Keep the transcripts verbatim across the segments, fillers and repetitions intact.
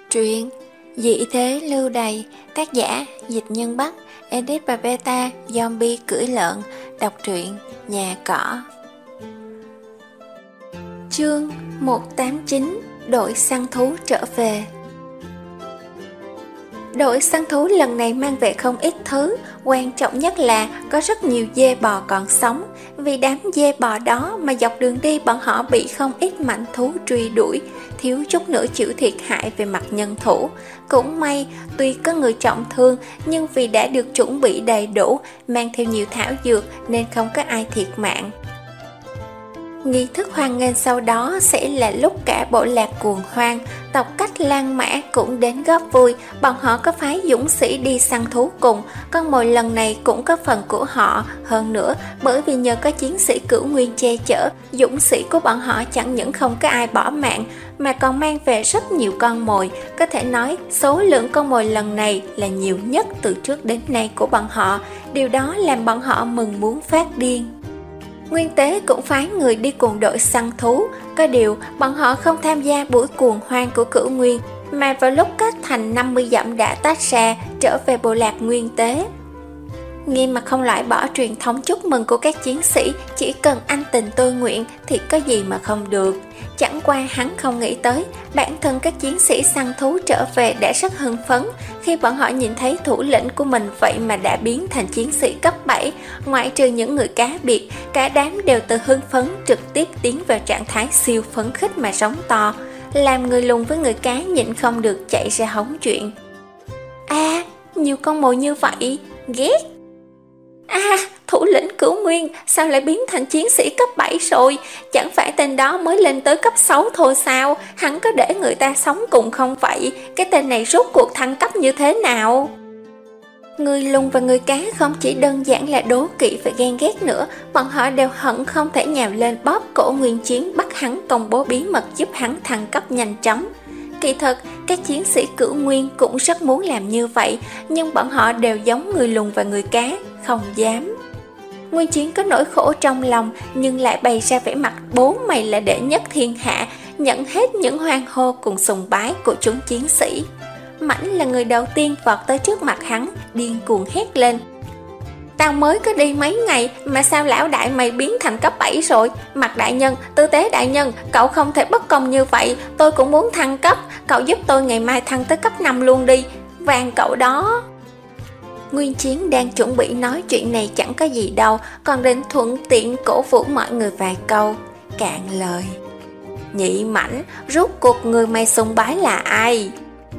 Truyện Dị thế lưu đày, tác giả Dịch Nhân Bắc, edit và beta Zombie cưỡi lợn. Đọc truyện Nhà Cỏ. Chương một tám chín. Đội săn thú trở về. Đội săn thú lần này mang về không ít thứ, quan trọng nhất là có rất nhiều dê bò còn sống. Vì đám dê bò đó mà dọc đường đi bọn họ bị không ít mãnh thú truy đuổi, thiếu chút nữa chịu thiệt hại về mặt nhân thủ. Cũng may, tuy có người trọng thương nhưng vì đã được chuẩn bị đầy đủ, mang theo nhiều thảo dược nên không có ai thiệt mạng. Nghi thức hoan nghênh sau đó sẽ là lúc cả bộ lạc cuồng hoang, tộc Cách Lan Mã cũng đến góp vui. Bọn họ có phái dũng sĩ đi săn thú cùng, con mồi lần này cũng có phần của họ. Hơn nữa, bởi vì nhờ có chiến sĩ Cửu Nguyên che chở, dũng sĩ của bọn họ chẳng những không có ai bỏ mạng, mà còn mang về rất nhiều con mồi. Có thể nói, số lượng con mồi lần này là nhiều nhất từ trước đến nay của bọn họ. Điều đó làm bọn họ mừng muốn phát điên. Nguyên Tế cũng phái người đi cùng đội săn thú, có điều bọn họ không tham gia buổi cuồng hoang của Cửu Nguyên, mà vào lúc cách thành năm mươi dặm đã tách ra, trở về bộ lạc Nguyên Tế. Nghiêm mà không loại bỏ truyền thống chúc mừng của các chiến sĩ, chỉ cần anh tình tôi nguyện thì có gì mà không được. Chẳng qua hắn không nghĩ tới, bản thân các chiến sĩ săn thú trở về đã rất hưng phấn. Khi bọn họ nhìn thấy thủ lĩnh của mình vậy mà đã biến thành chiến sĩ cấp bảy, ngoại trừ những người cá biệt, cả đám đều từ hưng phấn trực tiếp tiến vào trạng thái siêu phấn khích mà sống to, làm người lùn với người cá nhịn không được chạy ra hóng chuyện. A, à, nhiều con mồi như vậy, ghét. À, thủ lĩnh Cửu Nguyên sao lại biến thành chiến sĩ cấp bảy rồi? Chẳng phải tên đó mới lên tới cấp sáu thôi sao? Hắn có để người ta sống cùng không vậy? Cái tên này rốt cuộc thăng cấp như thế nào? Người lùn và người cá không chỉ đơn giản là đố kỵ và ghen ghét nữa, bọn họ đều hận không thể nhào lên bóp cổ Nguyên Chiến, bắt hắn công bố bí mật giúp hắn thăng cấp nhanh chóng. Kỳ thật, các chiến sĩ Cửu Nguyên cũng rất muốn làm như vậy, nhưng bọn họ đều giống người lùn và người cá, không dám. Nguyên Chiến có nỗi khổ trong lòng, nhưng lại bày ra vẻ mặt bố mày là đệ nhất thiên hạ, nhận hết những hoan hô cùng sùng bái của chúng chiến sĩ. Mãnh là người đầu tiên vọt tới trước mặt hắn, điên cuồng hét lên. Tao mới có đi mấy ngày mà sao lão đại mày biến thành cấp bảy rồi? Mặt đại nhân, Tư Tế đại nhân, cậu không thể bất công như vậy, tôi cũng muốn thăng cấp, cậu giúp tôi ngày mai thăng tới cấp năm luôn đi, vàng cậu đó. Nguyên Chiến đang chuẩn bị nói chuyện này chẳng có gì đâu, còn định thuận tiện cổ vũ mọi người vài câu. Cạn lời. Nhị Mãnh, rốt cuộc người mày sùng bái là ai?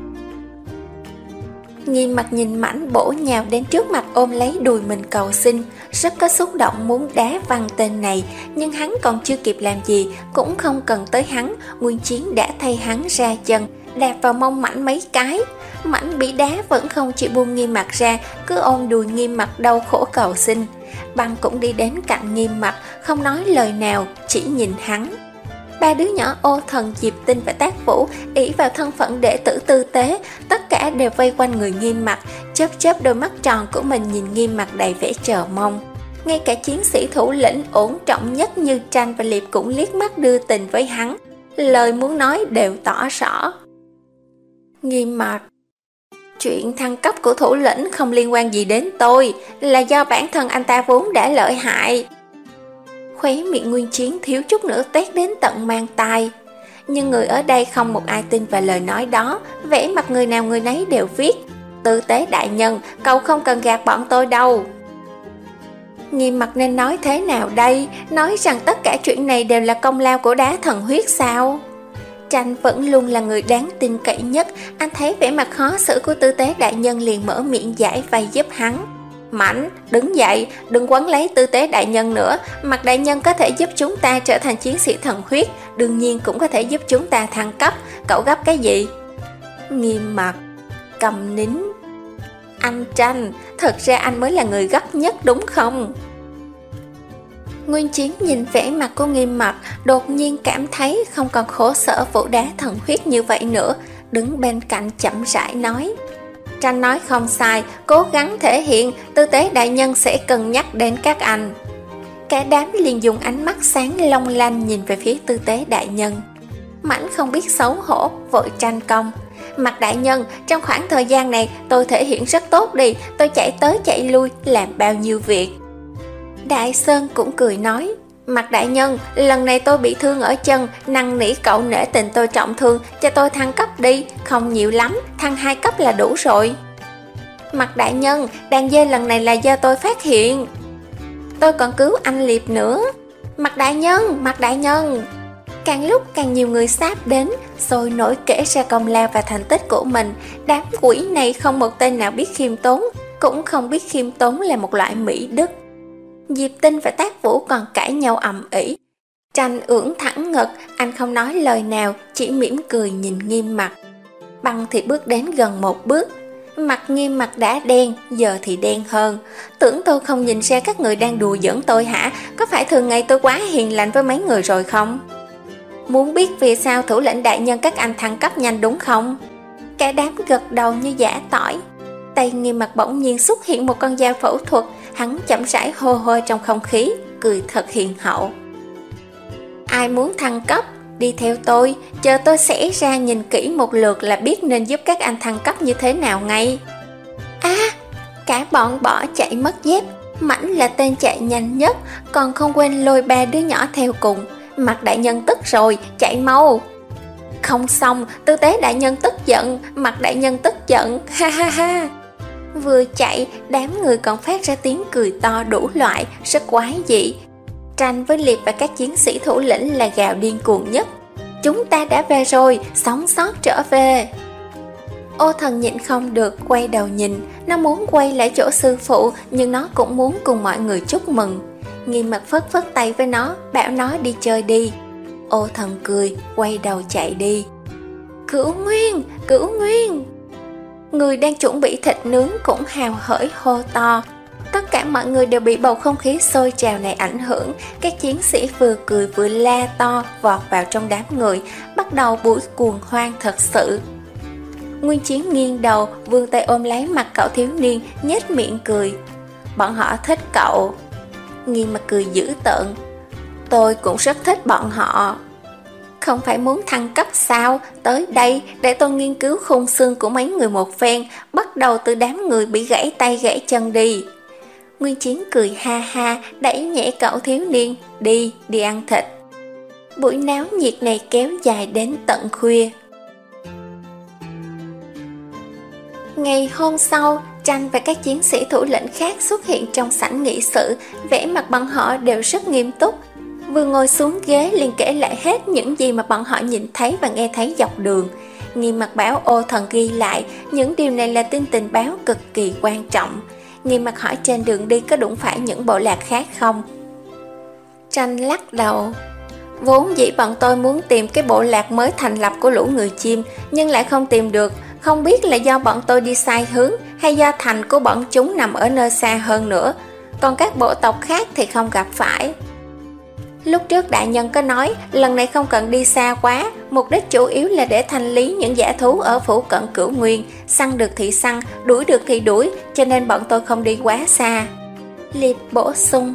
Nghiêm mặt nhìn Mãnh bổ nhào đến trước mặt ôm lấy đùi mình cầu xin, rất có xúc động muốn đá văng tên này, nhưng hắn còn chưa kịp làm gì, cũng không cần tới hắn, Nguyên Chiến đã thay hắn ra chân, đạp vào mông Mãnh mấy cái. Mãnh bị đá vẫn không chịu buông Nghiêm mặt ra, cứ ôm đùi Nghiêm mặt đau khổ cầu xin. Băng cũng đi đến cạnh Nghiêm mặt, không nói lời nào, chỉ nhìn hắn. Ba đứa nhỏ Ô Thần, Diệp Tinh và Tác Vũ ỷ vào thân phận đệ tử Tư Tế, tất cả đều vây quanh người Nghiêm mặt, chớp chớp đôi mắt tròn của mình nhìn Nghiêm mặt đầy vẻ chờ mong. Ngay cả chiến sĩ thủ lĩnh ổn trọng nhất như Tranh và Liệp cũng liếc mắt đưa tình với hắn, lời muốn nói đều tỏ rõ. Nghiêm mặt: chuyện thăng cấp của thủ lĩnh không liên quan gì đến tôi, là do bản thân anh ta vốn đã lợi hại. Khóe miệng Nguyên Chiến thiếu chút nữa tét đến tận mang tai. Nhưng người ở đây không một ai tin vào lời nói đó, vẻ mặt người nào người nấy đều viết: Tư Tế đại nhân, cậu không cần gạt bọn tôi đâu. Nghiêm mặt nên nói thế nào đây? Nói rằng tất cả chuyện này đều là công lao của đá thần huyết sao? Tranh vẫn luôn là người đáng tin cậy nhất, anh thấy vẻ mặt khó xử của Tư Tế đại nhân liền mở miệng giải vây giúp hắn. Mãnh, đứng dậy, đừng quấn lấy Tư Tế đại nhân nữa, Mặt đại nhân có thể giúp chúng ta trở thành chiến sĩ thần huyết, đương nhiên cũng có thể giúp chúng ta thăng cấp, cậu gấp cái gì? Nghiêm mặt cầm nín. Anh Tranh, thật ra anh mới là người gấp nhất đúng không? Nguyên Chiến nhìn vẻ mặt của Nghiêm mặt, đột nhiên cảm thấy không còn khổ sở vụ đá thần huyết như vậy nữa, đứng bên cạnh chậm rãi nói. Tranh nói không sai, cố gắng thể hiện, Tư Tế đại nhân sẽ cân nhắc đến các anh. Cả đám liền dùng ánh mắt sáng long lanh nhìn về phía Tư Tế đại nhân. Mãnh không biết xấu hổ, vội tranh công. Mặt đại nhân, trong khoảng thời gian này tôi thể hiện rất tốt đi, tôi chạy tới chạy lui, làm bao nhiêu việc. Đại Sơn cũng cười nói, Mặt đại nhân, lần này tôi bị thương ở chân, năn nỉ cậu nể tình tôi trọng thương, cho tôi thăng cấp đi, không nhiều lắm, thăng hai cấp là đủ rồi. Mặt đại nhân, đàn dê lần này là do tôi phát hiện. Tôi còn cứu anh Liệp nữa. Mặt đại nhân, Mặt đại nhân. Càng lúc càng nhiều người sáp đến, sôi nổi kể ra công lao và thành tích của mình. Đám quỷ này không một tên nào biết khiêm tốn, cũng không biết khiêm tốn là một loại mỹ đức. Diệp Tinh và Tác Vũ còn cãi nhau ầm ĩ. Tranh ưỡn thẳng ngực, anh không nói lời nào, chỉ mỉm cười nhìn Nghiêm Mặc. Băng thì bước đến gần một bước. Mặt Nghiêm Mặc đã đen, giờ thì đen hơn. Tưởng tôi không nhìn ra các người đang đùa giỡn tôi hả? Có phải thường ngày tôi quá hiền lành với mấy người rồi không? Muốn biết vì sao thủ lĩnh đại nhân các anh thăng cấp nhanh đúng không? Cả đám gật đầu như giả tỏi. Tay Nghiêm Mặc bỗng nhiên xuất hiện một con dao phẫu thuật. Hắn chậm rãi hô hô trong không khí, cười thật hiền hậu. Ai muốn thăng cấp, đi theo tôi, chờ tôi sẽ ra nhìn kỹ một lượt là biết nên giúp các anh thăng cấp như thế nào ngay. À, cả bọn bỏ chạy mất dép. Mãnh là tên chạy nhanh nhất, còn không quên lôi ba đứa nhỏ theo cùng. Mặt đại nhân tức rồi, chạy mau. Không xong, tư tế đại nhân tức giận, Mặt đại nhân tức giận, ha ha ha. Vừa chạy, đám người còn phát ra tiếng cười to đủ loại, rất quái dị. Tranh với Liệp và các chiến sĩ thủ lĩnh là gào điên cuồng nhất. Chúng ta đã về rồi, sống sót trở về. Ô Thần nhịn không được, quay đầu nhìn. Nó muốn quay lại chỗ sư phụ, nhưng nó cũng muốn cùng mọi người chúc mừng. Nghiêm Mặc phất phất tay với nó, bảo nó đi chơi đi. Ô Thần cười, quay đầu chạy đi. Cửu Nguyên, Cửu Nguyên. Người đang chuẩn bị thịt nướng cũng hào hởi hô to. Tất cả mọi người đều bị bầu không khí sôi trào này ảnh hưởng. Các chiến sĩ vừa cười vừa la to, vọt vào trong đám người, bắt đầu buổi cuồng hoan thật sự. Nguyên Chiến nghiêng đầu, vươn tay ôm lấy mặt cậu thiếu niên, nhếch miệng cười. Bọn họ thích cậu. Nghiêm Mặc cười dữ tợn. Tôi cũng rất thích bọn họ. Không phải muốn thăng cấp sao? Tới đây để tôi nghiên cứu khung xương của mấy người một phen, bắt đầu từ đám người bị gãy tay gãy chân đi. Nguyên Chiến cười ha ha, đẩy nhẹ cậu thiếu niên. Đi, đi ăn thịt. Buổi náo nhiệt này kéo dài đến tận khuya. Ngày hôm sau, Tranh và các chiến sĩ thủ lĩnh khác xuất hiện trong sảnh nghị sự, vẻ mặt bọn họ đều rất nghiêm túc. Vừa ngồi xuống ghế liền kể lại hết những gì mà bọn họ nhìn thấy và nghe thấy dọc đường. Nghiêm Mặc bảo Ô Thần ghi lại, những điều này là tin tình báo cực kỳ quan trọng. Nghiêm Mặc hỏi trên đường đi có đụng phải những bộ lạc khác không? Tranh lắc đầu. Vốn dĩ bọn tôi muốn tìm cái bộ lạc mới thành lập của lũ người chim, nhưng lại không tìm được. Không biết là do bọn tôi đi sai hướng, hay do thành của bọn chúng nằm ở nơi xa hơn nữa. Còn các bộ tộc khác thì không gặp phải. Lúc trước đại nhân có nói lần này không cần đi xa quá, mục đích chủ yếu là để thanh lý những dã thú ở phủ cận Cửu Nguyên, săn được thì săn, đuổi được thì đuổi, cho nên bọn tôi không đi quá xa. Liệp bổ sung.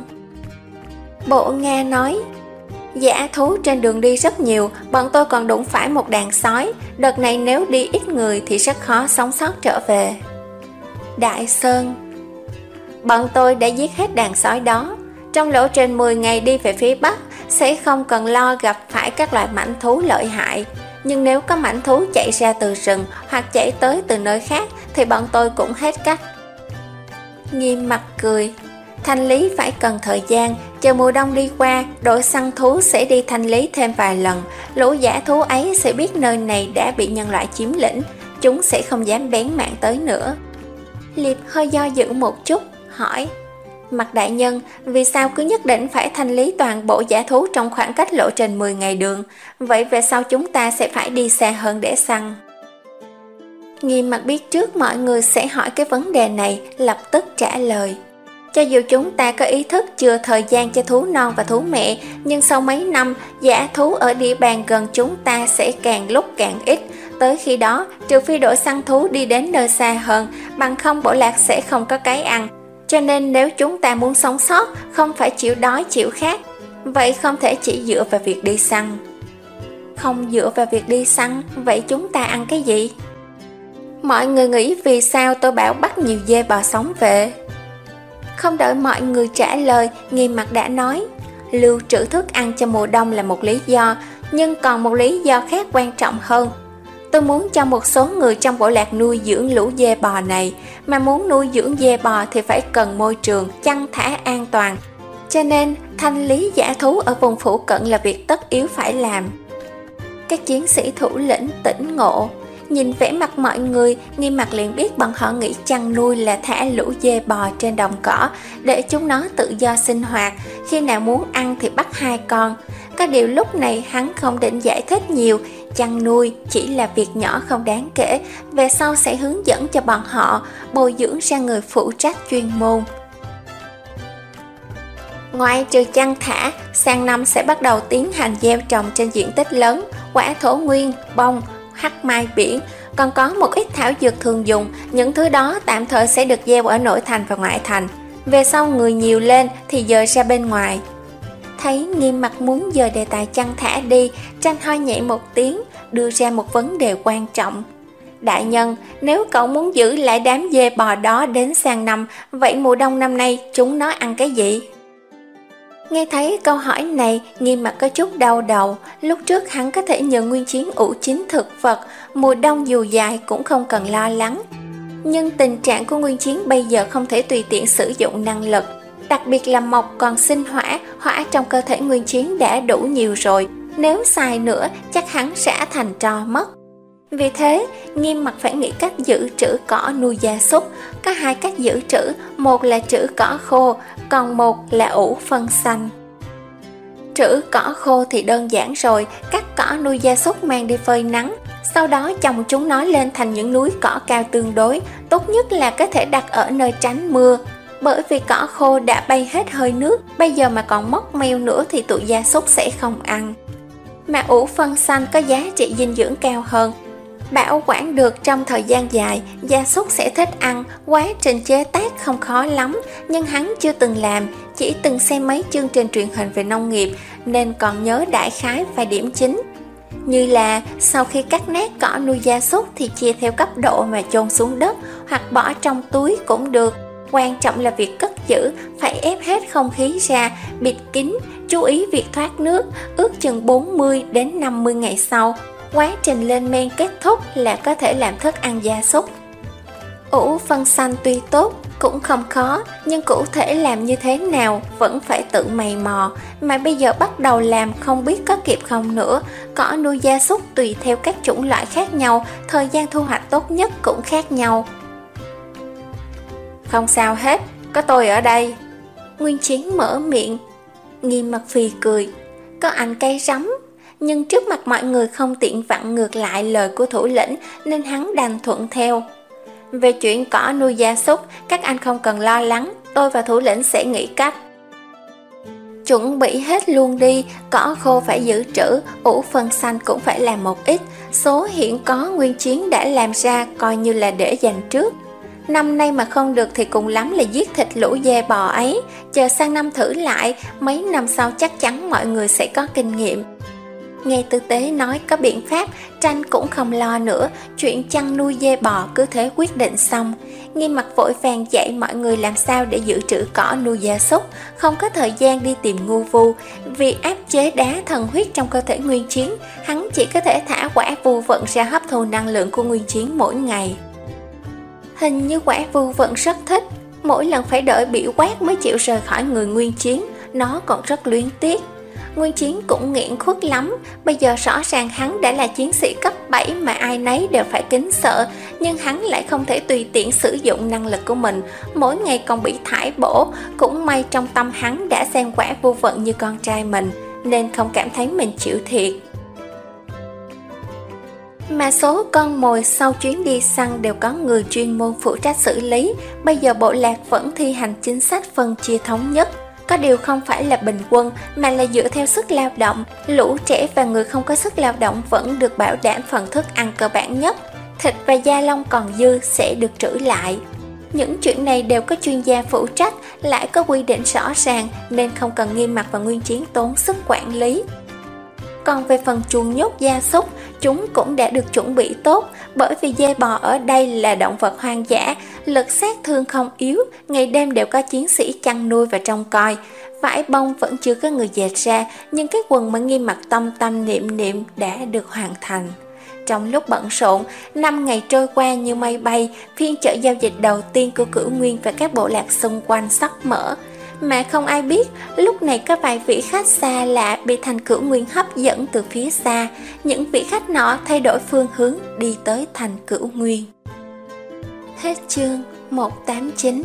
Bộ Nga nói, dã thú trên đường đi rất nhiều, bọn tôi còn đụng phải một đàn sói, đợt này nếu đi ít người thì rất khó sống sót trở về. Đại Sơn. Bọn tôi đã giết hết đàn sói đó. Trong lộ trình mười ngày đi về phía Bắc sẽ không cần lo gặp phải các loại mãnh thú lợi hại. Nhưng nếu có mãnh thú chạy ra từ rừng hoặc chạy tới từ nơi khác thì bọn tôi cũng hết cách. Nghiêm Mặc cười. Thanh lý phải cần thời gian, chờ mùa đông đi qua, đội săn thú sẽ đi thanh lý thêm vài lần. Lũ dã thú ấy sẽ biết nơi này đã bị nhân loại chiếm lĩnh, chúng sẽ không dám bén mảng tới nữa. Liệp hơi do dự một chút, hỏi. Mặt đại nhân, vì sao cứ nhất định phải thanh lý toàn bộ dã thú trong khoảng cách lộ trình mười ngày đường? Vậy về sau chúng ta sẽ phải đi xa hơn để săn. Nghiêm Mặc biết trước mọi người sẽ hỏi cái vấn đề này, lập tức trả lời. Cho dù chúng ta có ý thức chừa thời gian cho thú non và thú mẹ, nhưng sau mấy năm, dã thú ở địa bàn gần chúng ta sẽ càng lúc càng ít. Tới khi đó, trừ phi đội săn thú đi đến nơi xa hơn, bằng không bộ lạc sẽ không có cái ăn. Cho nên nếu chúng ta muốn sống sót, không phải chịu đói chịu khát, vậy không thể chỉ dựa vào việc đi săn. Không dựa vào việc đi săn, vậy chúng ta ăn cái gì? Mọi người nghĩ vì sao tôi bảo bắt nhiều dê bò sống về? Không đợi mọi người trả lời, Nghiêm Mặc đã nói, lưu trữ thức ăn cho mùa đông là một lý do, nhưng còn một lý do khác quan trọng hơn. Tôi muốn cho một số người trong bộ lạc nuôi dưỡng lũ dê bò này, mà muốn nuôi dưỡng dê bò thì phải cần môi trường chăn thả an toàn. Cho nên, thanh lý dã thú ở vùng phụ cận là việc tất yếu phải làm. Các chiến sĩ thủ lĩnh tỉnh ngộ, nhìn vẻ mặt mọi người, Nghiêm Mặc liền biết bọn họ nghĩ chăn nuôi là thả lũ dê bò trên đồng cỏ, để chúng nó tự do sinh hoạt, khi nào muốn ăn thì bắt hai con. Có điều lúc này hắn không định giải thích nhiều, chăn nuôi chỉ là việc nhỏ không đáng kể, về sau sẽ hướng dẫn cho bọn họ bồi dưỡng ra người phụ trách chuyên môn. Ngoài trừ chăn thả, sang năm sẽ bắt đầu tiến hành gieo trồng trên diện tích lớn, quả thổ nguyên, bông, hắc mai biển, còn có một ít thảo dược thường dùng, những thứ đó tạm thời sẽ được gieo ở nội thành và ngoại thành. Về sau người nhiều lên thì dời ra bên ngoài. Thấy Nghiêm Mặc muốn dời đề tài chăn thả đi, Tranh ho nhẹ một tiếng, đưa ra một vấn đề quan trọng. Đại nhân, nếu cậu muốn giữ lại đám dê bò đó đến sang năm, vậy mùa đông năm nay chúng nó ăn cái gì? Nghe thấy câu hỏi này, Nghiêm Mặc có chút đau đầu. Lúc trước hắn có thể nhờ Nguyên Chiến ủ chín thực vật, mùa đông dù dài cũng không cần lo lắng. Nhưng tình trạng của Nguyên Chiến bây giờ không thể tùy tiện sử dụng năng lực. Đặc biệt là mộc còn sinh hỏa, hỏa trong cơ thể Nguyên Chiến đã đủ nhiều rồi. Nếu xài nữa, chắc hắn sẽ thành tro mất. Vì thế, Nghiêm Mặc phải nghĩ cách giữ trữ cỏ nuôi gia súc. Có hai cách giữ trữ, một là trữ cỏ khô, còn một là ủ phân xanh. Trữ cỏ khô thì đơn giản rồi, cắt cỏ nuôi gia súc mang đi phơi nắng, sau đó chồng chúng nó lên thành những núi cỏ cao tương đối, tốt nhất là có thể đặt ở nơi tránh mưa. Bởi vì cỏ khô đã bay hết hơi nước, bây giờ mà còn mốc meo nữa thì tụi gia súc sẽ không ăn. Mà ủ phân xanh có giá trị dinh dưỡng cao hơn, bảo quản được trong thời gian dài, gia súc sẽ thích ăn. Quá trình chế tác không khó lắm, nhưng hắn chưa từng làm, chỉ từng xem mấy chương trình truyền hình về nông nghiệp, nên còn nhớ đại khái vài điểm chính. Như là sau khi cắt nát cỏ nuôi gia súc thì chia theo cấp độ mà chôn xuống đất, hoặc bỏ trong túi cũng được. Quan trọng là việc cất giữ, phải ép hết không khí ra, bịt kín, chú ý việc thoát nước, ước chừng bốn mươi đến năm mươi ngày sau. Quá trình lên men kết thúc là có thể làm thức ăn gia súc. Ủ phân xanh tuy tốt, cũng không khó, nhưng cụ thể làm như thế nào vẫn phải tự mày mò, mà bây giờ bắt đầu làm không biết có kịp không nữa. Cỏ nuôi gia súc tùy theo các chủng loại khác nhau, thời gian thu hoạch tốt nhất cũng khác nhau. Không sao hết, có tôi ở đây. Nguyên Chiến mở miệng. Nghiêm Mặc phì cười. Có anh cay rắm, nhưng trước mặt mọi người không tiện vặn ngược lại lời của thủ lĩnh, nên hắn đành thuận theo. Về chuyện cỏ nuôi gia súc, các anh không cần lo lắng, tôi và thủ lĩnh sẽ nghĩ cách. Chuẩn bị hết luôn đi, cỏ khô phải giữ trữ, ủ phân xanh cũng phải làm một ít. Số hiện có Nguyên Chiến đã làm ra coi như là để dành trước. Năm nay mà không được thì cùng lắm là giết thịt lũ dê bò ấy, chờ sang năm thử lại, mấy năm sau chắc chắn mọi người sẽ có kinh nghiệm. Nghe Tư Tế nói có biện pháp, Tranh cũng không lo nữa, chuyện chăn nuôi dê bò cứ thế quyết định xong. Nghiêm Mặc vội vàng dạy mọi người làm sao để giữ trữ cỏ nuôi gia súc, không có thời gian đi tìm ngu vu. Vì áp chế đá thần huyết trong cơ thể Nguyên Chiến, hắn chỉ có thể thả quả vu vận ra hấp thu năng lượng của Nguyên Chiến mỗi ngày. Hình như quả vu vận rất thích, mỗi lần phải đợi bị quát mới chịu rời khỏi người Nguyên Chiến, nó còn rất luyến tiếc. Nguyên Chiến cũng nghẹn khuất lắm, bây giờ rõ ràng hắn đã là chiến sĩ cấp bảy mà ai nấy đều phải kính sợ, nhưng hắn lại không thể tùy tiện sử dụng năng lực của mình, mỗi ngày còn bị thải bổ. Cũng may trong tâm hắn đã xem quả vu vận như con trai mình, nên không cảm thấy mình chịu thiệt. Mà số con mồi sau chuyến đi săn đều có người chuyên môn phụ trách xử lý. Bây giờ bộ lạc vẫn thi hành chính sách phân chia thống nhất, có điều không phải là bình quân mà là dựa theo sức lao động. Lũ trẻ và người không có sức lao động vẫn được bảo đảm phần thức ăn cơ bản nhất. Thịt và da lông còn dư sẽ được trữ lại. Những chuyện này đều có chuyên gia phụ trách, lại có quy định rõ ràng, nên không cần Nghiêm Mặc và Nguyên Chiến tốn sức quản lý. Còn về phần chuồng nhốt gia súc, chúng cũng đã được chuẩn bị tốt, bởi vì dê bò ở đây là động vật hoang dã, lực sát thương không yếu, ngày đêm đều có chiến sĩ chăn nuôi và trông coi. Vải bông vẫn chưa có người dệt ra, nhưng cái quần mà Nghiêm Mặc tâm tâm niệm niệm đã được hoàn thành. Trong lúc bận rộn, năm ngày trôi qua như mây bay, phiên chợ giao dịch đầu tiên của Cửu Nguyên và các bộ lạc xung quanh sắp mở. Mà không ai biết, lúc này có vài vị khách xa lạ bị thành Cửu Nguyên hấp dẫn từ phía xa. Những vị khách nọ thay đổi phương hướng đi tới thành Cửu Nguyên. Hết chương một trăm tám mươi chín.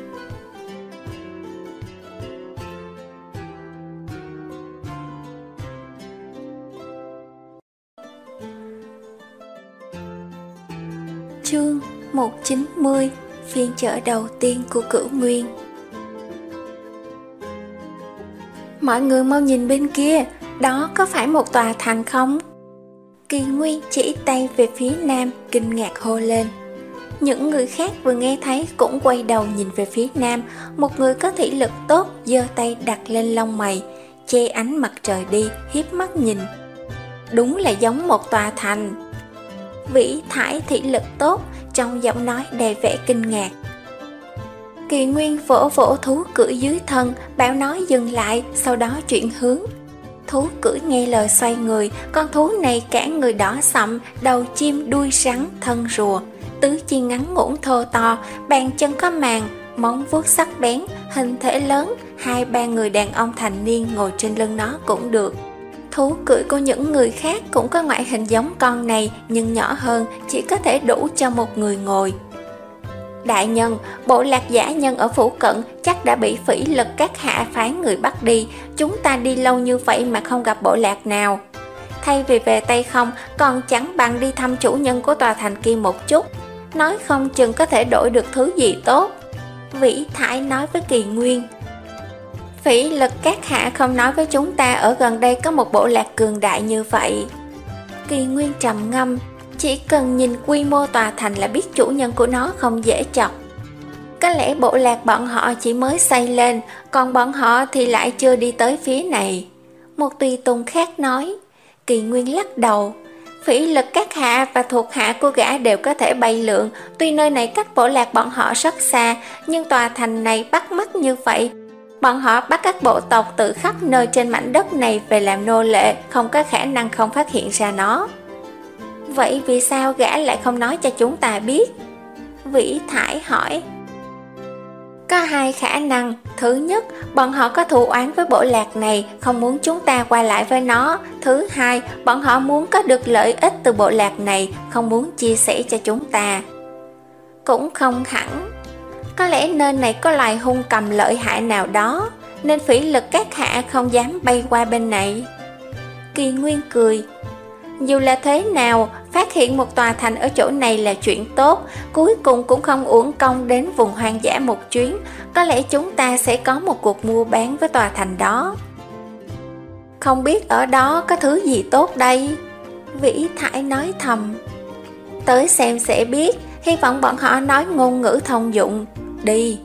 Chương một trăm chín mươi. Phiên chợ đầu tiên của Cửu Nguyên. Mọi người mau nhìn bên kia, đó có phải một tòa thành không? Kỳ Nguyên chỉ tay về phía nam, kinh ngạc hô lên. Những người khác vừa nghe thấy cũng quay đầu nhìn về phía nam. Một người có thị lực tốt giơ tay đặt lên lông mày, che ánh mặt trời đi, hiếp mắt nhìn. Đúng là giống một tòa thành. Vĩ Thải thị lực tốt, trong giọng nói đầy vẻ kinh ngạc. Kỳ Nguyên vỗ vỗ thú cưỡi dưới thân, bảo nói dừng lại, sau đó chuyển hướng. Thú cưỡi nghe lời xoay người, con thú này cả người đỏ sậm, đầu chim đuôi rắn, thân rùa, tứ chi ngắn ngủn thô to, bàn chân có màng, móng vuốt sắc bén, hình thể lớn, hai ba người đàn ông thành niên ngồi trên lưng nó cũng được. Thú cưỡi của những người khác cũng có ngoại hình giống con này, nhưng nhỏ hơn, chỉ có thể đủ cho một người ngồi. Đại nhân, bộ lạc giả nhân ở phủ cận chắc đã bị phỉ lực các hạ phái người bắt đi. Chúng ta đi lâu như vậy mà không gặp bộ lạc nào. Thay vì về tay không, còn chẳng bằng đi thăm chủ nhân của tòa thành kia một chút. Nói không chừng có thể đổi được thứ gì tốt. Vĩ Thải nói với Kỳ Nguyên. Phỉ lực các hạ không nói với chúng ta ở gần đây có một bộ lạc cường đại như vậy. Kỳ Nguyên trầm ngâm. Chỉ cần nhìn quy mô tòa thành là biết chủ nhân của nó không dễ chọc. Có lẽ bộ lạc bọn họ chỉ mới xây lên, còn bọn họ thì lại chưa đi tới phía này. Một tùy tùng khác nói. Kỳ Nguyên lắc đầu. Phỉ lực các hạ và thuộc hạ của gã đều có thể bay lượn. Tuy nơi này cách bộ lạc bọn họ rất xa, nhưng tòa thành này bắt mắt như vậy. Bọn họ bắt các bộ tộc từ khắp nơi trên mảnh đất này về làm nô lệ, không có khả năng không phát hiện ra nó. Vậy vì sao gã lại không nói cho chúng ta biết? Vĩ Thải hỏi. Có hai khả năng. Thứ nhất, bọn họ có thù oán với bộ lạc này, không muốn chúng ta qua lại với nó. Thứ hai, bọn họ muốn có được lợi ích từ bộ lạc này, không muốn chia sẻ cho chúng ta. Cũng không hẳn. Có lẽ nơi này có loài hung cầm lợi hại nào đó, nên phỉ lực các hạ không dám bay qua bên này. Kỳ Nguyên cười. Dù là thế nào, phát hiện một tòa thành ở chỗ này là chuyện tốt, cuối cùng cũng không uổng công đến vùng hoang dã một chuyến, có lẽ chúng ta sẽ có một cuộc mua bán với tòa thành đó. Không biết ở đó có thứ gì tốt đây? Vĩ Thải nói thầm. Tới xem sẽ biết, hy vọng bọn họ nói ngôn ngữ thông dụng. Đi.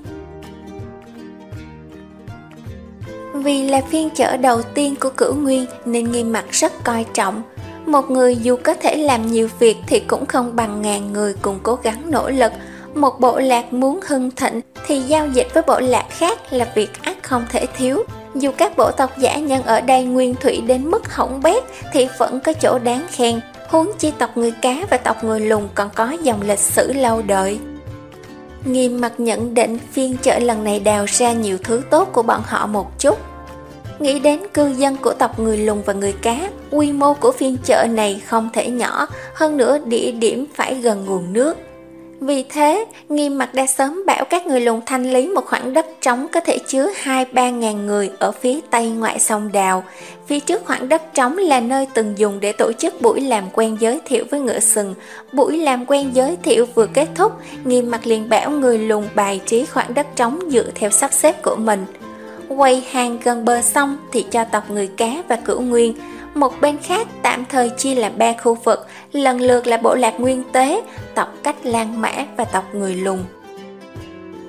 Vì là phiên chợ đầu tiên của Cửu Nguyên nên Nghiêm Mặc rất coi trọng. Một người dù có thể làm nhiều việc thì cũng không bằng ngàn người cùng cố gắng nỗ lực. Một bộ lạc muốn hưng thịnh thì giao dịch với bộ lạc khác là việc ắt không thể thiếu. Dù các bộ tộc dã nhân ở đây nguyên thủy đến mức hỏng bét thì vẫn có chỗ đáng khen. Huống chi tộc người cá và tộc người lùn còn có dòng lịch sử lâu đời. Nghiêm Mặc nhận định phiên chợ lần này đào ra nhiều thứ tốt của bọn họ một chút. Nghĩ đến cư dân của tộc người lùn và người cá, quy mô của phiên chợ này không thể nhỏ, hơn nữa địa điểm phải gần nguồn nước. Vì thế, Nghiêm Mặc đã sớm bảo các người lùn thanh lý một khoảng đất trống có thể chứa hai ba ngàn người ở phía tây ngoại sông Đào. Phía trước khoảng đất trống là nơi từng dùng để tổ chức buổi làm quen giới thiệu với ngựa sừng. Buổi làm quen giới thiệu vừa kết thúc, Nghiêm Mặc liền bảo người lùn bài trí khoảng đất trống dựa theo sắp xếp của mình. Quầy hàng gần bờ sông thì cho tộc người cá và Cửu Nguyên. Một bên khác tạm thời chia làm ba khu vực, lần lượt là bộ lạc Nguyên Tế, tộc Cách Lan Mã và tộc người lùn.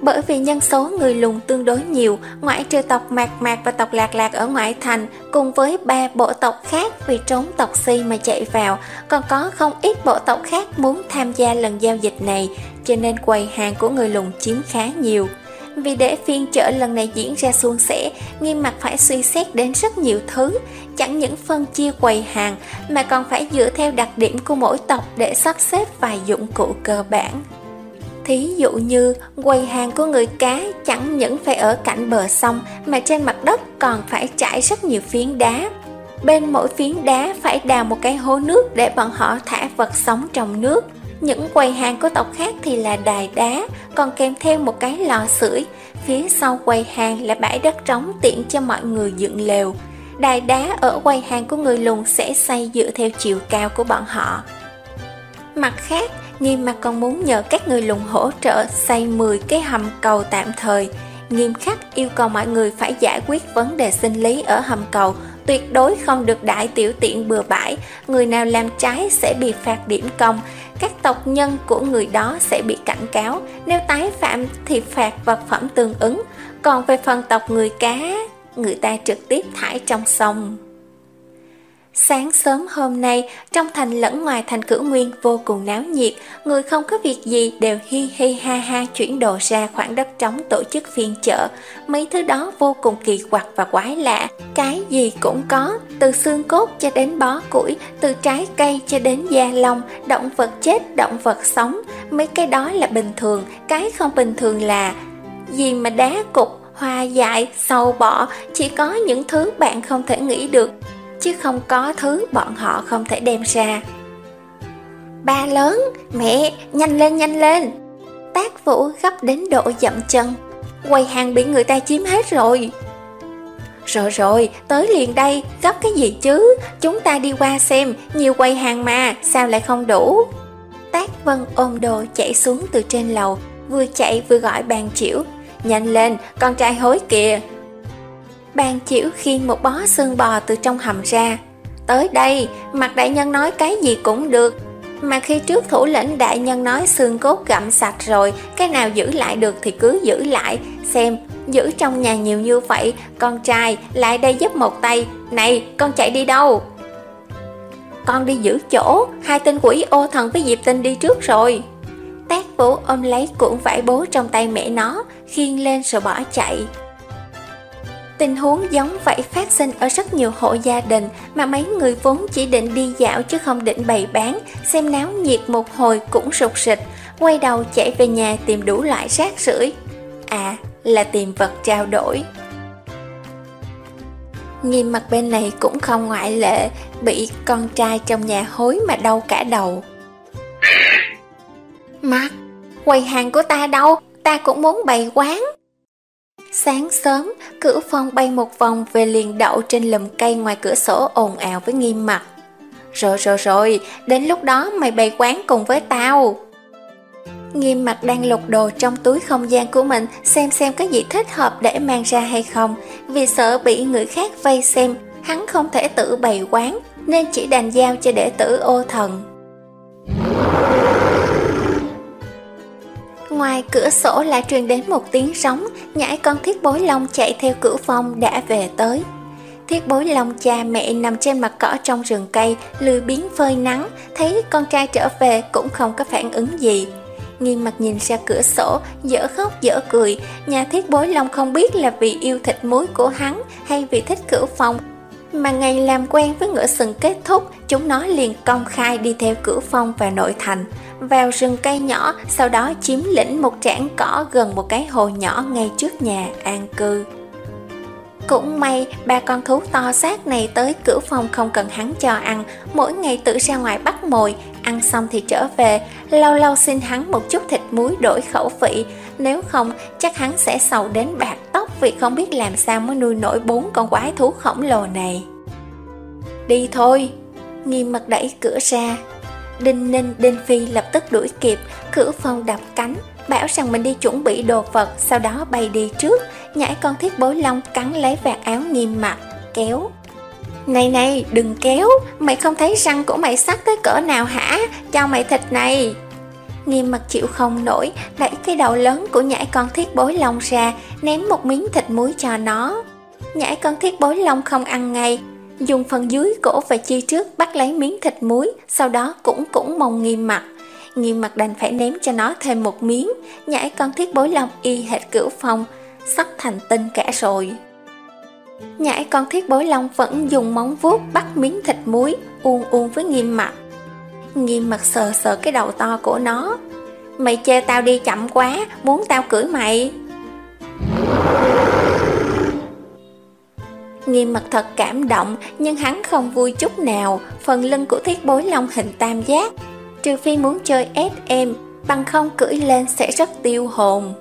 Bởi vì nhân số người lùn tương đối nhiều, ngoại trừ tộc Mạc Mạc và tộc Lạc Lạc ở ngoại thành, cùng với ba bộ tộc khác vì trốn tộc Si mà chạy vào, còn có không ít bộ tộc khác muốn tham gia lần giao dịch này, cho nên quầy hàng của người lùn chiếm khá nhiều. Vì để phiên chợ lần này diễn ra suôn sẻ, Nghiêm Mặc phải suy xét đến rất nhiều thứ, chẳng những phân chia quầy hàng mà còn phải dựa theo đặc điểm của mỗi tộc để sắp xếp vài dụng cụ cơ bản. Thí dụ như quầy hàng của người cá chẳng những phải ở cạnh bờ sông mà trên mặt đất còn phải trải rất nhiều phiến đá. Bên mỗi phiến đá phải đào một cái hố nước để bọn họ thả vật sống trong nước. Những quầy hàng của tộc khác thì là đài đá, còn kèm theo một cái lò sưởi. Phía sau quầy hàng là bãi đất trống tiện cho mọi người dựng lều. Đài đá ở quầy hàng của người lùn sẽ xây dựa theo chiều cao của bọn họ. Mặt khác, Nghiêm Mặc còn muốn nhờ các người lùn hỗ trợ xây mười cái hầm cầu tạm thời. Nghiêm khắc yêu cầu mọi người phải giải quyết vấn đề sinh lý ở hầm cầu, tuyệt đối không được đại tiểu tiện bừa bãi. Người nào làm trái sẽ bị phạt điểm công, các tộc nhân của người đó sẽ bị cảnh cáo, nếu tái phạm thì phạt vật phẩm tương ứng. Còn về phần tộc người cá, người ta trực tiếp thải trong sông. Sáng sớm hôm nay, trong thành lẫn ngoài thành Cửu Nguyên vô cùng náo nhiệt, người không có việc gì đều hi hi ha ha chuyển đồ ra khoảng đất trống tổ chức phiên chợ. Mấy thứ đó vô cùng kỳ quặc và quái lạ, cái gì cũng có, từ xương cốt cho đến bó củi, từ trái cây cho đến da lông, động vật chết, động vật sống. Mấy cái đó là bình thường, cái không bình thường là gì mà đá cục, hoa dại, sâu bọ, chỉ có những thứ bạn không thể nghĩ được, chứ không có thứ bọn họ không thể đem ra. Ba lớn, mẹ, nhanh lên nhanh lên. Tác Vũ gấp đến độ dậm chân. Quầy hàng bị người ta chiếm hết rồi. Rồi rồi, tới liền đây, gấp cái gì chứ, chúng ta đi qua xem, nhiều quầy hàng mà, sao lại không đủ. Tác Vân ôm đồ chạy xuống từ trên lầu, vừa chạy vừa gọi Bàn Chĩu. Nhanh lên, con trai hối kìa. Bàn Chĩu khiêng một bó xương bò từ trong hầm ra. Tới đây, Mặt đại nhân nói cái gì cũng được, mà khi trước thủ lĩnh đại nhân nói xương cốt gặm sạch rồi, cái nào giữ lại được thì cứ giữ lại. Xem, giữ trong nhà nhiều như vậy, con trai lại đây giúp một tay. Này, con chạy đi đâu? Con đi giữ chỗ, hai tên quỷ Ô Thần với Diệp Tinh đi trước rồi. Tác Vũ ôm lấy cuộn vải bố trong tay mẹ nó, khiêng lên rồi bỏ chạy. Tình huống giống vậy phát sinh ở rất nhiều hộ gia đình, mà mấy người vốn chỉ định đi dạo chứ không định bày bán, xem náo nhiệt một hồi cũng sục sịch, quay đầu chạy về nhà tìm đủ loại rác rưởi. À, là tìm vật trao đổi. Nghiêm Mặc bên này cũng không ngoại lệ, bị con trai trong nhà hối mà đau cả đầu. Mặc, quầy hàng của ta đâu? Ta cũng muốn bày quán. Sáng sớm, Cửu Phong bay một vòng về liền đậu trên lùm cây ngoài cửa sổ ồn ào với Nghiêm Mặc. Rồi rồi rồi, đến lúc đó mày bày quán cùng với tao. Nghiêm Mặc đang lục đồ trong túi không gian của mình, xem xem có gì thích hợp để mang ra hay không. Vì sợ bị người khác vây xem, hắn không thể tự bày quán, nên chỉ đành giao cho đệ tử Ô Thần. Ngoài cửa sổ lại truyền đến một tiếng sóng, nhãi con Thiết Bối Long chạy theo Cửu Phong đã về tới. Thiết Bối Long cha mẹ nằm trên mặt cỏ trong rừng cây, lười biếng phơi nắng, thấy con trai trở về cũng không có phản ứng gì. Nghiêm Mặc nhìn ra cửa sổ, dở khóc dở cười. Nhà Thiết Bối Long không biết là vì yêu thịt muối của hắn hay vì thích Cửu Phong, mà ngày làm quen với ngựa sừng kết thúc, chúng nó liền công khai đi theo Cửu Phong vào nội thành, vào rừng cây nhỏ, sau đó chiếm lĩnh một trảng cỏ gần một cái hồ nhỏ ngay trước nhà an cư. Cũng may ba con thú to xác này tới Cửu Phong không cần hắn cho ăn, mỗi ngày tự ra ngoài bắt mồi, ăn xong thì trở về, lâu lâu xin hắn một chút thịt muối đổi khẩu vị, nếu không chắc hắn sẽ sầu đến bạc tóc vì không biết làm sao mới nuôi nổi bốn con quái thú khổng lồ này. Đi thôi. Nghiêm Mặc đẩy cửa ra. Đinh Ninh, Đinh Phi lập tức đuổi kịp. Cửu Phong đập cánh, bảo rằng mình đi chuẩn bị đồ vật, sau đó bay đi trước. Nhãi con Thiết Bối Long cắn lấy vạt áo Nghiêm Mặc, kéo. Này này, đừng kéo, mày không thấy răng của mày sắc tới cỡ nào hả? Cho mày thịt này. Nghiêm Mặt chịu không nổi, đẩy cái đầu lớn của nhãi con thiết bối long ra, ném một miếng thịt muối cho nó. Nhãi con thiết bối long không ăn ngay, dùng phần dưới cổ và chi trước bắt lấy miếng thịt muối, sau đó cũng cũng mông Nghiêm Mặt. Nghiêm Mặt đành phải ném cho nó thêm một miếng. Nhãi con thiết bối long y hệt Cửu Phong, sắp thành tinh cả rồi. Nhãi con thiết bối long vẫn dùng móng vuốt bắt miếng thịt muối, uôn uôn với Nghiêm Mặt. Nghiêm Mặt sờ sờ cái đầu to của nó. Mày chê tao đi chậm quá, muốn tao cưỡi mày. Nghiêm Mặt thật cảm động, nhưng hắn không vui chút nào. Phần lưng của thiết bối long hình tam giác, trừ phi muốn chơi ét em, bằng không cưỡi lên sẽ rất tiêu hồn.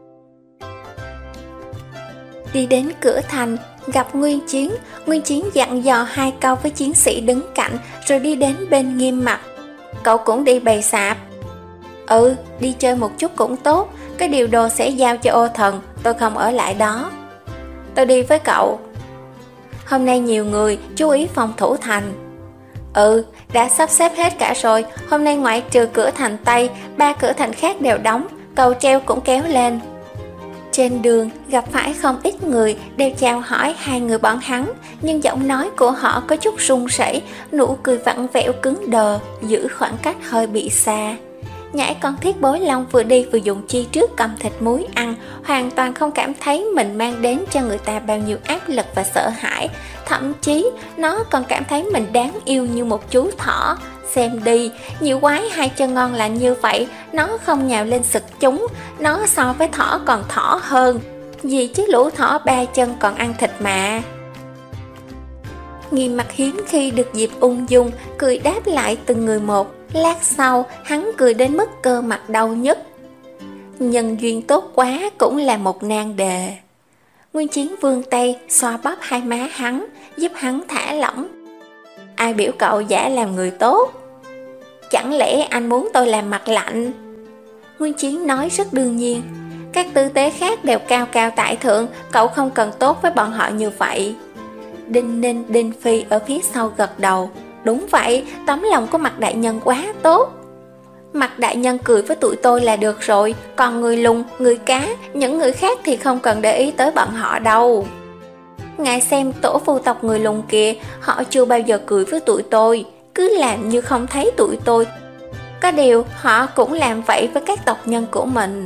Đi đến cửa thành, gặp Nguyên Chiến. Nguyên Chiến dặn dò hai câu với chiến sĩ đứng cạnh, rồi đi đến bên Nghiêm Mặt. Cậu cũng đi bày sạp? Ừ, đi chơi một chút cũng tốt. Cái điều đồ sẽ giao cho Ô Thần, tôi không ở lại đó. Tôi đi với cậu. Hôm nay nhiều người, chú ý phòng thủ thành. Ừ, đã sắp xếp hết cả rồi. Hôm nay ngoại trừ cửa thành Tây, ba cửa thành khác đều đóng, cầu treo cũng kéo lên. Trên đường gặp phải không ít người, đều chào hỏi hai người bọn hắn, nhưng giọng nói của họ có chút run rẩy, nụ cười vặn vẹo cứng đờ, giữ khoảng cách hơi bị xa. Nhãi con thiết bối long vừa đi vừa dùng chi trước cầm thịt muối ăn, hoàn toàn không cảm thấy mình mang đến cho người ta bao nhiêu áp lực và sợ hãi. Thậm chí nó còn cảm thấy mình đáng yêu như một chú thỏ. Xem đi, nhiều quái hai chân ngon là như vậy, nó không nhào lên sực chúng, nó so với thỏ còn thỏ hơn. Gì chứ lũ thỏ ba chân còn ăn thịt mà. Nghiêm Mặt hiếm khi được dịp ung dung, cười đáp lại từng người một. Lát sau, hắn cười đến mức cơ mặt đau nhức. Nhân duyên tốt quá cũng là một nan đề. Nguyên Chiến vươn tay, xoa bóp hai má hắn, giúp hắn thả lỏng. Ai biểu cậu giả làm người tốt? Chẳng lẽ anh muốn tôi làm mặt lạnh? Nguyên Chiến nói rất đương nhiên. Các tư tế khác đều cao cao tại thượng, cậu không cần tốt với bọn họ như vậy. Đinh Ninh, Đinh Phi ở phía sau gật đầu. Đúng vậy, tấm lòng của Mặt đại nhân quá tốt. Mặt đại nhân cười với tụi tôi là được rồi, còn người lùn, người cá, những người khác thì không cần để ý tới bọn họ đâu. Ngài xem tổ phu tộc người lùn kìa, họ chưa bao giờ cười với tụi tôi, cứ làm như không thấy tụi tôi. Có điều họ cũng làm vậy với các tộc nhân của mình.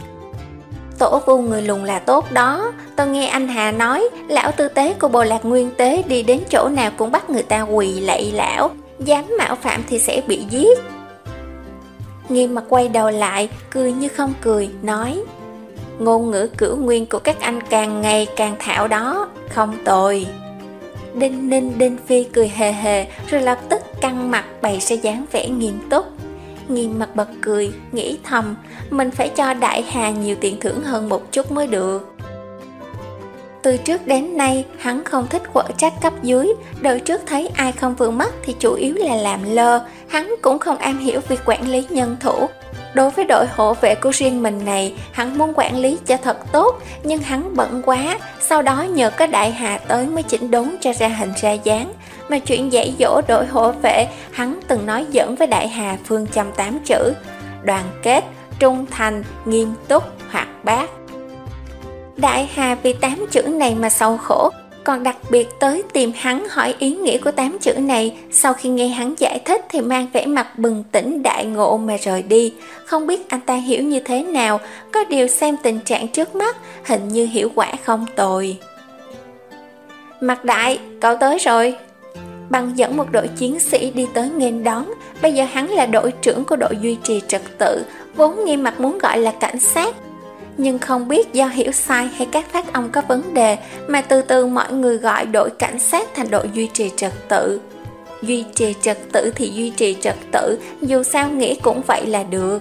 Tổ vu người lùn là tốt đó. Tôi nghe anh Hà nói, lão tư tế của Bồ Lạc Nguyên Tế đi đến chỗ nào cũng bắt người ta quỳ lạy lão, dám mạo phạm thì sẽ bị giết. Nghiêm Mặt quay đầu lại, cười như không cười, nói: ngôn ngữ cửu nguyên của các anh càng ngày càng thạo đó, không tồi. Đinh Ninh, Đinh Phi cười hề hề, rồi lập tức căng mặt bày ra dáng vẻ nghiêm túc. Nghiêm Mặt bật cười, nghĩ thầm, mình phải cho Đại Hà nhiều tiền thưởng hơn một chút mới được. Từ trước đến nay, hắn không thích quở trách cấp dưới, đời trước thấy ai không vừa mắt thì chủ yếu là làm lơ, hắn cũng không am hiểu việc quản lý nhân thủ. Đối với đội hộ vệ của riêng mình này, hắn muốn quản lý cho thật tốt, nhưng hắn bận quá, sau đó nhờ có Đại Hà tới mới chỉnh đốn cho ra hình ra dáng. Mà chuyện dạy dỗ đội hộ vệ, hắn từng nói dẫn với Đại Hà phương châm tám chữ: đoàn kết, trung thành, nghiêm túc, hoạt bát. Đại Hà vì tám chữ này mà sầu khổ, còn đặc biệt tới tìm hắn hỏi ý nghĩa của tám chữ này. Sau khi nghe hắn giải thích thì mang vẻ mặt bừng tỉnh đại ngộ mà rời đi. Không biết anh ta hiểu như thế nào, có điều xem tình trạng trước mắt, hình như hiệu quả không tồi. Mặt đại, cậu tới rồi. Bằng dẫn một đội chiến sĩ đi tới nghênh đón. Bây giờ hắn là đội trưởng của đội duy trì trật tự, vốn Nghiêm Mặt muốn gọi là cảnh sát, nhưng không biết do hiểu sai hay các phát âm có vấn đề mà từ từ mọi người gọi đội cảnh sát thành đội duy trì trật tự. Duy trì trật tự thì duy trì trật tự, dù sao nghĩ cũng vậy là được.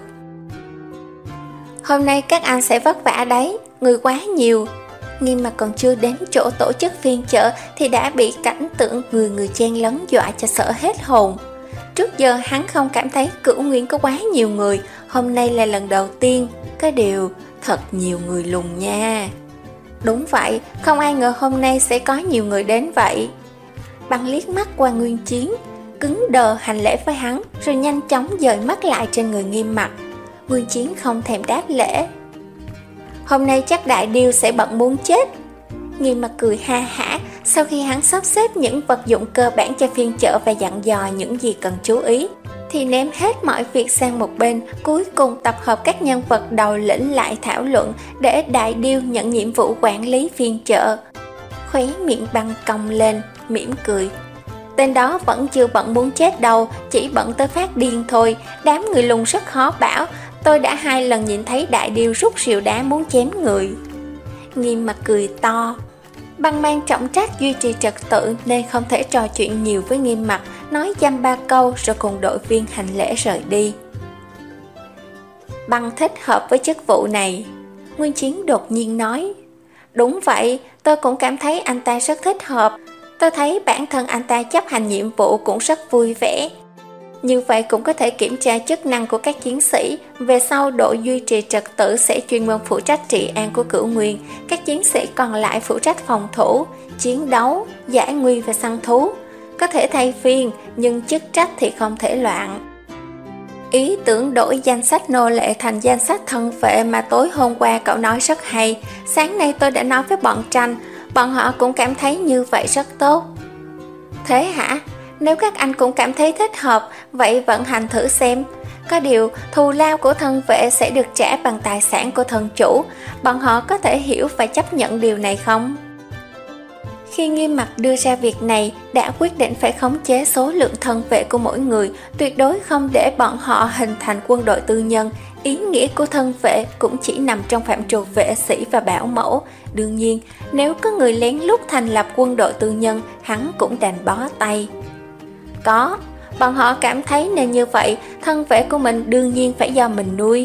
Hôm nay các anh sẽ vất vả đấy, người quá nhiều. Nghiêm Mặt còn chưa đến chỗ tổ chức phiên chợ thì đã bị cảnh tượng người người chen lấn dọa cho sợ hết hồn. Trước giờ hắn không cảm thấy Cửu Nguyên có quá nhiều người, hôm nay là lần đầu tiên. Cái điều thật nhiều người lùn nha. Đúng vậy, không ai ngờ hôm nay sẽ có nhiều người đến vậy. Bằng liếc mắt qua Nguyên Chiến, cứng đờ hành lễ với hắn, rồi nhanh chóng dời mắt lại trên người Nghiêm Mặt. Nguyên Chiến không thèm đáp lễ. Hôm nay chắc Đại Điêu sẽ bận muốn chết. Nghiêm Mặc cười ha hả sau khi hắn sắp xếp những vật dụng cơ bản cho phiên chợ và dặn dò những gì cần chú ý, thì ném hết mọi việc sang một bên, cuối cùng tập hợp các nhân vật đầu lĩnh lại thảo luận để Đại Điêu nhận nhiệm vụ quản lý phiên chợ. Khóe miệng băng cong lên, mỉm cười. Tên đó vẫn chưa bận muốn chết đâu, chỉ bận tới phát điên thôi. Đám người lùn rất khó bảo, tôi đã hai lần nhìn thấy Đại Điêu rút rìu đá muốn chém người. Nghiêm Mặc cười to. Băng mang trọng trách duy trì trật tự nên không thể trò chuyện nhiều với Nghiêm Mặc, nói dăm ba câu rồi cùng đội viên hành lễ rời đi. Băng thích hợp với chức vụ này, Nguyên Chiến đột nhiên nói. Đúng vậy, tôi cũng cảm thấy anh ta rất thích hợp. Tôi thấy bản thân anh ta chấp hành nhiệm vụ cũng rất vui vẻ. Như vậy cũng có thể kiểm tra chức năng của các chiến sĩ. Về sau đội duy trì trật tự sẽ chuyên môn phụ trách trị an của Cửu Nguyên, các chiến sĩ còn lại phụ trách phòng thủ, chiến đấu, giải nguy và săn thú. Có thể thay phiên, nhưng chức trách thì không thể loạn. Ý tưởng đổi danh sách nô lệ thành danh sách thân vệ mà tối hôm qua cậu nói rất hay. Sáng nay tôi đã nói với bọn Tranh, bọn họ cũng cảm thấy như vậy rất tốt. Thế hả? Nếu các anh cũng cảm thấy thích hợp, vậy vận hành thử xem. Có điều, thù lao của thân vệ sẽ được trả bằng tài sản của thân chủ. Bọn họ có thể hiểu và chấp nhận điều này không? Khi Nghiêm Mặc đưa ra việc này, đã quyết định phải khống chế số lượng thân vệ của mỗi người, tuyệt đối không để bọn họ hình thành quân đội tư nhân. Ý nghĩa của thân vệ cũng chỉ nằm trong phạm trù vệ sĩ và bảo mẫu. Đương nhiên, nếu có người lén lút thành lập quân đội tư nhân, hắn cũng đành bó tay. Có, bọn họ cảm thấy nên như vậy, thân vệ của mình đương nhiên phải do mình nuôi.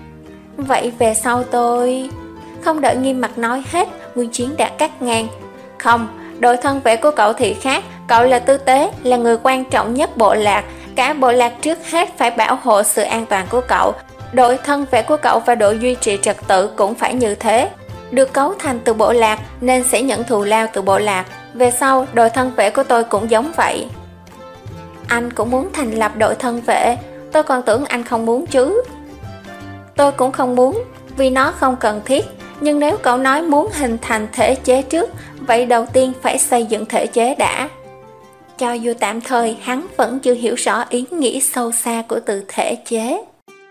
Vậy về sau tôi... Không đợi Nghiêm Mặc nói hết, Nguyên Chiến đã cắt ngang. Không, đội thân vệ của cậu thì khác, cậu là tư tế, là người quan trọng nhất bộ lạc. Cả bộ lạc trước hết phải bảo hộ sự an toàn của cậu. Đội thân vệ của cậu và đội duy trì trật tự cũng phải như thế. Được cấu thành từ bộ lạc nên sẽ nhận thù lao từ bộ lạc. Về sau, đội thân vệ của tôi cũng giống vậy. Anh cũng muốn thành lập đội thân vệ, tôi còn tưởng anh không muốn chứ. Tôi cũng không muốn, vì nó không cần thiết. Nhưng nếu cậu nói muốn hình thành thể chế trước, vậy đầu tiên phải xây dựng thể chế đã. Cho dù tạm thời hắn vẫn chưa hiểu rõ ý nghĩa sâu xa của từ thể chế.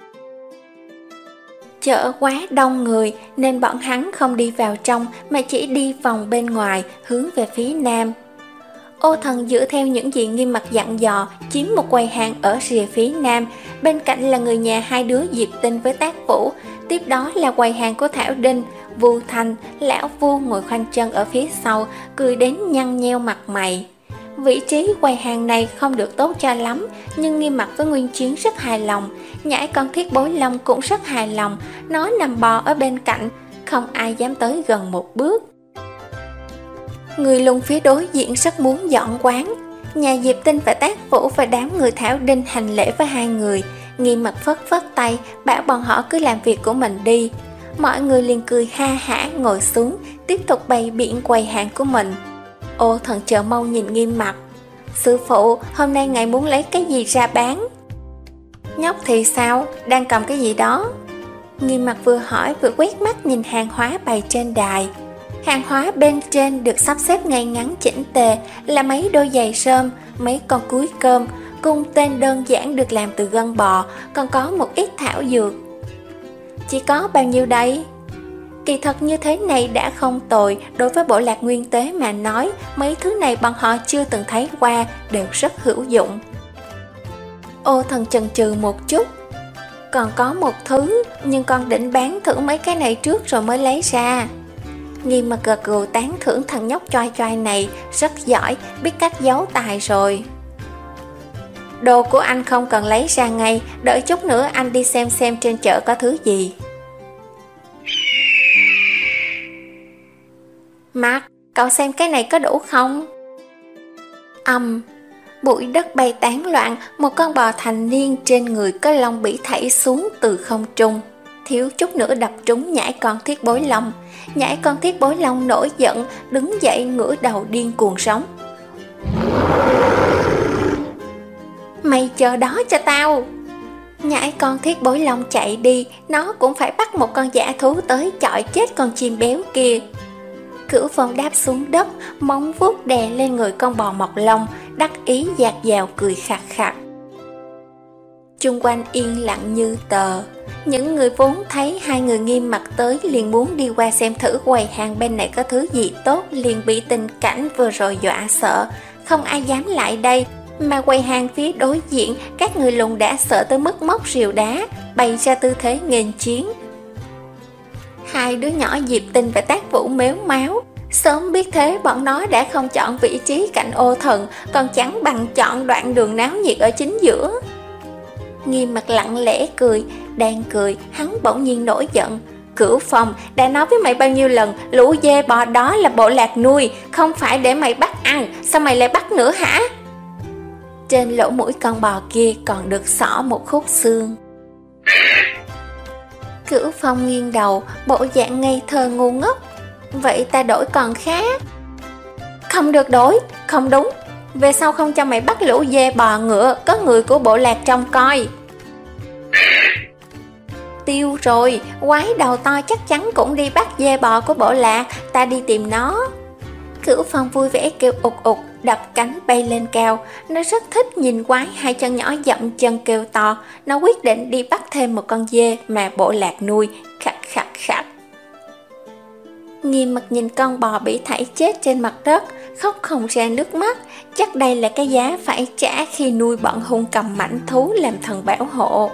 Chợ quá đông người nên bọn hắn không đi vào trong mà chỉ đi vòng bên ngoài hướng về phía nam. Ô Thần dựa theo những gì Nghiêm Mặc dặn dò, chiếm một quầy hàng ở rìa phía nam, bên cạnh là người nhà hai đứa Diệp Tinh với Tác Vũ, tiếp đó là quầy hàng của Thảo Đinh. Vu Thành, lão Vu ngồi khoanh chân ở phía sau, cười đến nhăn nheo mặt mày. Vị trí quầy hàng này không được tốt cho lắm, nhưng Nghiêm Mặc với Nguyên Chiến rất hài lòng. Nhãi con Thiết Bối Long cũng rất hài lòng, nó nằm bò ở bên cạnh, không ai dám tới gần một bước. Người lùn phía đối diện rất muốn dọn quán. Nhà Diệp Tinh và Tác Vũ và đám người Thảo Đinh hành lễ với hai người. Nghiêm Mặc phất phất tay, bảo bọn họ cứ làm việc của mình đi. Mọi người liền cười ha hả ngồi xuống, tiếp tục bày biện quầy hàng của mình. Ô Thần chờ mong nhìn Nghiêm Mặc. Sư phụ, hôm nay ngài muốn lấy cái gì ra bán? Nhóc thì sao, đang cầm cái gì đó? Nghiêm Mặc vừa hỏi vừa quét mắt nhìn hàng hóa bày trên đài. Hàng hóa bên trên được sắp xếp ngay ngắn chỉnh tề, là mấy đôi giày rơm, mấy con cúi cơm, cung tên đơn giản được làm từ gân bò, còn có một ít thảo dược. Chỉ có bao nhiêu đây? Kỳ thật như thế này đã không tồi, đối với bộ lạc Nguyên Tế mà nói, mấy thứ này bọn họ chưa từng thấy qua, đều rất hữu dụng. Ô Thần chần chừ một chút. Còn có một thứ, nhưng con định bán thử mấy cái này trước rồi mới lấy ra. Nghiêm Mặc gật gù tán thưởng thằng nhóc choai choai này, rất giỏi, biết cách giấu tài rồi. Đồ của anh không cần lấy ra ngay, đợi chút nữa anh đi xem xem trên chợ có thứ gì. Mark, cậu xem cái này có đủ không? Âm, bụi đất bay tán loạn, một con bò thành niên trên người có lông bị thảy xuống từ không trung, thiếu chút nữa đập trúng nhãi con Thiết Bối Long. Nhãi con Thiết Bối Long nổi giận, đứng dậy ngửa đầu điên cuồng sống. Mày chờ đó cho tao! Nhãi con thiết bối long chạy đi, nó cũng phải bắt một con dã thú tới chọi chết con chim béo kia. Cửu Phong đáp xuống đất, móng vuốt đè lên người con bò mọc lông, đắc ý dạt dào cười khạc khạc. Chung quanh yên lặng như tờ. Những người vốn thấy hai người Nghiêm Mặt tới liền muốn đi qua xem thử quầy hàng bên này có thứ gì tốt, liền bị tình cảnh vừa rồi dọa sợ, không ai dám lại đây. Mà quầy hàng phía đối diện, các người lùn đã sợ tới mức móc rìu đá, bày ra tư thế nghênh chiến. Hai đứa nhỏ Diệp Tinh và Tác Vũ mếu máo. Sớm biết thế, bọn nó đã không chọn vị trí cạnh ô thần, còn chẳng bằng chọn đoạn đường náo nhiệt ở chính giữa. Nghiêm Mặt lặng lẽ cười, đang cười, hắn bỗng nhiên nổi giận. Cửu Phong, đã nói với mày bao nhiêu lần, lũ dê bò đó là bộ lạc nuôi, không phải để mày bắt ăn, sao mày lại bắt nữa hả? Trên lỗ mũi con bò kia còn được xỏ một khúc xương. Cửu Phong nghiêng đầu, bộ dạng ngây thơ ngu ngốc. Vậy ta đổi con khác. Không được đổi, không đúng. Về sau không cho mày bắt lũ dê bò ngựa, có người của bộ lạc trông coi. Tiêu rồi, quái đầu to chắc chắn cũng đi bắt dê bò của bộ lạc, ta đi tìm nó. Cửu Phong vui vẻ kêu ụt ụt, đập cánh bay lên cao. Nó rất thích nhìn quái hai chân nhỏ dậm chân kêu to. Nó quyết định đi bắt thêm một con dê mà bộ lạc nuôi. Khắc khắc khắc. Nghiêm Mặt nhìn con bò bị thảy chết trên mặt đất, khóc không ra nước mắt. Chắc đây là cái giá phải trả khi nuôi bọn hung cầm mãnh thú làm thần bảo hộ.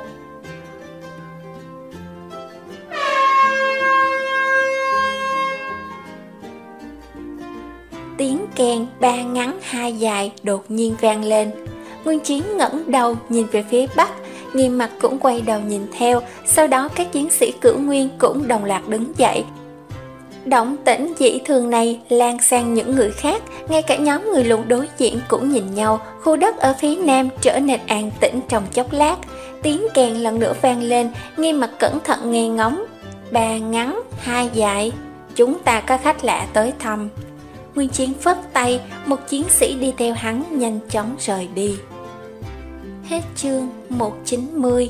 Tiếng kèn ba ngắn hai dài đột nhiên vang lên. Nguyên Chiến ngẩng đầu nhìn về phía bắc, Nghiêm Mặt cũng quay đầu nhìn theo. Sau đó các chiến sĩ Cửu Nguyên cũng đồng loạt đứng dậy. Động tĩnh dị thường này lan sang những người khác, ngay cả nhóm người lùn đối diện cũng nhìn nhau. Khu đất ở phía nam trở nên an tĩnh trong chốc lát. Tiếng kèn lần nữa vang lên, Nghiêm Mặt cẩn thận nghe ngóng. Ba ngắn hai dài, chúng ta có khách lạ tới thăm. Nguyên Chiến phất tay, một chiến sĩ đi theo hắn nhanh chóng rời đi. Hết chương một trăm chín mươi.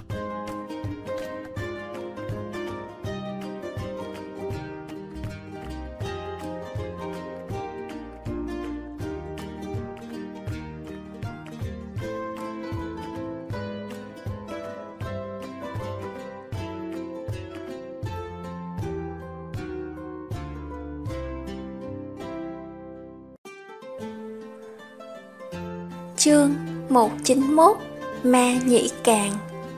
Chương một trăm chín mươi mốt. Ma Nhĩ Càng.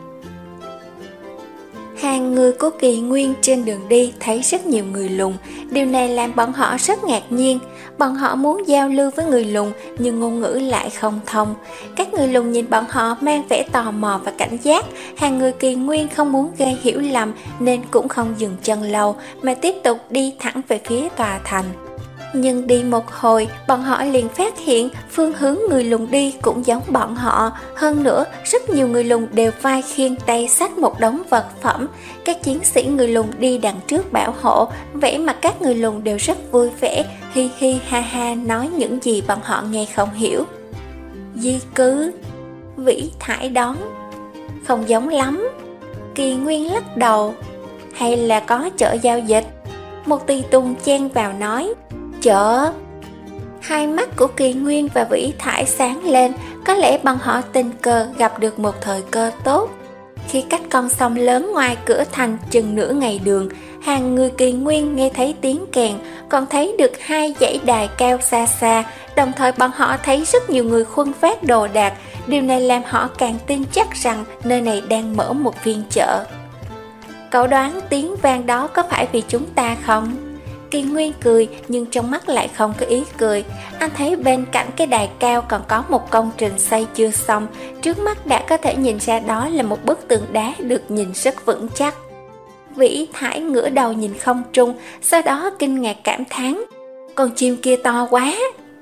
Hàng người của Kỳ Nguyên trên đường đi thấy rất nhiều người lùn. Điều này làm bọn họ rất ngạc nhiên. Bọn họ muốn giao lưu với người lùn nhưng ngôn ngữ lại không thông. Các người lùn nhìn bọn họ mang vẻ tò mò và cảnh giác. Hàng người Kỳ Nguyên không muốn gây hiểu lầm nên cũng không dừng chân lâu mà tiếp tục đi thẳng về phía tòa thành. Nhưng đi một hồi, bọn họ liền phát hiện phương hướng người lùn đi cũng giống bọn họ. Hơn nữa, rất nhiều người lùn đều vai khiêng tay xách một đống vật phẩm. Các chiến sĩ người lùn đi đằng trước bảo hộ, vẻ mặt các người lùn đều rất vui vẻ, hi hi ha ha nói những gì bọn họ nghe không hiểu. Di cư, Vĩ Thải đón. Không giống lắm. Kỳ Nguyên lắc đầu. Hay là có chợ giao dịch? Một tùy tùng chen vào nói. Chợ. Hai mắt của Kỳ Nguyên và Vĩ Thải sáng lên, có lẽ bọn họ tình cờ gặp được một thời cơ tốt. Khi cách con sông lớn ngoài cửa thành chừng nửa ngày đường, hàng người Kỳ Nguyên nghe thấy tiếng kèn, còn thấy được hai dãy đài cao xa xa, đồng thời bọn họ thấy rất nhiều người khuân vác đồ đạc. Điều này làm họ càng tin chắc rằng nơi này đang mở một phiên chợ. Cậu đoán tiếng vang đó có phải vì chúng ta không? Kỳ Nguyên cười nhưng trong mắt lại không có ý cười. Anh thấy bên cạnh cái đài cao còn có một công trình xây chưa xong. Trước mắt đã có thể nhìn ra đó là một bức tường đá được nhìn rất vững chắc. Vĩ Thải ngửa đầu nhìn không trung, sau đó kinh ngạc cảm thán. Con chim kia to quá.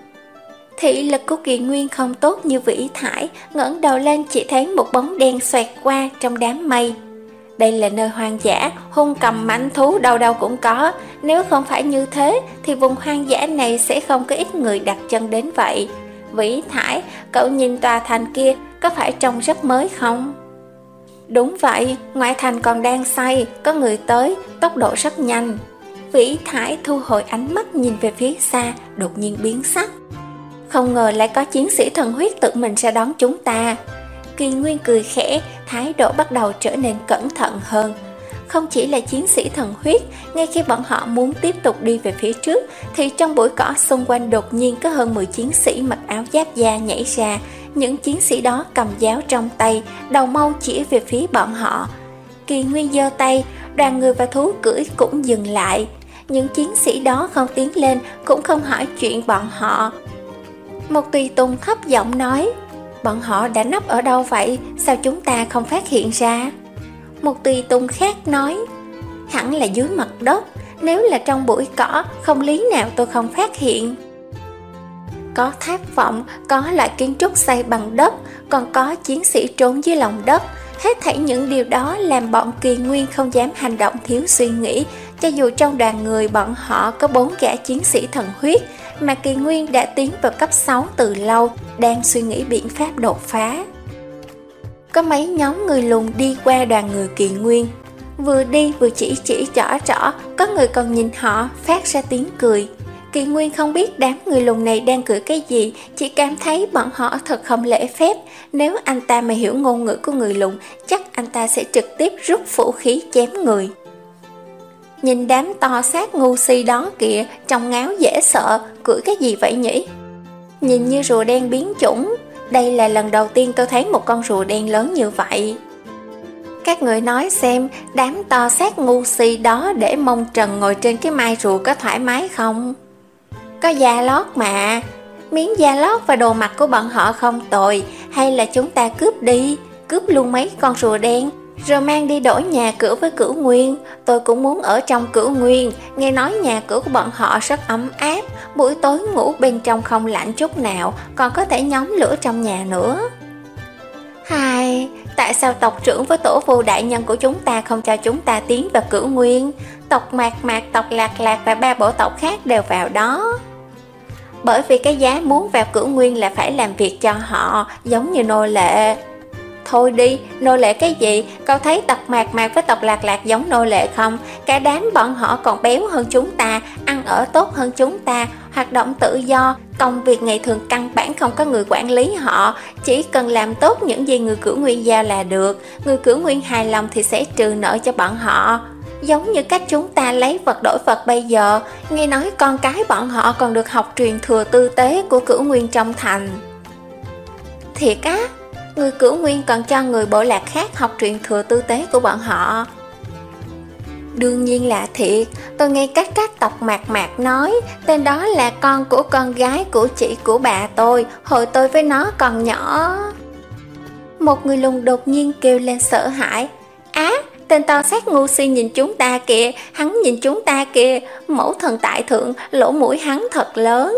Thị lực của Kỳ Nguyên không tốt như Vĩ Thải, ngẩng đầu lên chỉ thấy một bóng đen xoẹt qua trong đám mây. Đây là nơi hoang dã, hung cầm mãnh thú đâu đâu cũng có. Nếu không phải như thế thì vùng hoang dã này sẽ không có ít người đặt chân đến vậy. Vĩ Thải, cậu nhìn tòa thành kia có phải trông rất mới không? Đúng vậy, ngoại thành còn đang xây, có người tới, tốc độ rất nhanh. Vĩ Thải thu hồi ánh mắt nhìn về phía xa, đột nhiên biến sắc. Không ngờ lại có chiến sĩ thần huyết tự mình ra đón chúng ta. Kỳ Nguyên cười khẽ, thái độ bắt đầu trở nên cẩn thận hơn. Không chỉ là chiến sĩ thần huyết, ngay khi bọn họ muốn tiếp tục đi về phía trước, thì trong bụi cỏ xung quanh đột nhiên có hơn mười chiến sĩ mặc áo giáp da nhảy ra. Những chiến sĩ đó cầm giáo trong tay, đầu mâu chỉ về phía bọn họ. Kỳ Nguyên giơ tay, đoàn người và thú cưỡi cũng dừng lại. Những chiến sĩ đó không tiến lên, cũng không hỏi chuyện bọn họ. Một tùy tùng thấp giọng nói, bọn họ đã nấp ở đâu vậy, sao chúng ta không phát hiện ra? Một tùy tùng khác nói, hẳn là dưới mặt đất, nếu là trong bụi cỏ, không lý nào tôi không phát hiện. Có tháp vọng, có loại kiến trúc xây bằng đất, còn có chiến sĩ trốn dưới lòng đất. Hết thảy những điều đó làm bọn Kỳ Nguyên không dám hành động thiếu suy nghĩ. Cho dù trong đoàn người bọn họ có bốn gã chiến sĩ thần huyết, mà Kỳ Nguyên đã tiến vào cấp sáu từ lâu, đang suy nghĩ biện pháp đột phá. Có mấy nhóm người lùn đi qua đoàn người Kỳ Nguyên, vừa đi vừa chỉ chỉ trỏ trỏ, có người còn nhìn họ phát ra tiếng cười. Kỳ Nguyên không biết đám người lùn này đang cười cái gì, chỉ cảm thấy bọn họ thật không lễ phép. Nếu anh ta mà hiểu ngôn ngữ của người lùn, chắc anh ta sẽ trực tiếp rút vũ khí chém người. Nhìn đám to xác ngu si đó kìa, trông ngáo dễ sợ, cười cái gì vậy nhỉ? Nhìn như rùa đen biến chủng, đây là lần đầu tiên tôi thấy một con rùa đen lớn như vậy. Các người nói xem, đám to xác ngu si đó để mông trần ngồi trên cái mai rùa có thoải mái không? Có da lót mà, miếng da lót và đồ mặc của bọn họ không tồi, hay là chúng ta cướp đi, cướp luôn mấy con rùa đen, rồi mang đi đổi nhà cửa với Cửu Nguyên. Tôi cũng muốn ở trong Cửu Nguyên, nghe nói nhà cửa của bọn họ rất ấm áp, buổi tối ngủ bên trong không lạnh chút nào, còn có thể nhóm lửa trong nhà nữa. Hai, tại sao tộc trưởng với tổ vu đại nhân của chúng ta không cho chúng ta tiến vào Cửu Nguyên? Tộc Mạc Mạc, tộc Lạc Lạc và ba bộ tộc khác đều vào đó. Bởi vì cái giá muốn vào Cửu Nguyên là phải làm việc cho họ, giống như nô lệ. Thôi đi, nô lệ cái gì? Cậu thấy tộc Mạc Mạc với tộc Lạc Lạc giống nô lệ không? Cả đám bọn họ còn béo hơn chúng ta, ăn ở tốt hơn chúng ta, hoạt động tự do, công việc ngày thường căn bản không có người quản lý họ, chỉ cần làm tốt những gì người Cửu Nguyên giao là được. Người Cửu Nguyên hài lòng thì sẽ trừ nợ cho bọn họ. Giống như cách chúng ta lấy vật đổi vật bây giờ, nghe nói con cái bọn họ còn được học truyền thừa tư tế của Cửu Nguyên trong thành. Thiệt á? Người Cửu Nguyên còn cho người bộ lạc khác học truyền thừa tư tế của bọn họ? Đương nhiên là thiệt, tôi nghe các các tộc Mạc Mạc nói, tên đó là con của con gái của chị của bà tôi, hồi tôi với nó còn nhỏ. Một người lùn đột nhiên kêu lên sợ hãi. Á, tên to xác ngu si nhìn chúng ta kìa, hắn nhìn chúng ta kìa, mẫu thần tại thượng, lỗ mũi hắn thật lớn.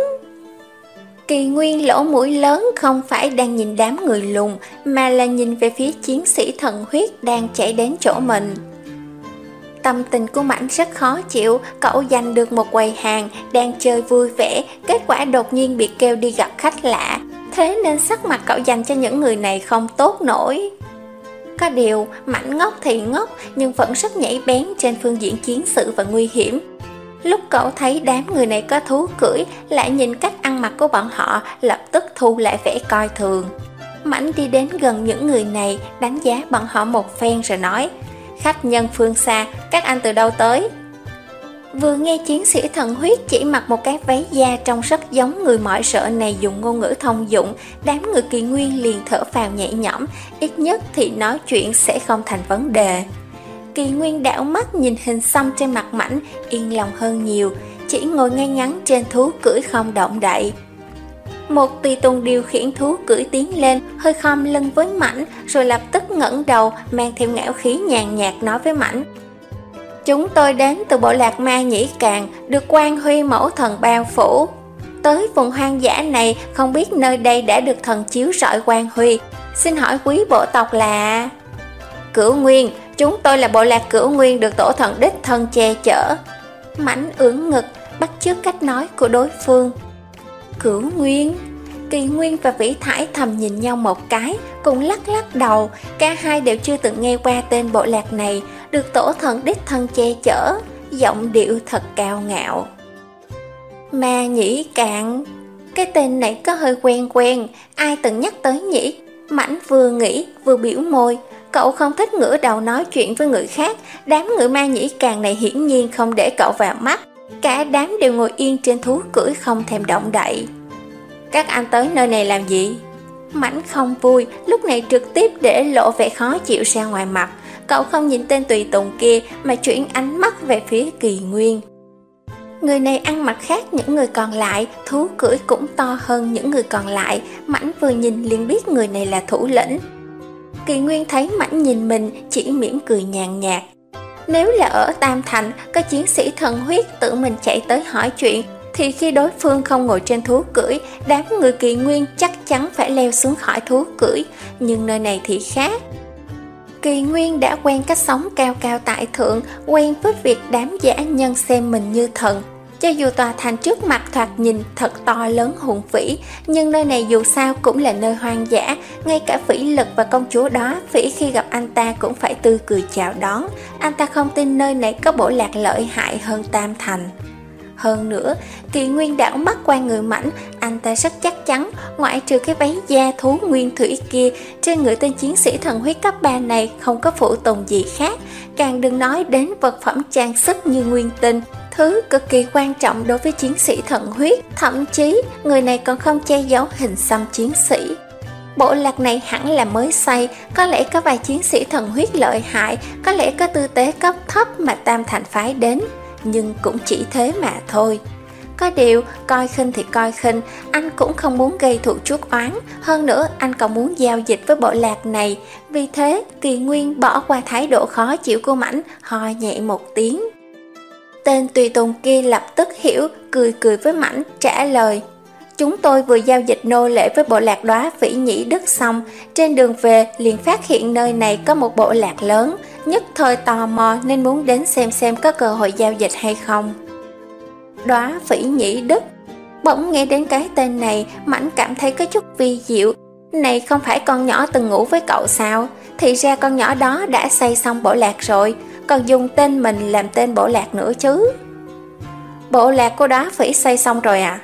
Kỳ Nguyên lỗ mũi lớn không phải đang nhìn đám người lùn, mà là nhìn về phía chiến sĩ thần huyết đang chạy đến chỗ mình. Tâm tình của Mãnh rất khó chịu, cậu giành được một quầy hàng, đang chơi vui vẻ, kết quả đột nhiên bị kêu đi gặp khách lạ, thế nên sắc mặt cậu dành cho những người này không tốt nổi. Có điều, Mãnh ngốc thì ngốc, nhưng vẫn rất nhảy bén trên phương diện chiến sự và nguy hiểm. Lúc cậu thấy đám người này có thú cưỡi, lại nhìn cách ăn mặc của bọn họ, lập tức thu lại vẻ coi thường. Mãnh đi đến gần những người này, đánh giá bọn họ một phen rồi nói, khách nhân phương xa, các anh từ đâu tới? Vừa nghe chiến sĩ thần huyết chỉ mặc một cái váy da trông rất giống người mọi sợ này dùng ngôn ngữ thông dụng, đám người Kỳ Nguyên liền thở phào nhẹ nhõm, ít nhất thì nói chuyện sẽ không thành vấn đề. Kỳ Nguyên đảo mắt nhìn hình xăm trên mặt Mãnh, yên lòng hơn nhiều, chỉ ngồi ngay ngắn trên thú cưỡi không động đậy. Một tùy tùng điều khiển thú cưỡi tiến lên, hơi khom lưng với Mãnh, rồi lập tức ngẩng đầu, mang theo ngạo khí nhàn nhạt nói với Mãnh. Chúng tôi đến từ bộ lạc Ma Nhĩ Càn, được Quan Huy mẫu thần bao phủ. Tới vùng hoang dã này, không biết nơi đây đã được thần chiếu rọi Quan Huy. Xin hỏi quý bộ tộc là... Cửu Nguyên, chúng tôi là bộ lạc Cửu Nguyên được tổ thần đích thân che chở. Mãnh ưỡn ngực, bắt chước cách nói của đối phương. Cửu Nguyên? Kỳ Nguyên và Vĩ Thải thầm nhìn nhau một cái, cùng lắc lắc đầu. Cả hai đều chưa từng nghe qua tên bộ lạc này, được tổ thần đích thân che chở, giọng điệu thật cao ngạo. Ma Nhĩ Cạn, cái tên này có hơi quen quen, ai từng nhắc tới nhỉ? Mãnh vừa nghĩ vừa biểu môi. Cậu không thích ngửa đầu nói chuyện với người khác, đám người Ma Nhĩ Cạn này hiển nhiên không để cậu vào mắt. Cả đám đều ngồi yên trên thú cưỡi không thèm động đậy. Các anh tới nơi này làm gì? Mãnh không vui, lúc này trực tiếp để lộ vẻ khó chịu ra ngoài mặt. Cậu không nhìn tên tùy tùng kia mà chuyển ánh mắt về phía Kỳ Nguyên. Người này ăn mặc khác những người còn lại, thú cưỡi cũng to hơn những người còn lại. Mãnh vừa nhìn liền biết người này là thủ lĩnh. Kỳ Nguyên thấy Mãnh nhìn mình, chỉ mỉm cười nhàn nhạt. Nếu là ở Tam Thành, có chiến sĩ thần huyết tự mình chạy tới hỏi chuyện, thì khi đối phương không ngồi trên thú cưỡi, đám người Kỳ Nguyên chắc chắn phải leo xuống khỏi thú cưỡi. Nhưng nơi này thì khác. Kỳ Nguyên đã quen cách sống cao cao tại thượng, quen với việc đám dã nhân xem mình như thần. Cho dù tòa thành trước mặt thoạt nhìn thật to lớn hùng vĩ, nhưng nơi này dù sao cũng là nơi hoang dã. Ngay cả Vĩ Lực và công chúa đó Vĩ khi gặp anh ta cũng phải tươi cười chào đón. Anh ta không tin nơi này có bộ lạc lợi hại hơn Tam Thành. Hơn nữa, Kỳ Nguyên đảo mắt qua người Mãnh, anh ta rất chắc chắn, ngoại trừ cái váy da thú nguyên thủy kia, trên người tên chiến sĩ thần huyết cấp ba này không có phụ tùng gì khác, càng đừng nói đến vật phẩm trang sức như nguyên tinh, thứ cực kỳ quan trọng đối với chiến sĩ thần huyết. Thậm chí, người này còn không che giấu hình xăm chiến sĩ. Bộ lạc này hẳn là mới xây, có lẽ có vài chiến sĩ thần huyết lợi hại, có lẽ có tư tế cấp thấp mà Tam Thành phái đến. Nhưng cũng chỉ thế mà thôi. Có điều, coi khinh thì coi khinh, anh cũng không muốn gây thù chuốc oán. Hơn nữa, anh còn muốn giao dịch với bộ lạc này. Vì thế, Kỳ Nguyên bỏ qua thái độ khó chịu của Mãnh, ho nhẹ một tiếng. Tên tùy tùng kia lập tức hiểu, cười cười với Mãnh, trả lời. Chúng tôi vừa giao dịch nô lệ với bộ lạc Đóa Phỉ Nhĩ Đức xong, trên đường về liền phát hiện nơi này có một bộ lạc lớn, nhất thời tò mò nên muốn đến xem xem có cơ hội giao dịch hay không. Đóa Phỉ Nhĩ Đức. Bỗng nghe đến cái tên này, Mãnh cảm thấy có chút vi diệu. Này không phải con nhỏ từng ngủ với cậu sao? Thì ra con nhỏ đó đã xây xong bộ lạc rồi, còn dùng tên mình làm tên bộ lạc nữa chứ. Bộ lạc của Đóa Phỉ xây xong rồi à?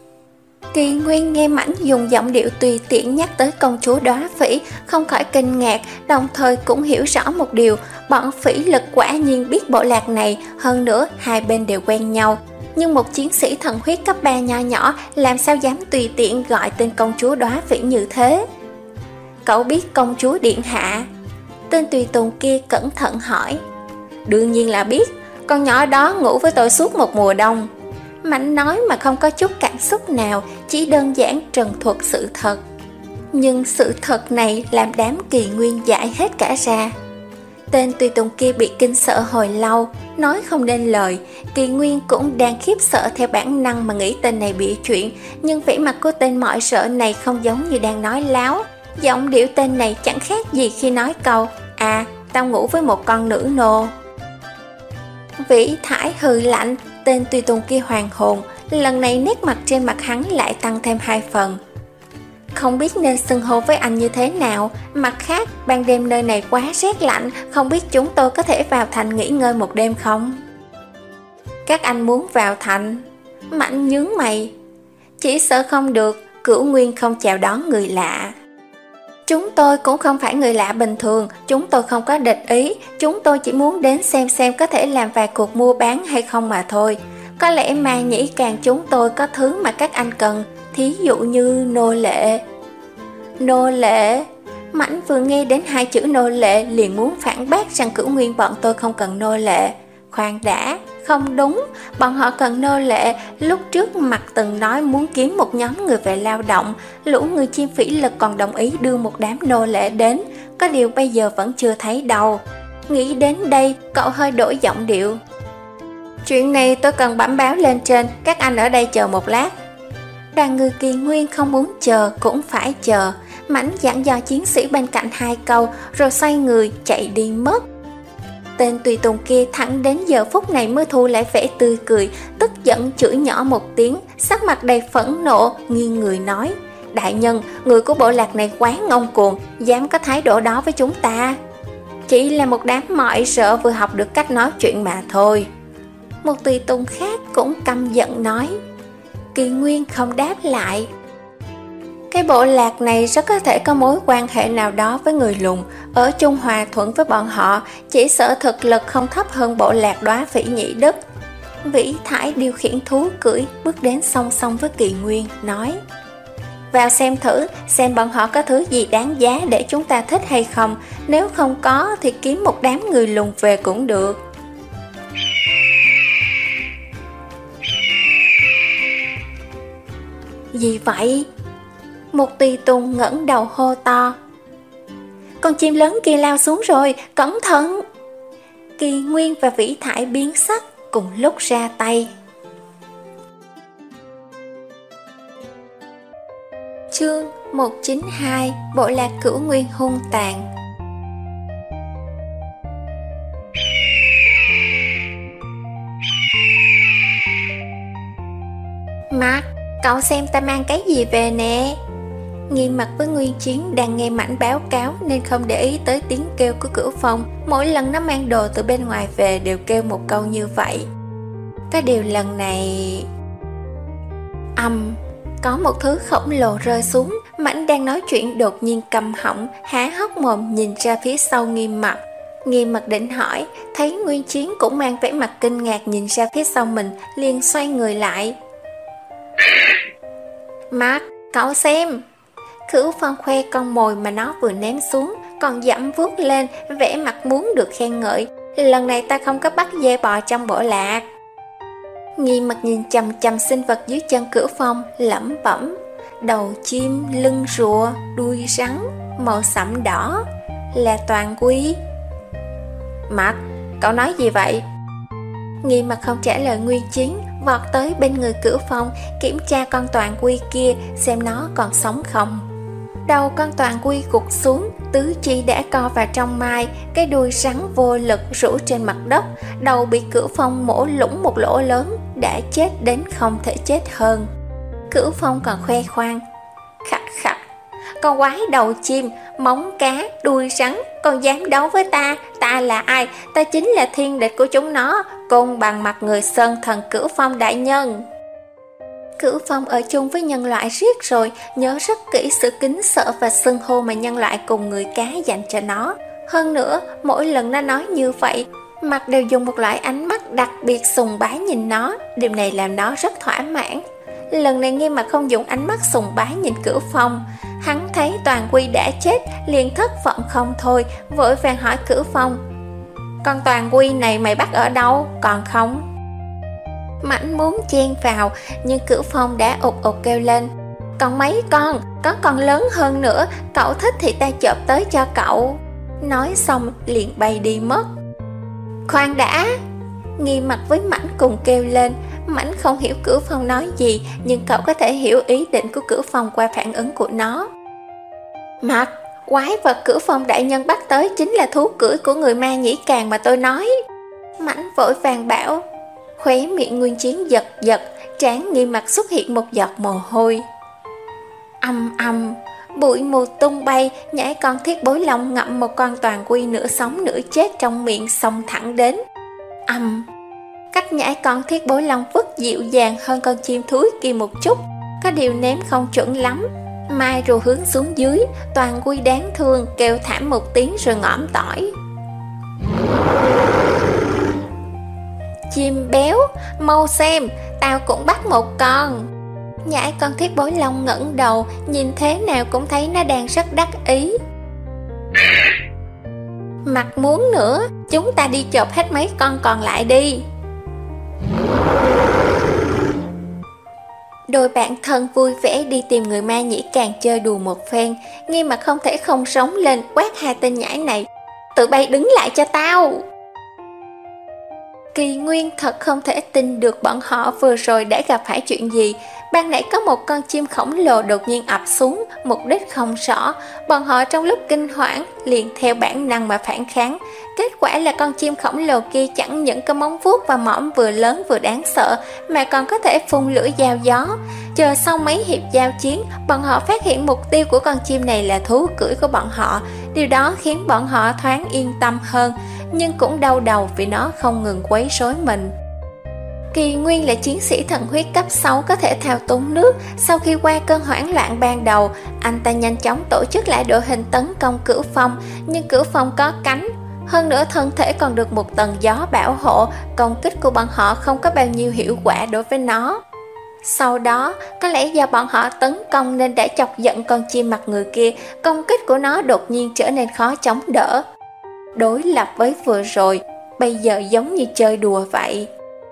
Kỳ Nguyên nghe Mãnh dùng giọng điệu tùy tiện nhắc tới công chúa Đóa Phỉ, không khỏi kinh ngạc, đồng thời cũng hiểu rõ một điều, bọn Phỉ Lực quả nhiên biết bộ lạc này, hơn nữa hai bên đều quen nhau. Nhưng một chiến sĩ thần huyết cấp ba nho nhỏ làm sao dám tùy tiện gọi tên công chúa Đóa Phỉ như thế? Cậu biết công chúa điện hạ? Tên tùy tùng kia cẩn thận hỏi. Đương nhiên là biết, con nhỏ đó ngủ với tôi suốt một mùa đông. Mãnh nói mà không có chút cảm xúc nào, chỉ đơn giản trần thuật sự thật. Nhưng sự thật này làm đám Kỳ Nguyên giải hết cả ra. Tên tùy tùng kia bị kinh sợ hồi lâu, nói không nên lời. Kỳ Nguyên cũng đang khiếp sợ theo bản năng mà nghĩ tên này bị chuyện, nhưng vẻ mặt của tên mọi sợ này không giống như đang nói láo. Giọng điệu tên này chẳng khác gì khi nói câu, à, tao ngủ với một con nữ nô. Vĩ Thải hừ lạnh, tên tùy tùng kia hoàn hồn, lần này nét mặt trên mặt hắn lại tăng thêm hai phần. Không biết nên xưng hô với anh như thế nào, mặt khác, ban đêm nơi này quá rét lạnh, không biết chúng tôi có thể vào thành nghỉ ngơi một đêm không? Các anh muốn vào thành? Mãnh nhướng mày. Chỉ sợ không được, Cửu Nguyên không chào đón người lạ. Chúng tôi cũng không phải người lạ bình thường, chúng tôi không có địch ý, chúng tôi chỉ muốn đến xem xem có thể làm vài cuộc mua bán hay không mà thôi. Có lẽ Ma Nhĩ Cạn chúng tôi có thứ mà các anh cần, thí dụ như nô lệ. Nô lệ? Mãnh vừa nghe đến hai chữ nô lệ liền muốn phản bác rằng Cửu Nguyên bọn tôi không cần nô lệ. Khoan đã, không đúng, bọn họ cần nô lệ. Lúc trước mặt từng nói muốn kiếm một nhóm người về lao động, lũ người chim Phỉ Lực còn đồng ý đưa một đám nô lệ đến, có điều bây giờ vẫn chưa thấy đâu. Nghĩ đến đây, cậu hơi đổi giọng điệu. Chuyện này tôi cần bẩm báo lên trên, các anh ở đây chờ một lát. Đoàn người Kỳ Nguyên không muốn chờ cũng phải chờ. Mãnh dặn dò chiến sĩ bên cạnh hai câu rồi xoay người chạy đi mất. Tên tùy tùng kia thẳng đến giờ phút này mới thu lại vẻ tươi cười, tức giận chửi nhỏ một tiếng, sắc mặt đầy phẫn nộ, nghiêng người nói, đại nhân, người của bộ lạc này quá ngông cuồng, dám có thái độ đó với chúng ta. Chỉ là một đám mọi sợ vừa học được cách nói chuyện mà thôi. Một tùy tùng khác cũng căm giận nói. Kỳ Nguyên không đáp lại. Cái bộ lạc này rất có thể có mối quan hệ nào đó với người lùn, ở chung hòa thuận với bọn họ, chỉ sợ thực lực không thấp hơn bộ lạc Đóa Phỉ Nhị Đức. Vĩ Thải điều khiển thú cưỡi bước đến song song với Kỳ Nguyên, nói: vào xem thử, xem bọn họ có thứ gì đáng giá để chúng ta thích hay không. Nếu không có thì kiếm một đám người lùn về cũng được. Gì vậy? Một tùy tùng ngẩng đầu hô to. Con chim lớn kia lao xuống rồi, cẩn thận! Kỳ Nguyên và Vĩ Thải biến sắc cùng lúc ra tay. Chương một trăm chín mươi hai, bộ lạc Cửu Nguyên hung tàn. Mark, cậu xem ta mang cái gì về nè. Nghiêm mặt với Nguyên Chiến đang nghe mảnh báo cáo nên không để ý tới tiếng kêu của Cửu Phong. Mỗi lần nó mang đồ từ bên ngoài về đều kêu một câu như vậy. Cái điều lần này... Âm, có một thứ khổng lồ rơi xuống. Mảnh đang nói chuyện đột nhiên câm họng, há hốc mồm nhìn ra phía sau Nghiêm mặt. Nghiêm mặt định hỏi, thấy Nguyên Chiến cũng mang vẻ mặt kinh ngạc nhìn ra phía sau mình, liền xoay người lại. Mark, cậu xem. Cửu Phong khoe con mồi mà nó vừa ném xuống, còn dẫm vuốt lên, vẻ mặt muốn được khen ngợi. Lần này ta không có bắt dê bò trong bộ lạc. Nghiêm mặt nhìn chằm chằm sinh vật dưới chân Cửu Phong, lẩm bẩm. Đầu chim, lưng rùa, đuôi rắn, màu sẫm đỏ, là toàn quy. Mặt, cậu nói gì vậy? Nghiêm mặt không trả lời Nguyên Chiến, vọt tới bên người Cửu Phong, kiểm tra con toàn quy kia xem nó còn sống không. Đầu con toàn quy gục xuống, tứ chi đã co vào trong mai, cái đuôi rắn vô lực rũ trên mặt đất, đầu bị Cửu Phong mổ lũng một lỗ lớn, đã chết đến không thể chết hơn. Cửu Phong còn khoe khoang. Khặt khặt, con quái đầu chim, móng cá, đuôi rắn, còn dám đấu với ta? Ta là ai? Ta chính là thiên địch của chúng nó, côn bằng mặt người Sơn Thần Cửu Phong đại nhân. Cửu Phong ở chung với nhân loại riết rồi, nhớ rất kỹ sự kính sợ và xưng hô mà nhân loại cùng người cá dành cho nó. Hơn nữa, mỗi lần nó nói như vậy, mặt đều dùng một loại ánh mắt đặc biệt sùng bái nhìn nó. Điều này làm nó rất thỏa mãn. Lần này Nghiêm mặt không dùng ánh mắt sùng bái nhìn Cửu Phong. Hắn thấy toàn quy đã chết, liền thất vọng không thôi, vội vàng hỏi Cửu Phong. Con toàn quy này mày bắt ở đâu, còn không? Mảnh muốn chen vào, nhưng Cửu Phong đã ụt ụt kêu lên. Còn mấy con, có con lớn hơn nữa, cậu thích thì ta chộp tới cho cậu. Nói xong liền bay đi mất. Khoan đã! Nghiêm mặt với Mảnh cùng kêu lên. Mảnh không hiểu Cửu Phong nói gì, nhưng cậu có thể hiểu ý định của Cửu Phong qua phản ứng của nó. Mặt, quái vật Cửu Phong đại nhân bắt tới chính là thú cưỡi của người ma nhĩ càng mà tôi nói. Mảnh vội vàng bảo. Khóe miệng Nguyên Chiến giật giật, trán Nghiêm mặt xuất hiện một giọt mồ hôi. Âm âm, bụi mù tung bay, nhảy con thiết bối long ngậm một con toàn quy nửa sống nửa chết trong miệng xông thẳng đến. Âm, cách nhảy con thiết bối long vứt dịu dàng hơn con chim thúi kia một chút, có điều ném không chuẩn lắm. Mai rồi hướng xuống dưới, toàn quy đáng thương kêu thảm một tiếng rồi ngõm tỏi. Chim béo, mau xem, tao cũng bắt một con. Nhãi con thiết bối long ngẩng đầu, nhìn thế nào cũng thấy nó đang rất đắc ý. Mặt muốn nữa, chúng ta đi chộp hết mấy con còn lại đi. Đôi bạn thân vui vẻ đi tìm người ma nhĩ càng chơi đùa một phen. Nghiêm mặt không thể không sống lên, quát hai tên nhãi này. Tụi bay đứng lại cho tao. Kỳ Nguyên thật không thể tin được bọn họ vừa rồi đã gặp phải chuyện gì. Ban nãy có một con chim khổng lồ đột nhiên ập xuống, mục đích không rõ. Bọn họ trong lúc kinh hoảng liền theo bản năng mà phản kháng. Kết quả là con chim khổng lồ kia chẳng những có móng vuốt và mõm vừa lớn vừa đáng sợ, mà còn có thể phun lửa dao gió. Chờ sau mấy hiệp giao chiến, bọn họ phát hiện mục tiêu của con chim này là thú cưỡi của bọn họ. Điều đó khiến bọn họ thoáng yên tâm hơn, nhưng cũng đau đầu vì nó không ngừng quấy rối mình. Kỳ Nguyên là chiến sĩ thần huyết cấp sáu có thể thao túng nước. Sau khi qua cơn hoảng loạn ban đầu, anh ta nhanh chóng tổ chức lại đội hình tấn công Cửu Phong. Nhưng Cửu Phong có cánh, hơn nữa thân thể còn được một tầng gió bảo hộ, công kích của bọn họ không có bao nhiêu hiệu quả đối với nó. Sau đó, có lẽ do bọn họ tấn công nên đã chọc giận con chim mặt người kia, công kích của nó đột nhiên trở nên khó chống đỡ. Đối lập với vừa rồi, bây giờ giống như chơi đùa vậy.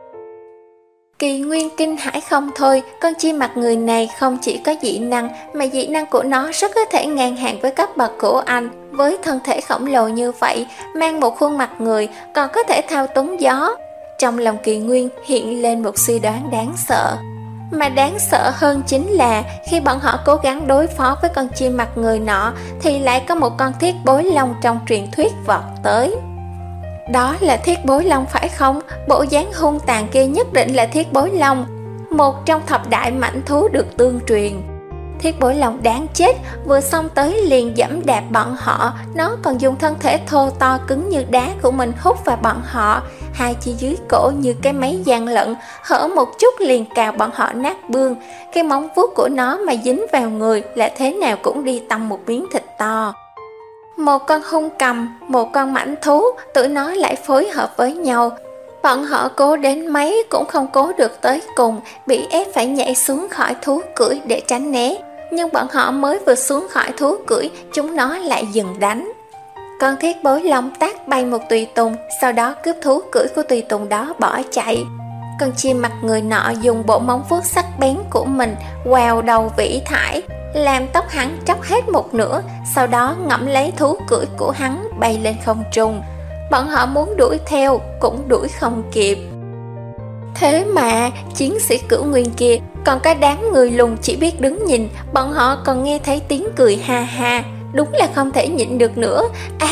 Kỳ Nguyên kinh hãi không thôi, con chim mặt người này không chỉ có dị năng, mà dị năng của nó rất có thể ngang hàng với cấp bậc của anh. Với thân thể khổng lồ như vậy, mang một khuôn mặt người, còn có thể thao túng gió. Trong lòng Kỳ Nguyên hiện lên một suy đoán đáng sợ. Mà đáng sợ hơn chính là khi bọn họ cố gắng đối phó với con chim mặt người nọ, thì lại có một con thiết bối long trong truyền thuyết vọt tới. Đó là thiết bối long phải không? Bộ dáng hung tàn kia nhất định là thiết bối long, một trong thập đại mãnh thú được tương truyền. Thiết bối long đáng chết, vừa xông tới liền giẫm đạp bọn họ. Nó còn dùng thân thể thô to cứng như đá của mình hút vào bọn họ. Hai chi dưới cổ như cái máy gian lận, hở một chút liền cào bọn họ nát bươm. Cái móng vuốt của nó mà dính vào người là thế nào cũng đi tăm một miếng thịt to. Một con hung cầm, một con mãnh thú, tụi nó lại phối hợp với nhau. Bọn họ cố đến mấy cũng không cố được tới cùng, bị ép phải nhảy xuống khỏi thú cưỡi để tránh né. Nhưng bọn họ mới vừa xuống khỏi thú cưỡi, chúng nó lại dừng đánh. Con thiết bối long tác bay một tùy tùng, sau đó cướp thú cưỡi của tùy tùng đó bỏ chạy. Con chim mặt người nọ dùng bộ móng vuốt sắc bén của mình quào đầu vĩ thải, làm tóc hắn tróc hết một nửa, sau đó ngậm lấy thú cưỡi của hắn bay lên không trung. Bọn họ muốn đuổi theo cũng đuổi không kịp. Thế mà chiến sĩ Cửu Nguyên kia còn cái đám người lùn chỉ biết đứng nhìn, bọn họ còn nghe thấy tiếng cười ha ha, đúng là không thể nhịn được nữa. À!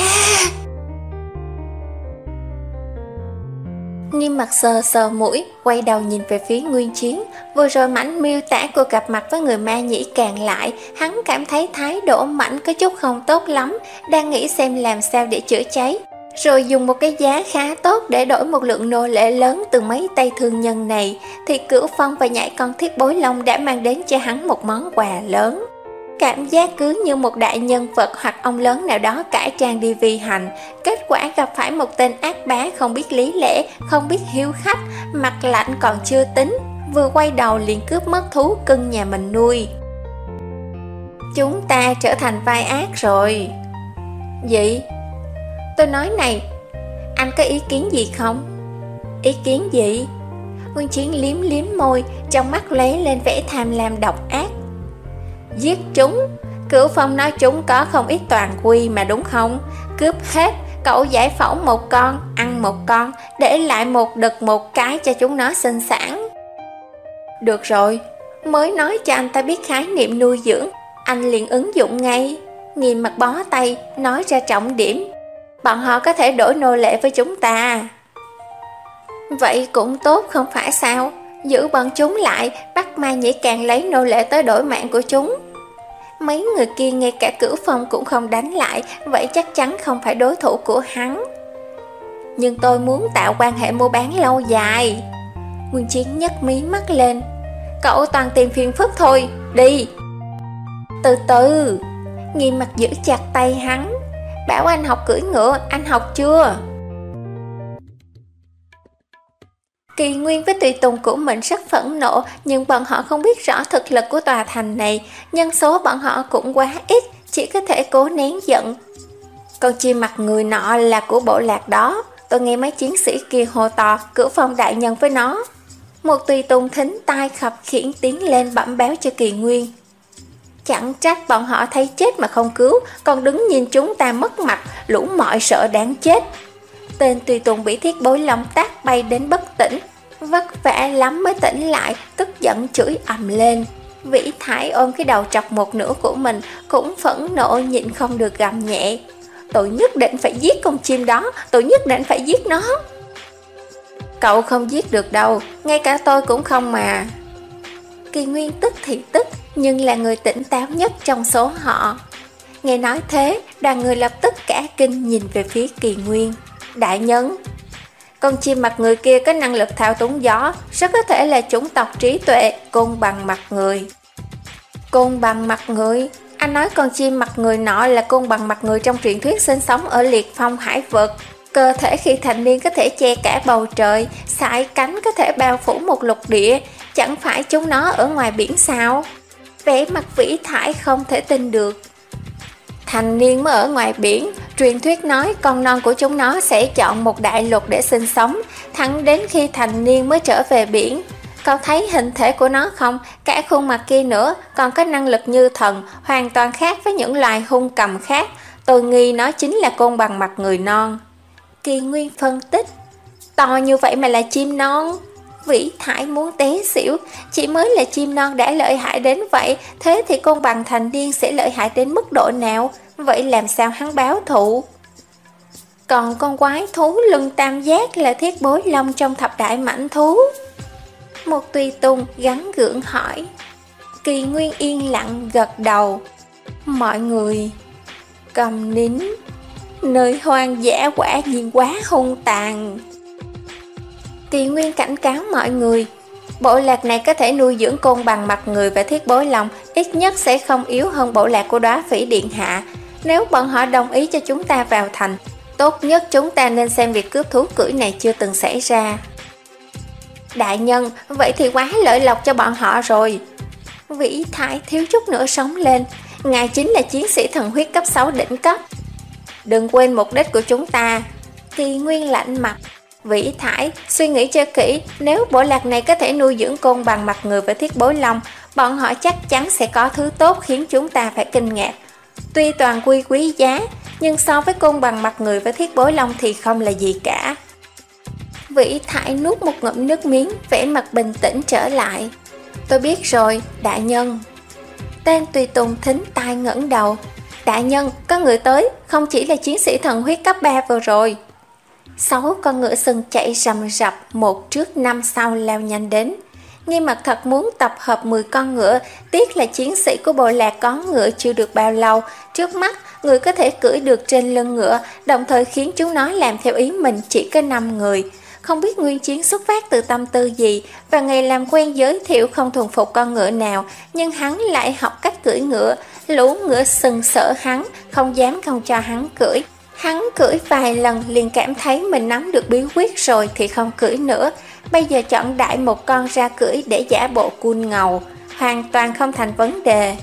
Nghiêm Mặt sờ sờ mũi, quay đầu nhìn về phía Nguyên Chiến. Vừa rồi Mãnh miêu tả cuộc gặp mặt với người ma nhĩ càng lại, hắn cảm thấy thái độ Mãnh có chút không tốt lắm, đang nghĩ xem làm sao để chữa cháy, rồi dùng một cái giá khá tốt để đổi một lượng nô lệ lớn từ mấy tay thương nhân này, thì Cửu Phong và nhảy con thiết bối long đã mang đến cho hắn một món quà lớn. Cảm giác cứ như một đại nhân vật hoặc ông lớn nào đó cải trang đi vi hành, kết quả gặp phải một tên ác bá không biết lý lẽ, không biết hiếu khách, mặt lạnh còn chưa tính, vừa quay đầu liền cướp mất thú cưng nhà mình nuôi. Chúng ta trở thành vai ác rồi. Gì? Tôi nói này, anh có ý kiến gì không? Ý kiến gì? Nguyên Chiến liếm liếm môi, trong mắt lóe lên vẻ tham lam độc ác. Giết chúng. Cửu Phong nói chúng có không ít toàn quy mà đúng không? Cướp hết, cậu giải phẫu một con, ăn một con, để lại một đực một cái cho chúng nó sinh sản. Được rồi, mới nói cho anh ta biết khái niệm nuôi dưỡng, anh liền ứng dụng ngay. Nghiêm Mặt bó tay, nói ra trọng điểm. Bọn họ có thể đổi nô lệ với chúng ta. Vậy cũng tốt không phải sao? Giữ bọn chúng lại, bắt ma nhĩ càng lấy nô lệ tới đổi mạng của chúng. Mấy người kia ngay cả Cửu Phong cũng không đánh lại, vậy chắc chắn không phải đối thủ của hắn. Nhưng tôi muốn tạo quan hệ mua bán lâu dài. Nguyên Chiến nhấc mí mắt lên. Cậu toàn tìm phiền phức thôi, đi. Từ từ. Nghiêm Mặt giữ chặt tay hắn. Bảo anh học cưỡi ngựa, anh học chưa? Kỳ Nguyên với tùy tùng của mình rất phẫn nộ, nhưng bọn họ không biết rõ thực lực của tòa thành này, nhân số bọn họ cũng quá ít, chỉ có thể cố nén giận. Con chim mặt người nọ là của bộ lạc đó, tôi nghe mấy chiến sĩ kia hô to, Cửu Phong đại nhân với nó. Một tùy tùng thính tai khập khiễng tiến lên bẩm báo cho Kỳ Nguyên. Chẳng trách bọn họ thấy chết mà không cứu, còn đứng nhìn chúng ta mất mặt, lũ mọi sợ đáng chết. Tên tùy tùng bị Thiết Bối Long tát bay đến bất tỉnh, vất vả lắm mới tỉnh lại, tức giận chửi ầm lên. Vĩ Thải ôm cái đầu trọc một nửa của mình, cũng phẫn nộ nhịn không được gầm nhẹ. Tôi nhất định phải giết con chim đó, tôi nhất định phải giết nó. Cậu không giết được đâu, ngay cả tôi cũng không mà. Kỳ Nguyên tức thì tức, nhưng là người tỉnh táo nhất trong số họ. Nghe nói thế, đoàn người lập tức cả kinh nhìn về phía Kỳ Nguyên. Đại nhân, con chim mặt người kia có năng lực thao túng gió, rất có thể là chủng tộc trí tuệ, côn bằng mặt người. Côn bằng mặt người? Anh nói con chim mặt người nọ là côn bằng mặt người trong truyền thuyết sinh sống ở Liệt Phong hải vực. Cơ thể khi thành niên có thể che cả bầu trời, sải cánh có thể bao phủ một lục địa, chẳng phải chúng nó ở ngoài biển sao? Vẻ mặt Vĩ Thải không thể tin được. Thành niên mới ở ngoài biển, truyền thuyết nói con non của chúng nó sẽ chọn một đại lục để sinh sống, thẳng đến khi thành niên mới trở về biển. Cậu thấy hình thể của nó không? Cả khuôn mặt kia nữa, còn có năng lực như thần, hoàn toàn khác với những loài hung cầm khác. Tôi nghi nó chính là côn bằng mặt người non. Kỳ Nguyên phân tích. To như vậy mà là chim non? Vĩ Thải muốn té xỉu. Chỉ mới là chim non đã lợi hại đến vậy, thế thì côn bằng thành niên sẽ lợi hại đến mức độ nào? Vậy làm sao hắn báo thù? Còn con quái thú lưng tam giác là Thiết Bối Long trong thập đại mãnh thú. Một tùy tùng gắn gượng hỏi. Kỳ Nguyên yên lặng gật đầu. Mọi người cầm nín. Nơi hoang dã quả nhiên quá hung tàn. Kỳ Nguyên cảnh cáo mọi người. Bộ lạc này có thể nuôi dưỡng côn bằng mặt người và Thiết Bối Long, ít nhất sẽ không yếu hơn bộ lạc của Đóa Phỉ Điện Hạ. Nếu bọn họ đồng ý cho chúng ta vào thành, tốt nhất chúng ta nên xem việc cướp thú cưỡi này chưa từng xảy ra. Đại nhân, vậy thì quá lợi lộc cho bọn họ rồi. Vĩ Thải thiếu chút nữa sống lên. Ngài chính là chiến sĩ thần huyết cấp sáu đỉnh cấp. Đừng quên mục đích của chúng ta. Kỳ Nguyên lạnh mặt. Vĩ Thải, suy nghĩ cho kỹ, nếu bộ lạc này có thể nuôi dưỡng côn bằng mặt người và Thiết Bối Long, bọn họ chắc chắn sẽ có thứ tốt khiến chúng ta phải kinh ngạc. Tuy toàn quy quý giá, nhưng so với côn bằng mặt người và Thiết Bối Long thì không là gì cả. Vĩ Thải nuốt một ngụm nước miếng, vẻ mặt bình tĩnh trở lại. Tôi biết rồi, đại nhân. Tên tùy tùng thính tai ngẩng đầu. Đại nhân, có người tới, không chỉ là chiến sĩ thần huyết cấp ba vừa rồi. Sáu con ngựa sừng chạy rầm rập, một trước năm sau lao nhanh đến. Nghiêm Mặt thật muốn tập hợp mười con ngựa, tiếc là chiến sĩ của bộ lạc có ngựa chưa được bao lâu. Trước mắt, người có thể cưỡi được trên lưng ngựa, đồng thời khiến chúng nó làm theo ý mình chỉ có năm người. Không biết Nguyên Chiến xuất phát từ tâm tư gì, và ngày làm quen giới thiệu không thuần phục con ngựa nào, nhưng hắn lại học cách cưỡi ngựa. Lũ ngựa sừng sợ hắn, không dám không cho hắn cưỡi. Hắn cưỡi vài lần liền cảm thấy mình nắm được bí quyết rồi thì không cưỡi nữa. Bây giờ chọn đại một con ra cưỡi để giả bộ cool ngầu, hoàn toàn không thành vấn đề.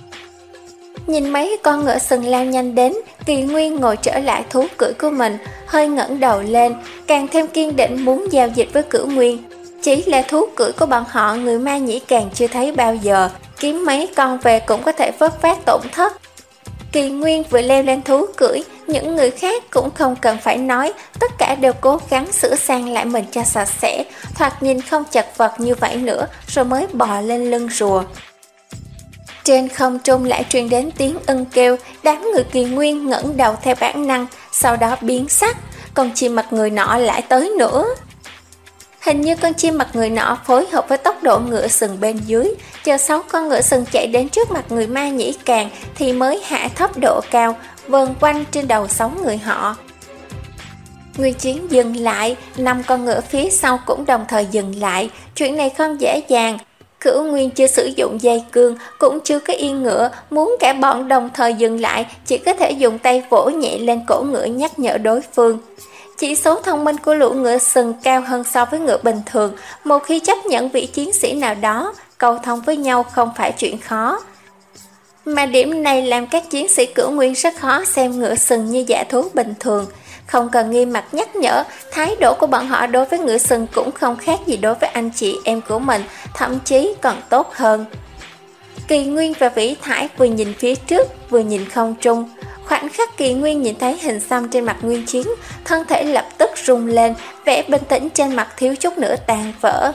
Nhìn mấy con ngựa sừng lao nhanh đến, Kỳ Nguyên ngồi trở lại thú cưỡi của mình, hơi ngẩng đầu lên, càng thêm kiên định muốn giao dịch với Cửu Nguyên. Chỉ là thú cưỡi của bọn họ người ma nhĩ càng chưa thấy bao giờ, kiếm mấy con về cũng có thể vớt vát tổn thất. Kỳ Nguyên vừa leo lên thú cưỡi, những người khác cũng không cần phải nói, tất cả đều cố gắng sửa sang lại mình cho sạch sẽ, thoạt nhìn không chật vật như vậy nữa, rồi mới bò lên lưng rùa. Trên không trung lại truyền đến tiếng ưng kêu, đám người Kỳ Nguyên ngẩng đầu theo bản năng, sau đó biến sắc, con chim mặt người nọ lại tới nữa. Hình như con chim mặt người nọ phối hợp với tốc độ ngựa sừng bên dưới, chờ sáu con ngựa sừng chạy đến trước mặt người ma nhĩ càng thì mới hạ thấp độ cao, vờn quanh trên đầu sáu người họ. Nguyên Chiến dừng lại, năm con ngựa phía sau cũng đồng thời dừng lại, chuyện này không dễ dàng. Cửu Nguyên chưa sử dụng dây cương, cũng chưa có yên ngựa, muốn cả bọn đồng thời dừng lại, chỉ có thể dùng tay vỗ nhẹ lên cổ ngựa nhắc nhở đối phương. Chỉ số thông minh của lũ ngựa sừng cao hơn so với ngựa bình thường, một khi chấp nhận vị chiến sĩ nào đó, cầu thông với nhau không phải chuyện khó. Mà điểm này làm các chiến sĩ Cửu Nguyên rất khó xem ngựa sừng như dã thú bình thường. Không cần Nghiêm Mặt nhắc nhở, thái độ của bọn họ đối với ngựa sừng cũng không khác gì đối với anh chị em của mình, thậm chí còn tốt hơn. Kỳ Nguyên và Vĩ Thải vừa nhìn phía trước, vừa nhìn không trung. Khoảnh khắc Kỳ Nguyên nhìn thấy hình xăm trên mặt Nguyên Chiến, thân thể lập tức rung lên, vẻ bình tĩnh trên mặt thiếu chút nữa tan vỡ.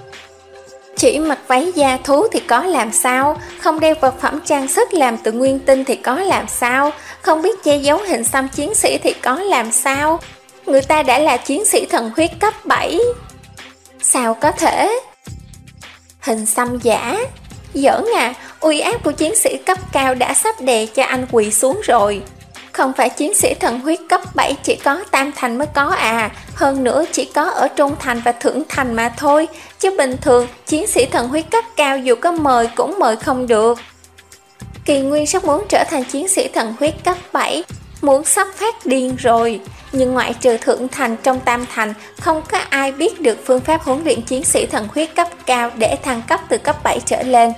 Chỉ mặc váy da thú thì có làm sao, không đeo vật phẩm trang sức làm từ nguyên tinh thì có làm sao, không biết che giấu hình xăm chiến sĩ thì có làm sao. Người ta đã là chiến sĩ thần huyết cấp bảy. Sao có thể? Hình xăm giả? Giỡn à, uy áp của chiến sĩ cấp cao đã sắp đè cho anh quỳ xuống rồi. Không phải chiến sĩ thần huyết cấp bảy chỉ có tam thành mới có à, hơn nữa chỉ có ở trung thành và thượng thành mà thôi, chứ bình thường chiến sĩ thần huyết cấp cao dù có mời cũng mời không được. Kỳ Nguyên sắp muốn trở thành chiến sĩ thần huyết cấp bảy, muốn sắp phát điên rồi, nhưng ngoại trừ thượng thành trong tam thành, không có ai biết được phương pháp huấn luyện chiến sĩ thần huyết cấp cao để thăng cấp từ cấp bảy trở lên.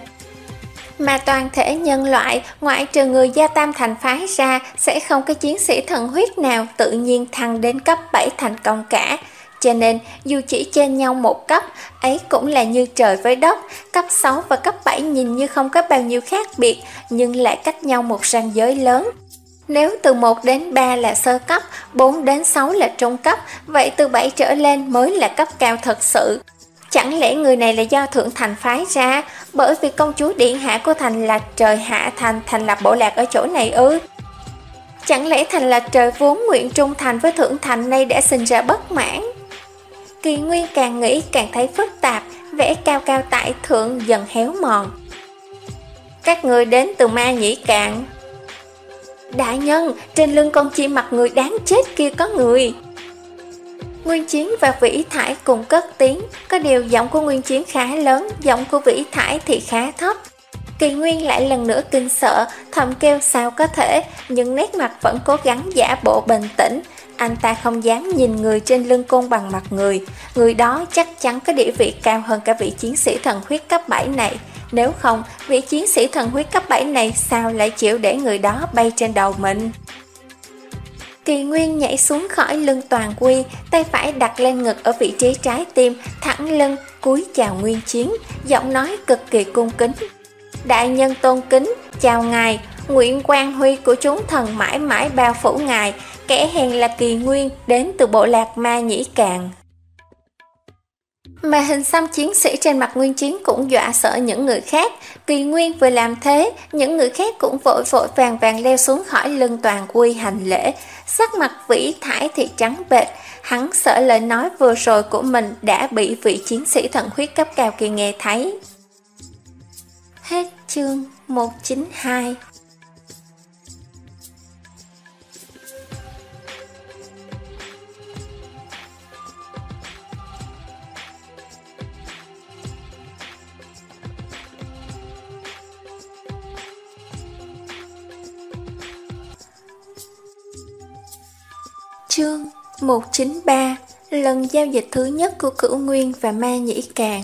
Mà toàn thể nhân loại, ngoại trừ người do tam thành phái ra, sẽ không có chiến sĩ thần huyết nào tự nhiên thăng đến cấp bảy thành công cả. Cho nên, dù chỉ trên nhau một cấp, ấy cũng là như trời với đất. Cấp sáu và cấp bảy nhìn như không có bao nhiêu khác biệt, nhưng lại cách nhau một ranh giới lớn. Nếu từ một đến ba là sơ cấp, bốn đến sáu là trung cấp, vậy từ bảy trở lên mới là cấp cao thật sự. Chẳng lẽ người này là do thượng thành phái ra, bởi vì công chúa điện hạ của thành là trời hạ thành thành lập bộ lạc ở chỗ này ư? Chẳng lẽ thành là trời vốn nguyện trung thành với thượng thành nay đã sinh ra bất mãn? Kỳ Nguyên càng nghĩ càng thấy phức tạp, vẻ cao cao tại thượng dần héo mòn. Các người đến từ Ma Nhĩ Cạn. Đại nhân, trên lưng con chim mặt người đáng chết kia có người. Nguyên Chiến và Vĩ Thải cùng cất tiếng, có điều giọng của Nguyên Chiến khá lớn, giọng của Vĩ Thải thì khá thấp. Kỳ Nguyên lại lần nữa kinh sợ, thầm kêu sao có thể, nhưng nét mặt vẫn cố gắng giả bộ bình tĩnh. Anh ta không dám nhìn người trên lưng côn bằng mặt người, người đó chắc chắn có địa vị cao hơn cả vị chiến sĩ thần huyết cấp bảy này. Nếu không, vị chiến sĩ thần huyết cấp bảy này sao lại chịu để người đó bay trên đầu mình? Kỳ Nguyên nhảy xuống khỏi lưng Toàn Quy, tay phải đặt lên ngực ở vị trí trái tim, thẳng lưng, cúi chào Nguyên Chiến, giọng nói cực kỳ cung kính. Đại nhân tôn kính, chào ngài, nguyện quang huy của chúng thần mãi mãi bao phủ ngài, kẻ hèn là Kỳ Nguyên, đến từ bộ lạc Ma Nhĩ Cạn. Mà hình xăm chiến sĩ trên mặt Nguyên Chiến cũng dọa sợ những người khác. Kỳ Nguyên vừa làm thế, những người khác cũng vội vội vàng vàng leo xuống khỏi lưng Toàn Quy hành lễ. Sắc mặt Vĩ Thải thì trắng bệch, hắn sợ lời nói vừa rồi của mình đã bị vị chiến sĩ thần huyết cấp cao kia nghe thấy. Hết chương một trăm chín mươi hai. Chương một trăm chín mươi ba. Lần giao dịch thứ nhất của Cửu Nguyên và Ma Nhĩ Cạn.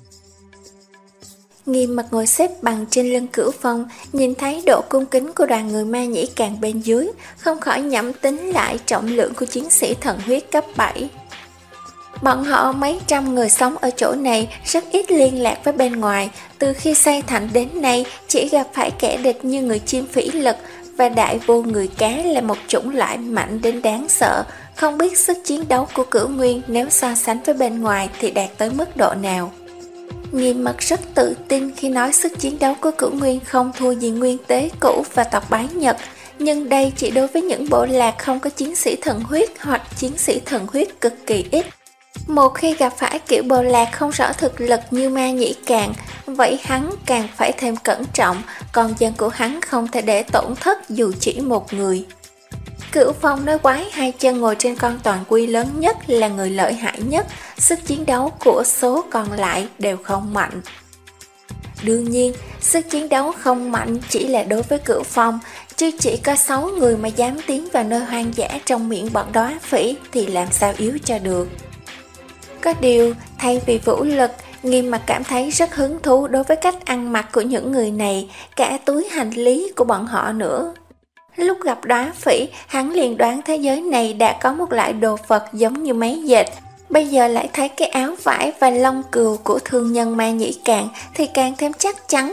Nghiêm mặt ngồi xếp bằng trên lưng Cửu Phong, nhìn thấy độ cung kính của đoàn người Ma Nhĩ Cạn bên dưới, không khỏi nhẩm tính lại trọng lượng của chiến sĩ thần huyết cấp bảy. Bọn họ mấy trăm người sống ở chỗ này rất ít liên lạc với bên ngoài, từ khi xây thành đến nay chỉ gặp phải kẻ địch như người chim phỉ lực và đại vô người cá là một chủng loại mạnh đến đáng sợ, không biết sức chiến đấu của Cửu Nguyên nếu so sánh với bên ngoài thì đạt tới mức độ nào. Nghiêm Mật rất tự tin khi nói sức chiến đấu của Cửu Nguyên không thua gì Nguyên Tế Cũ và tộc Bái Nhật, nhưng đây chỉ đối với những bộ lạc không có chiến sĩ thần huyết hoặc chiến sĩ thần huyết cực kỳ ít. Một khi gặp phải kiểu bộ lạc không rõ thực lực như Ma Nhĩ Cạn, vậy hắn càng phải thêm cẩn trọng, còn dân của hắn không thể để tổn thất dù chỉ một người. Cửu Phong nói quái hai chân ngồi trên con Toàn Quy lớn nhất là người lợi hại nhất, sức chiến đấu của số còn lại đều không mạnh. Đương nhiên, sức chiến đấu không mạnh chỉ là đối với Cửu Phong, chứ chỉ có sáu người mà dám tiến vào nơi hoang dã trong miệng bọn đóa phỉ thì làm sao yếu cho được. Có điều, thay vì vũ lực, Nghiêm Mặt cảm thấy rất hứng thú đối với cách ăn mặc của những người này, cả túi hành lý của bọn họ nữa. Lúc gặp đóa phỉ, hắn liền đoán thế giới này đã có một loại đồ vật giống như máy dệt. Bây giờ lại thấy cái áo vải và lông cừu của thương nhân Ma Nhĩ Cạn thì càng thêm chắc chắn.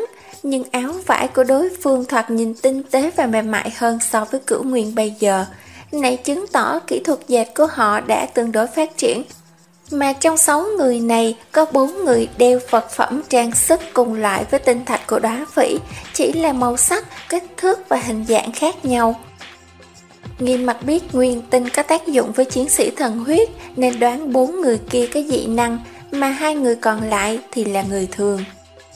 nhưng áo vải của đối phương thoạt nhìn tinh tế và mềm mại hơn so với Cửu Nguyên bây giờ. Này chứng tỏ kỹ thuật dệt của họ đã tương đối phát triển. Mà trong sáu người này, có bốn người đeo vật phẩm trang sức cùng loại với tinh thạch của đóa phỉ, chỉ là màu sắc, kích thước và hình dạng khác nhau. Nghiêm Mặc biết nguyên tinh có tác dụng với chiến sĩ thần huyết nên đoán bốn người kia có dị năng, mà hai người còn lại thì là người thường.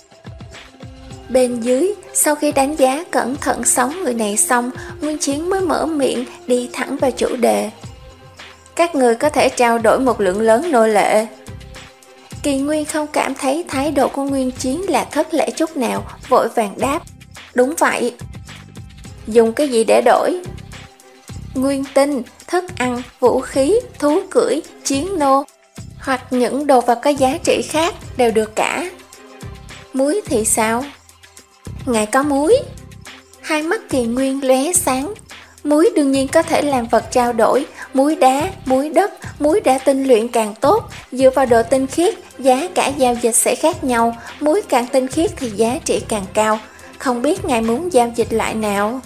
Bên dưới, sau khi đánh giá cẩn thận sáu người này xong, Nguyên Chiến mới mở miệng đi thẳng vào chủ đề. Các người có thể trao đổi một lượng lớn nô lệ. Kỳ Nguyên không cảm thấy thái độ của Nguyên Chiến là thất lễ chút nào, vội vàng đáp. Đúng vậy. Dùng cái gì để đổi? Nguyên tinh, thức ăn, vũ khí, thú cưỡi, chiến nô, hoặc những đồ vật có giá trị khác đều được cả. Muối thì sao? Ngài có muối? Hai mắt Kỳ Nguyên lóe sáng. Muối đương nhiên có thể làm vật trao đổi. Muối đá, muối đất, muối đã tinh luyện càng tốt. Dựa vào độ tinh khiết, giá cả giao dịch sẽ khác nhau. Muối càng tinh khiết thì giá trị càng cao. Không biết ngài muốn giao dịch lại nào?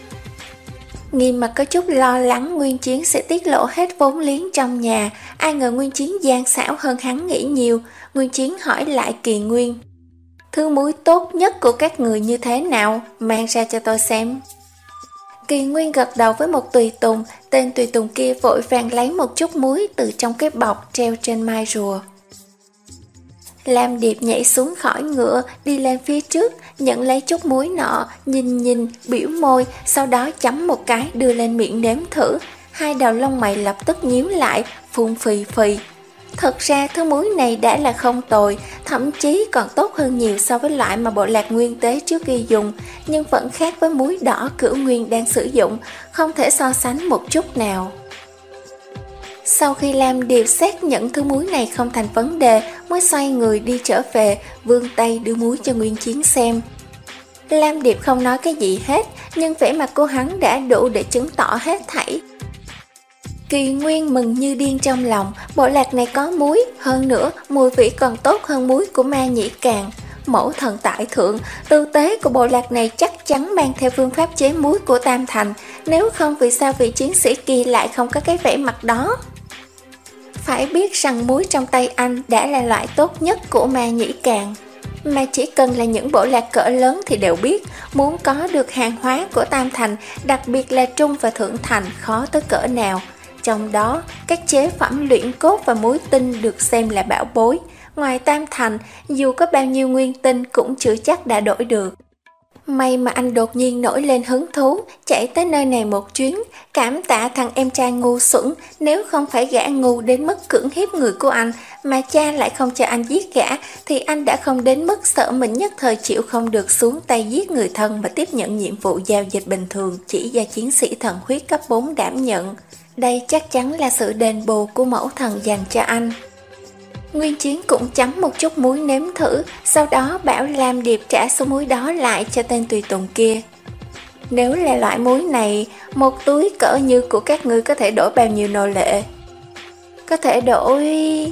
Nghiêm Mặc có chút lo lắng Nguyên Chiến sẽ tiết lộ hết vốn liếng trong nhà. Ai ngờ Nguyên Chiến gian xảo hơn hắn nghĩ nhiều. Nguyên Chiến hỏi lại Kỳ Nguyên. Thứ muối tốt nhất của các người như thế nào? Mang ra cho tôi xem. Kỳ Nguyên gật đầu với một tùy tùng. Tên tùy tùng kia vội vàng lấy một chút muối từ trong cái bọc treo trên mai rùa. Lam Điệp nhảy xuống khỏi ngựa, đi lên phía trước, nhận lấy chút muối nọ, nhìn nhìn, biểu môi, sau đó chấm một cái đưa lên miệng nếm thử. Hai đầu lông mày lập tức nhíu lại, phun phì phì. Thật ra thứ muối này đã là không tồi, thậm chí còn tốt hơn nhiều so với loại mà bộ lạc nguyên tế trước kia dùng, nhưng vẫn khác với muối đỏ Cửu Nguyên đang sử dụng, không thể so sánh một chút nào. Sau khi Lam Điệp xác nhận thứ muối này không thành vấn đề, mới xoay người đi trở về, vươn tay đưa muối cho Nguyên Chiến xem. Lam Điệp không nói cái gì hết, nhưng vẻ mặt cô hắn đã đủ để chứng tỏ hết thảy. Kỳ Nguyên mừng như điên trong lòng, bộ lạc này có muối, hơn nữa mùi vị còn tốt hơn muối của Ma Nhĩ Càng. Mẫu thần tại thượng, tư tế của bộ lạc này chắc chắn mang theo phương pháp chế muối của Tam Thành, nếu không vì sao vị chiến sĩ kia lại không có cái vẻ mặt đó. Phải biết rằng muối trong tay anh đã là loại tốt nhất của Ma Nhĩ Càng, mà chỉ cần là những bộ lạc cỡ lớn thì đều biết, muốn có được hàng hóa của Tam Thành, đặc biệt là Trung và Thượng Thành, khó tới cỡ nào. Trong đó, các chế phẩm luyện cốt và muối tinh được xem là bảo bối. Ngoài Tam Thành, dù có bao nhiêu nguyên tinh cũng chưa chắc đã đổi được. May mà anh đột nhiên nổi lên hứng thú, chạy tới nơi này một chuyến, cảm tạ thằng em trai ngu xuẩn, nếu không phải gã ngu đến mức cưỡng hiếp người của anh, mà cha lại không cho anh giết gã, thì anh đã không đến mức sợ mình nhất thời chịu không được xuống tay giết người thân mà tiếp nhận nhiệm vụ giao dịch bình thường chỉ do chiến sĩ thần huyết cấp bốn đảm nhận. Đây chắc chắn là sự đền bù của mẫu thần dành cho anh. Nguyên Chiến cũng chấm một chút muối nếm thử, sau đó bảo Lam Điệp trả số muối đó lại cho tên tùy tùng kia. Nếu là loại muối này, một túi cỡ như của các ngươi có thể đổi bao nhiêu nô lệ? Có thể đổi...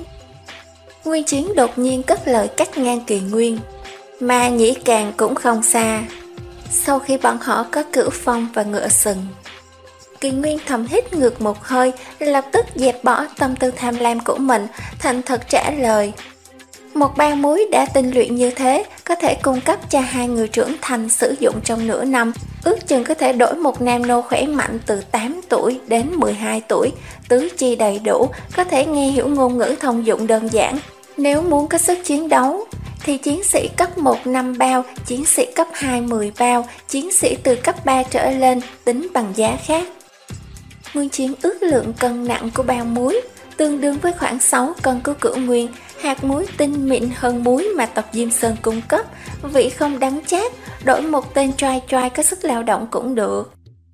Nguyên Chiến đột nhiên cất lời cắt ngang Kỳ Nguyên. Ma Nhĩ Càng cũng không xa. Sau khi bọn họ có Cửu Phong và ngựa sừng, Kỳ Nguyên thầm hít ngược một hơi, lập tức dẹp bỏ tâm tư tham lam của mình, thành thật trả lời. Một bao muối đã tinh luyện như thế, có thể cung cấp cho hai người trưởng thành sử dụng trong nửa năm, ước chừng có thể đổi một nam nô khỏe mạnh từ tám tuổi đến mười hai tuổi, tứ chi đầy đủ, có thể nghe hiểu ngôn ngữ thông dụng đơn giản. Nếu muốn có sức chiến đấu, thì chiến sĩ cấp một năm bao, chiến sĩ cấp hai mười bao, chiến sĩ từ cấp ba trở lên tính bằng giá khác. Nguyên Chiến ước lượng cân nặng của bao muối, tương đương với khoảng sáu cân của Cửu Nguyên, hạt muối tinh mịn hơn muối mà tộc Diêm Sơn cung cấp, vị không đắng chát, đổi một tên trai trai có sức lao động cũng được.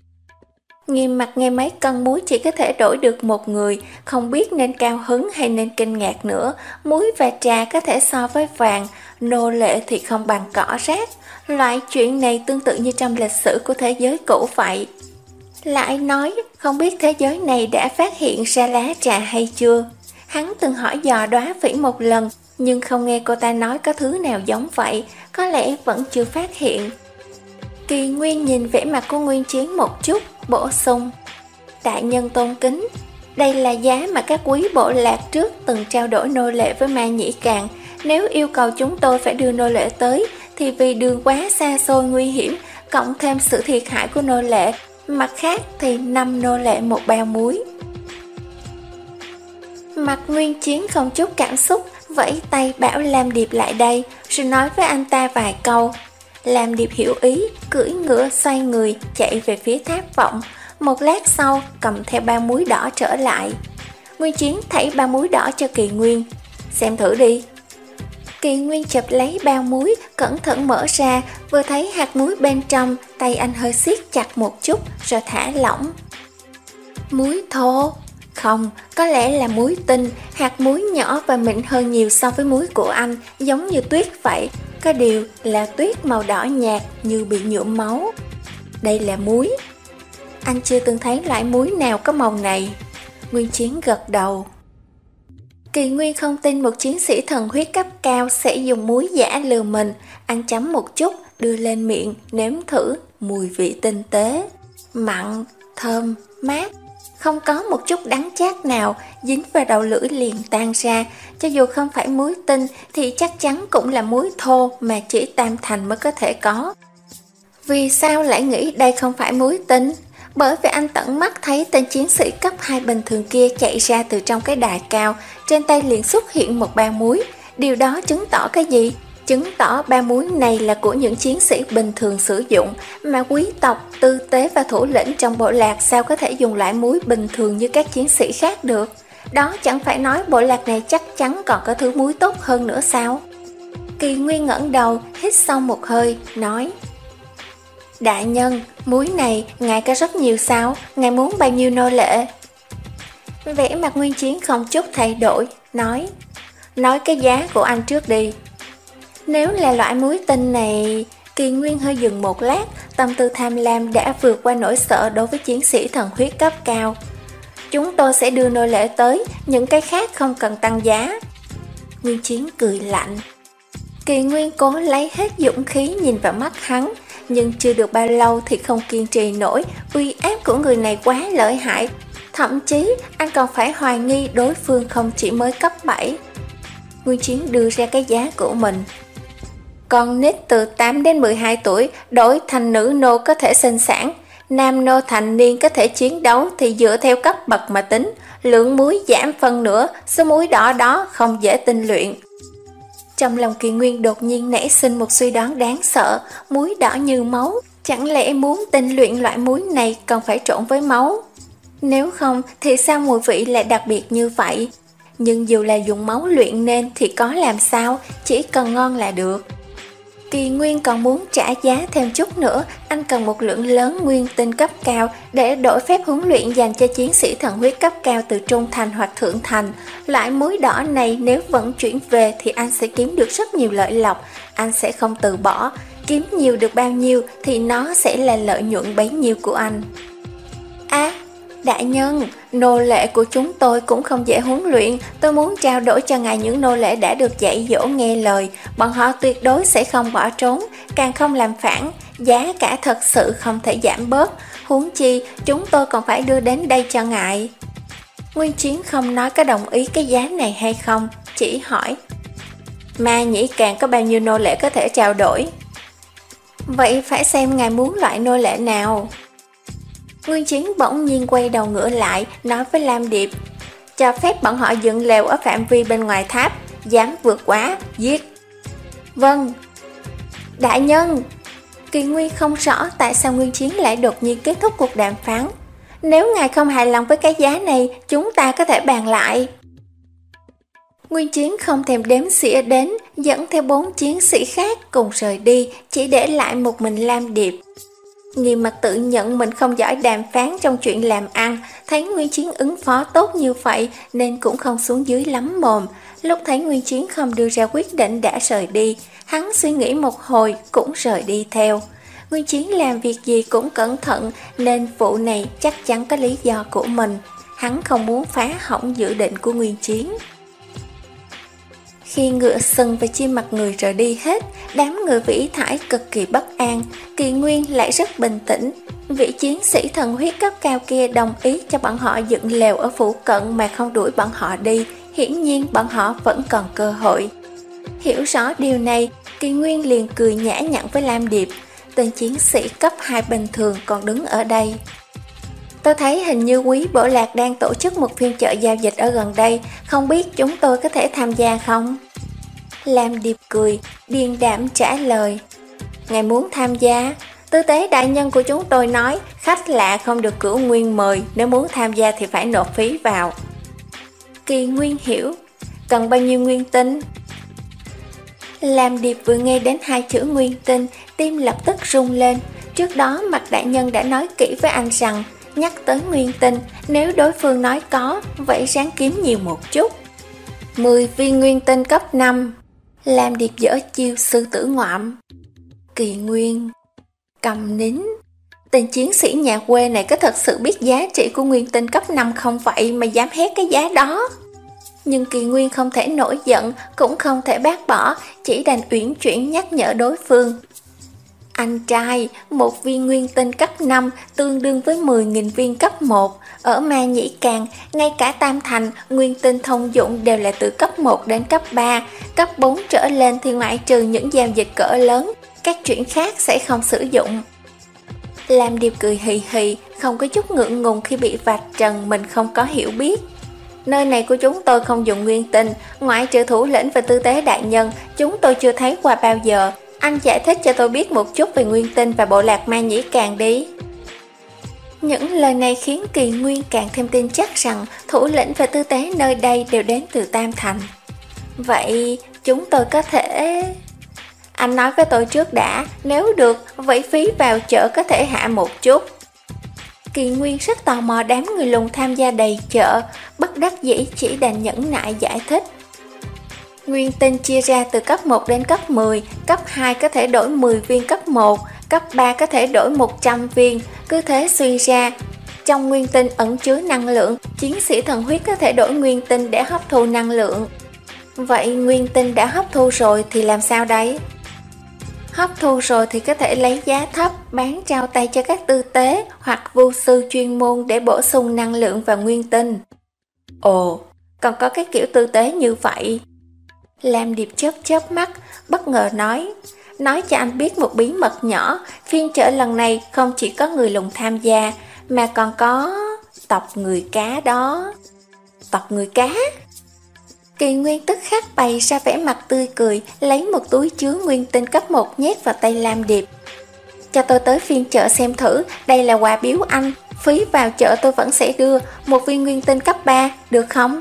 Nghiêm Mặc nghe mấy cân muối chỉ có thể đổi được một người, không biết nên cao hứng hay nên kinh ngạc nữa. Muối và trà có thể so với vàng, nô lệ thì không bằng cỏ rác. Loại chuyện này tương tự như trong lịch sử của thế giới cũ vậy. Lại nói, không biết thế giới này đã phát hiện ra lá trà hay chưa? Hắn từng hỏi dò Đóa Phỉ một lần, nhưng không nghe cô ta nói có thứ nào giống vậy, có lẽ vẫn chưa phát hiện. Kỳ Nguyên nhìn vẻ mặt của Nguyên Chiến một chút, bổ sung: đại nhân tôn kính, đây là giá mà các quý bộ lạc trước từng trao đổi nô lệ với Ma Nhĩ Càn. Nếu yêu cầu chúng tôi phải đưa nô lệ tới, thì vì đường quá xa xôi nguy hiểm, cộng thêm sự thiệt hại của nô lệ, mặt khác thì năm nô lệ một bao muối. Mặt Nguyên Chiến không chút cảm xúc, vẫy tay bảo Lam Điệp lại đây, rồi nói với anh ta vài câu. Lam Điệp hiểu ý, cưỡi ngựa xoay người, chạy về phía tháp vọng. Một lát sau, cầm theo bao muối đỏ trở lại. Nguyên Chiến thảy bao muối đỏ cho Kỳ Nguyên. Xem thử đi. Kỳ Nguyên chụp lấy bao muối, cẩn thận mở ra, vừa thấy hạt muối bên trong, tay anh hơi siết chặt một chút, rồi thả lỏng. Muối thô? Không, có lẽ là muối tinh, hạt muối nhỏ và mịn hơn nhiều so với muối của anh, giống như tuyết vậy. Có điều là tuyết màu đỏ nhạt như bị nhuộm máu. Đây là muối. Anh chưa từng thấy loại muối nào có màu này. Nguyên Chiến gật đầu. Kỳ Nguyên không tin một chiến sĩ thần huyết cấp cao sẽ dùng muối giả lừa mình. Anh chấm một chút, đưa lên miệng, nếm thử, mùi vị tinh tế. Mặn, thơm, mát. Không có một chút đắng chát nào, dính vào đầu lưỡi liền tan ra. Cho dù không phải muối tinh thì chắc chắn cũng là muối thô mà chỉ Tam Thành mới có thể có. Vì sao lại nghĩ đây không phải muối tinh? Bởi vì anh tận mắt thấy tên chiến sĩ cấp hai bình thường kia chạy ra từ trong cái đài cao, trên tay liền xuất hiện một bao muối. Điều đó chứng tỏ cái gì? Chứng tỏ bao muối này là của những chiến sĩ bình thường sử dụng, mà quý tộc, tư tế và thủ lĩnh trong bộ lạc sao có thể dùng loại muối bình thường như các chiến sĩ khác được. Đó chẳng phải nói bộ lạc này chắc chắn còn có thứ muối tốt hơn nữa sao? Kỳ Nguyên ngẩng đầu, hít sâu một hơi, nói: đại nhân, muối này ngài có rất nhiều sao? Ngài muốn bao nhiêu nô lệ? Vẻ mặt Nguyên Chiến không chút thay đổi, nói: nói cái giá của anh trước đi. Nếu là loại muối tinh này... Kỳ Nguyên hơi dừng một lát, tâm tư tham lam đã vượt qua nỗi sợ đối với chiến sĩ thần huyết cấp cao. Chúng tôi sẽ đưa nô lệ tới, những cái khác không cần tăng giá. Nguyên Chiến cười lạnh. Kỳ Nguyên cố lấy hết dũng khí nhìn vào mắt hắn, nhưng chưa được bao lâu thì không kiên trì nổi, uy áp của người này quá lợi hại. Thậm chí anh còn phải hoài nghi đối phương không chỉ mới cấp bảy. Nguyên Chiến đưa ra cái giá của mình. Con nít từ tám đến mười hai tuổi đổi thành nữ nô có thể sinh sản. Nam nô thành niên có thể chiến đấu thì dựa theo cấp bậc mà tính. Lượng muối giảm phân nửa, số muối đỏ đó không dễ tinh luyện. Trong lòng Kỳ Nguyên đột nhiên nảy sinh một suy đoán đáng sợ. Muối đỏ như máu, chẳng lẽ muốn tinh luyện loại muối này còn phải trộn với máu? Nếu không thì sao mùi vị lại đặc biệt như vậy? Nhưng dù là dùng máu luyện nên thì có làm sao, chỉ cần ngon là được. Kỳ Nguyên còn muốn trả giá thêm chút nữa, anh cần một lượng lớn nguyên tinh cấp cao để đổi phép huấn luyện dành cho chiến sĩ thần huyết cấp cao từ trung thành hoặc thượng thành. Loại muối đỏ này nếu vận chuyển về thì anh sẽ kiếm được rất nhiều lợi lộc, anh sẽ không từ bỏ. Kiếm nhiều được bao nhiêu thì nó sẽ là lợi nhuận bấy nhiêu của anh. À, đại nhân, nô lệ của chúng tôi cũng không dễ huấn luyện. Tôi muốn trao đổi cho ngài những nô lệ đã được dạy dỗ nghe lời. Bọn họ tuyệt đối sẽ không bỏ trốn, càng không làm phản. Giá cả thật sự không thể giảm bớt. Huống chi chúng tôi còn phải đưa đến đây cho ngài. Nguyên Chiến không nói có đồng ý cái giá này hay không, chỉ hỏi: Ma Nhĩ Càn có bao nhiêu nô lệ có thể trao đổi? Vậy phải xem ngài muốn loại nô lệ nào. Nguyên Chiến bỗng nhiên quay đầu ngửa lại, nói với Lam Điệp: cho phép bọn họ dựng lều ở phạm vi bên ngoài tháp, dám vượt quá, giết. Vâng. Đại nhân! Kỳ Nguyên không rõ tại sao Nguyên Chiến lại đột nhiên kết thúc cuộc đàm phán. Nếu ngài không hài lòng với cái giá này, chúng ta có thể bàn lại. Nguyên Chiến không thèm đếm xỉa đến, dẫn theo bốn chiến sĩ khác cùng rời đi, chỉ để lại một mình Lam Điệp. Nghiêm Mặt tự nhận mình không giỏi đàm phán trong chuyện làm ăn, thấy Nguyên Chiến ứng phó tốt như vậy nên cũng không xuống dưới lắm mồm. Lúc thấy Nguyên Chiến không đưa ra quyết định đã rời đi, hắn suy nghĩ một hồi cũng rời đi theo. Nguyên Chiến làm việc gì cũng cẩn thận nên vụ này chắc chắn có lý do của mình. Hắn không muốn phá hỏng dự định của Nguyên Chiến. Khi ngựa sừng và chim mặt người rời đi hết, đám người Vĩ Thải cực kỳ bất an. Kỳ Nguyên lại rất bình tĩnh. Vị chiến sĩ thần huyết cấp cao kia đồng ý cho bọn họ dựng lều ở phụ cận mà không đuổi bọn họ đi. Hiển nhiên bọn họ vẫn còn cơ hội. Hiểu rõ điều này, Kỳ Nguyên liền cười nhã nhặn với Lam Điệp. Tên chiến sĩ cấp hai bình thường còn đứng ở đây. Tôi thấy hình như Quý Bộ Lạc đang tổ chức một phiên chợ giao dịch ở gần đây, không biết chúng tôi có thể tham gia không? Lam Điệp cười, điềm đạm trả lời. Ngài muốn tham gia? Tư tế đại nhân của chúng tôi nói, khách lạ không được Cửu Nguyên mời, nếu muốn tham gia thì phải nộp phí vào. Kỳ Nguyên hiểu, cần bao nhiêu nguyên tinh? Lam Điệp vừa nghe đến hai chữ nguyên tinh, tim lập tức rung lên. Trước đó Mạc đại nhân đã nói kỹ với anh rằng, nhắc tới nguyên tinh, nếu đối phương nói có, vậy ráng kiếm nhiều một chút. mười viên nguyên tinh cấp năm. Lam Điệp dở chiêu sư tử ngoạm. Kỳ Nguyên cầm nín. Tên chiến sĩ nhà quê này có thật sự biết giá trị của nguyên tinh cấp năm không vậy mà dám hét cái giá đó? Nhưng Kỳ Nguyên không thể nổi giận, cũng không thể bác bỏ, chỉ đành uyển chuyển nhắc nhở đối phương. Anh trai, một viên nguyên tinh cấp năm tương đương với mười nghìn viên cấp một. Ở Ma Nhĩ Càng, ngay cả Tam Thành, nguyên tinh thông dụng đều là từ cấp một đến cấp ba. Cấp bốn trở lên thì ngoại trừ những giao dịch cỡ lớn, các chuyện khác sẽ không sử dụng. Lam Điệp cười hì hì, không có chút ngượng ngùng khi bị vạch trần mình không có hiểu biết. Nơi này của chúng tôi không dùng nguyên tinh, ngoại trừ thủ lĩnh và tư tế đại nhân, chúng tôi chưa thấy qua bao giờ. Anh giải thích cho tôi biết một chút về nguyên tinh và bộ lạc Ma Nhĩ Càng đi. Những lời này khiến Kỳ Nguyên càng thêm tin chắc rằng thủ lĩnh và tư tế nơi đây đều đến từ Tam Thành. Vậy chúng tôi có thể... Anh nói với tôi trước đã, nếu được, vậy phí vào chợ có thể hạ một chút. Kỳ Nguyên rất tò mò đám người lùn tham gia đầy chợ, bất đắc dĩ chỉ đành nhẫn nại giải thích. Nguyên tinh chia ra từ cấp một đến cấp mười, cấp hai có thể đổi mười viên cấp một, cấp ba có thể đổi một trăm viên, cứ thế suy ra. Trong nguyên tinh ẩn chứa năng lượng, chiến sĩ thần huyết có thể đổi nguyên tinh để hấp thu năng lượng. Vậy nguyên tinh đã hấp thu rồi thì làm sao đấy? Hấp thu rồi thì có thể lấy giá thấp bán trao tay cho các tư tế hoặc vu sư chuyên môn để bổ sung năng lượng vào nguyên tinh. Ồ, còn có cái kiểu tư tế như vậy? Lam Điệp chớp chớp mắt, bất ngờ nói. Nói cho anh biết một bí mật nhỏ, phiên chợ lần này không chỉ có người lùn tham gia, mà còn có tộc người cá đó. Tộc người cá? Kỳ Nguyên tức khắc bày ra vẻ mặt tươi cười, lấy một túi chứa nguyên tinh cấp một nhét vào tay Lam Điệp. Cho tôi tới phiên chợ xem thử, đây là quà biếu anh, phí vào chợ tôi vẫn sẽ đưa, một viên nguyên tinh cấp ba, được không?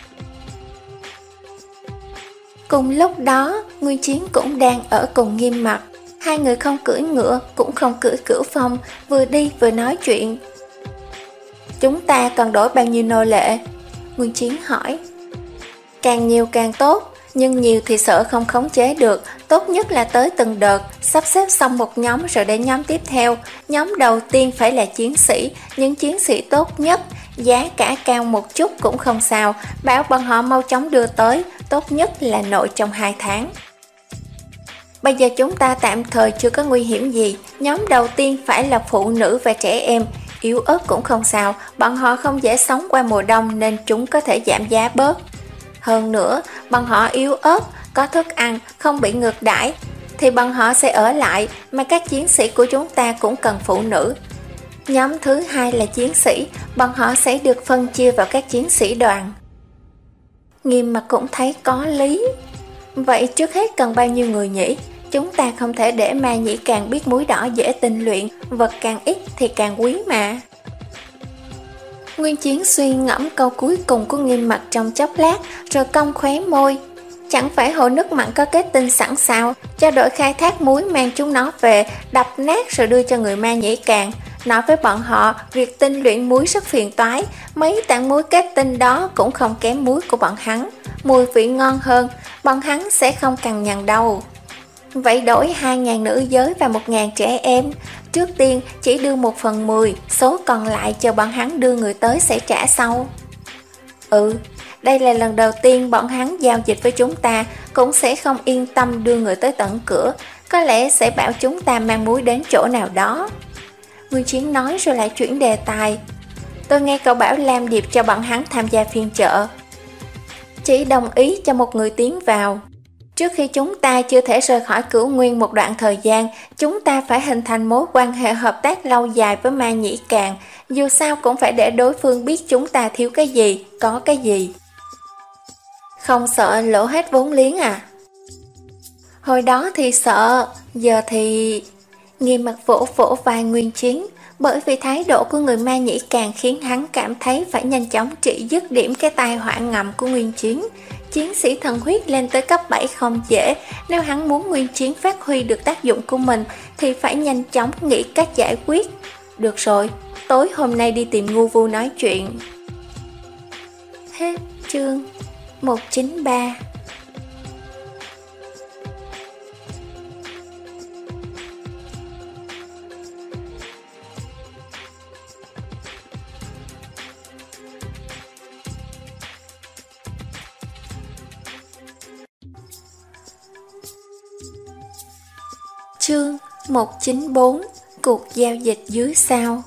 Cùng lúc đó, Nguyên Chiến cũng đang ở cùng Nghiêm Mặc. Hai người không cưỡi ngựa, cũng không cưỡi cửu phong, vừa đi vừa nói chuyện. Chúng ta cần đổi bao nhiêu nô lệ? Nguyên Chiến hỏi. Càng nhiều càng tốt, nhưng nhiều thì sợ không khống chế được. Tốt nhất là tới từng đợt, sắp xếp xong một nhóm rồi đến nhóm tiếp theo. Nhóm đầu tiên phải là chiến sĩ, những chiến sĩ tốt nhất. Giá cả cao một chút cũng không sao, bảo bọn họ mau chóng đưa tới, tốt nhất là nội trong hai tháng. Bây giờ chúng ta tạm thời chưa có nguy hiểm gì, nhóm đầu tiên phải là phụ nữ và trẻ em, yếu ớt cũng không sao, bọn họ không dễ sống qua mùa đông nên chúng có thể giảm giá bớt. Hơn nữa, bọn họ yếu ớt, có thức ăn, không bị ngược đãi, thì bọn họ sẽ ở lại, mà các chiến sĩ của chúng ta cũng cần phụ nữ. Nhóm thứ hai là chiến sĩ, bọn họ sẽ được phân chia vào các chiến sĩ đoàn. Nghiêm Mặc cũng thấy có lý. Vậy trước hết cần bao nhiêu người nhỉ? Chúng ta không thể để Ma Nhĩ Càng biết muối đỏ dễ tinh luyện, vật càng ít thì càng quý mà. Nguyên Chiến suy ngẫm câu cuối cùng của Nghiêm Mặc trong chốc lát, rồi cong khóe môi. Chẳng phải hồ nước mặn có kết tinh sẵn sao, cho đội khai thác muối mang chúng nó về, đập nát rồi đưa cho người Ma Nhĩ Càng. Nói với bọn họ, việc tinh luyện muối rất phiền toái, mấy tảng muối kết tinh đó cũng không kém muối của bọn hắn. Mùi vị ngon hơn, bọn hắn sẽ không cằn nhằn đâu. Vậy đổi hai nghìn nữ giới và một nghìn trẻ em. Trước tiên chỉ đưa một phần mười, số còn lại chờ bọn hắn đưa người tới sẽ trả sau. Ừ, Đây là lần đầu tiên bọn hắn giao dịch với chúng ta, cũng sẽ không yên tâm đưa người tới tận cửa, có lẽ sẽ bảo chúng ta mang muối đến chỗ nào đó. Nguyên Chiến nói rồi lại chuyển đề tài. Tôi nghe cậu bảo Lam Điệp cho bọn hắn tham gia phiên chợ, chỉ đồng ý cho một người tiến vào. Trước khi chúng ta chưa thể rời khỏi Cửu Nguyên một đoạn thời gian, chúng ta phải hình thành mối quan hệ hợp tác lâu dài với Ma Nhĩ Càng, dù sao cũng phải để đối phương biết chúng ta thiếu cái gì, có cái gì. Không sợ lỗ hết vốn liếng à? Hồi đó thì sợ, giờ thì... Nghiêm mặt vỗ vỗ vai Nguyên Chiến, bởi vì thái độ của người Ma Nhĩ Càng khiến hắn cảm thấy phải nhanh chóng trị dứt điểm cái tai họa ngầm của Nguyên Chiến. Chiến sĩ thần huyết lên tới cấp bảy không dễ, nếu hắn muốn Nguyên Chiến phát huy được tác dụng của mình thì phải nhanh chóng nghĩ cách giải quyết. Được rồi, tối hôm nay đi tìm Ngu Vu nói chuyện. Hết chương một trăm chín mươi ba. Chương một trăm chín mươi bốn. Cuộc giao dịch dưới sao.